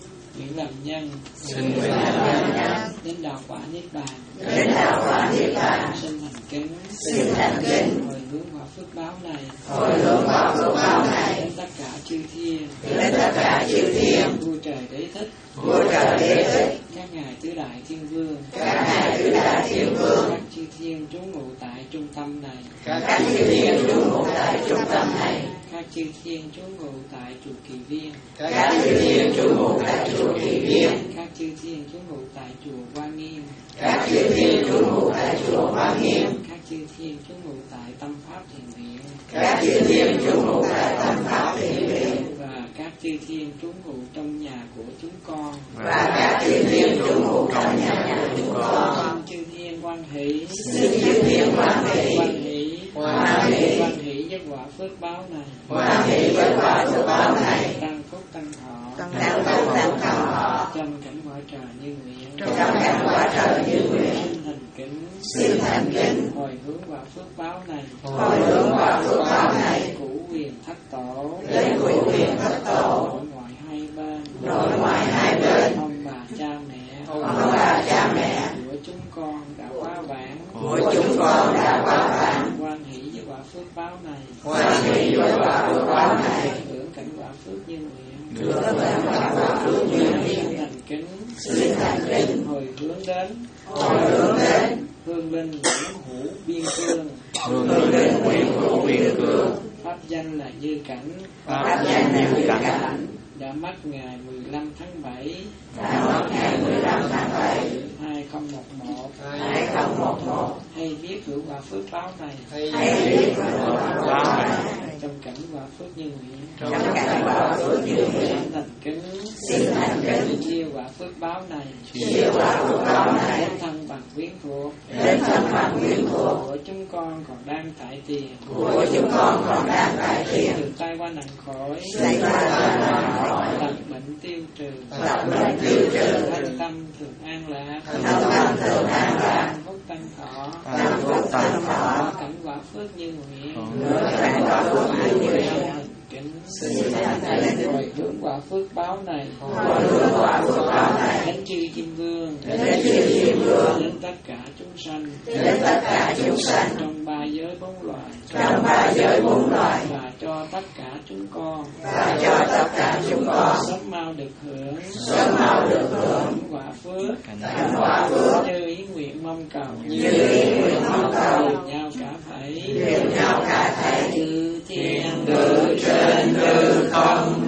nguyện làm nhân, xin nguyện làm nhân, đến đạo quả niết bàn, đến đạo quả niết bàn, xin thành kính, xin thành kính, hồi hướng quả phước báo này, hồi hướng quả phước báo này, đến tất cả chư thiên, đến tất cả chư thiên, vua trời đế thích, vua trời đế thích, các ngài tứ đại thiên vương, các ngài tứ đại thiên vương, các chư thiên trú ngụ tại trung tâm này, các chư thiên trú ngụ tại trung tâm này, các chư thiên trú ngụ tại chùa Kỳ Viên, các chư thiên trú ngụ tại chùa Kỳ Viên, các chư thiên trú ngụ tại chùa Hoa Nghiêm, các chư thiên trú ngụ tại chùa Hoa Nghiêm, các chư thiên trú ngụ tại Tâm Pháp Thiền Viện, các chư thiên trú ngụ tại Tâm Pháp Thiền Viện, và các chư thiên trú ngụ trong nhà của chúng con, và các chư thiên trú ngụ trong nhà của chúng con. Xin chư thiên quan hỷ, Xin chư thiên quan hỷ, quan hỷ, quan hỷ, quan hỷ với quả phước báo này, quan hỷ với quả phước báo này, tăng phúc tăng thọ, tăng phúc tăng thọ, trong cảnh quả trời như nguyện, trong cảnh quả trời như nguyện. xin thành kính, Xin thành kính, hồi hướng quả phước báo này, hồi hướng quả phước báo này, cửu quyền thất tổ, đến cửu quyền thất tổ, nội ngoại hai bên, nội ngoại hai bên, ông bà cha mẹ, ông bà cha mẹ của chúng con đã quá vãng, của chúng con đã quá vãng, quan hỷ với quả phước báo này, quan hỷ với quả phước báo này, hưởng cảnh quả phước như nguyện, được cảnh quả phước như nguyện. xin thành kính, Xin thành kính, hồi hướng đến, hồi hướng đến hương linh nguyễn hữu biên cương, hương linh nguyện của biên cương, pháp danh là Như Cảnh, pháp danh là Như Cảnh, đã mất ngày mười lăm tháng bảy, đã mất ngày mười lăm tháng bảy, hai không một một, hai không một một, hay viết hưởng quả phước báo này, hay biết quả phước báo này, trong cảnh quả phước như nguyện, trong cảnh quả phước như nguyện. xin thành kính, Xin thành kính, chia quả phước báo này, chia quả phước báo này, đến thân bằng quyến thuộc, đến thân bằng quyến thuộc của chúng con còn đang tại tiền, của chúng con còn đang tại tiền, từ tai qua nặng khỏi, xảy ra toàn khỏi, tập bệnh tiêu trừ, tập bệnh tiêu trừ, thân tâm thường an lạc, thân tâm thường an lạc, tăng phúc tăng thọ, tăng phúc tăng thọ, cảnh quả phước như nguyện, được cảnh quả phước như nguyện. kính, Xin thành kính, hồi hướng quả phước báo này, hồi hướng quả phước báo này, đến chư Kim Vương, đến chư Kim Vương, đến tất cả chúng sanh, đến tất cả chúng sanh, trong ba giới bốn loài, trong ba giới bốn loài, và cho tất cả chúng con, và cho tất cả chúng con sớm mau được hưởng, sớm mau được hưởng cảnh quả phước, cảnh quả phước, như ý nguyện mong cầu, như ý nguyện mong cầu, đều nhau cả thảy, đều nhau cả thảy. chư thiên Từ trên hư không,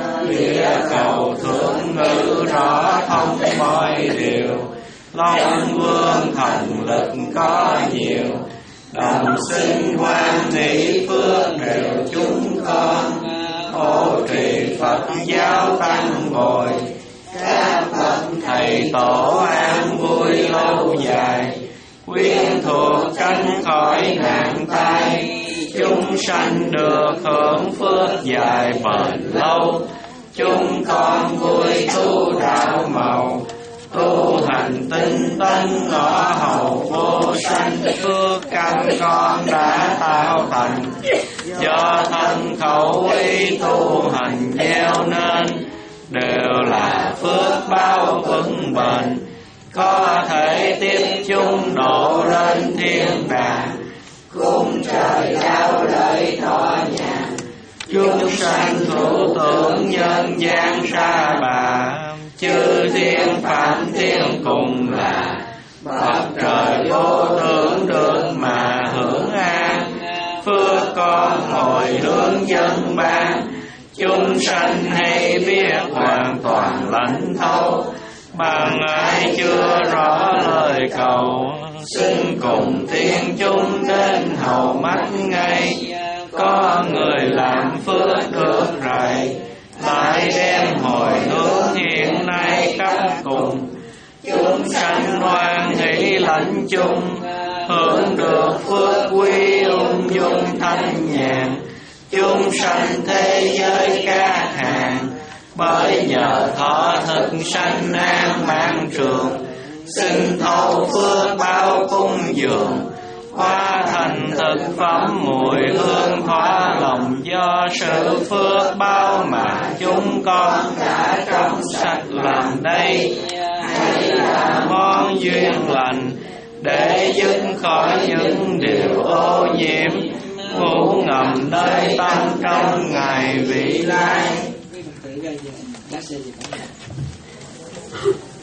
địa cầu thượng ngữ rõ thông mọi điều, Long vương thần lực có nhiều, đồng sinh hoan hỷ phước đều chúng con, hộ trì Phật giáo tăng bồi, các bậc thầy tổ an vui lâu dài, quyến thuộc tránh khỏi nạn tai, chúng sanh được hưởng phước dài bền lâu. Chúng con vui tu đạo màu, tu hành tinh tấn ngõ hầu vô sanh, phước căn con đã tạo thành, do thân khẩu ý tu hành gieo nên, đều là phước báo vững bền, có thể tiếp chúng độ lên thiên đàng, cung trời cao lợi thọ nhàn, chúng sanh thủ tưởng nhân gian sa bà, chư thiên phạm thiên cùng là, bậc trời vô tưởng được mà hưởng an, phước con hồi hướng dân ban, chúng sanh hay biết hoàn toàn lãnh thấu, bằng ai chưa rõ lời cầu, xin cùng tiên chúng đến hầu mắt ngay, có người làm phước được rày, lại đem hồi hướng hiện nay cấp cùng, chúng sanh hoan hỷ lãnh chung, hưởng được phước quý ung dung thanh nhàn, chúng sanh thế giới các hàng, bởi nhờ thọ thực sanh an mạng trường, xin thâu phước báo cung dường, hóa thành thực phẩm mùi hương thỏa lòng, do sự phước báo mà chúng con đã trong sạch làm duyên lành, để dứt khỏi những điều ô nhiễm, ngủ ngầm nơi tâm trong ngày vị lai. Quý Phật tử ra về, lá xe gì cả.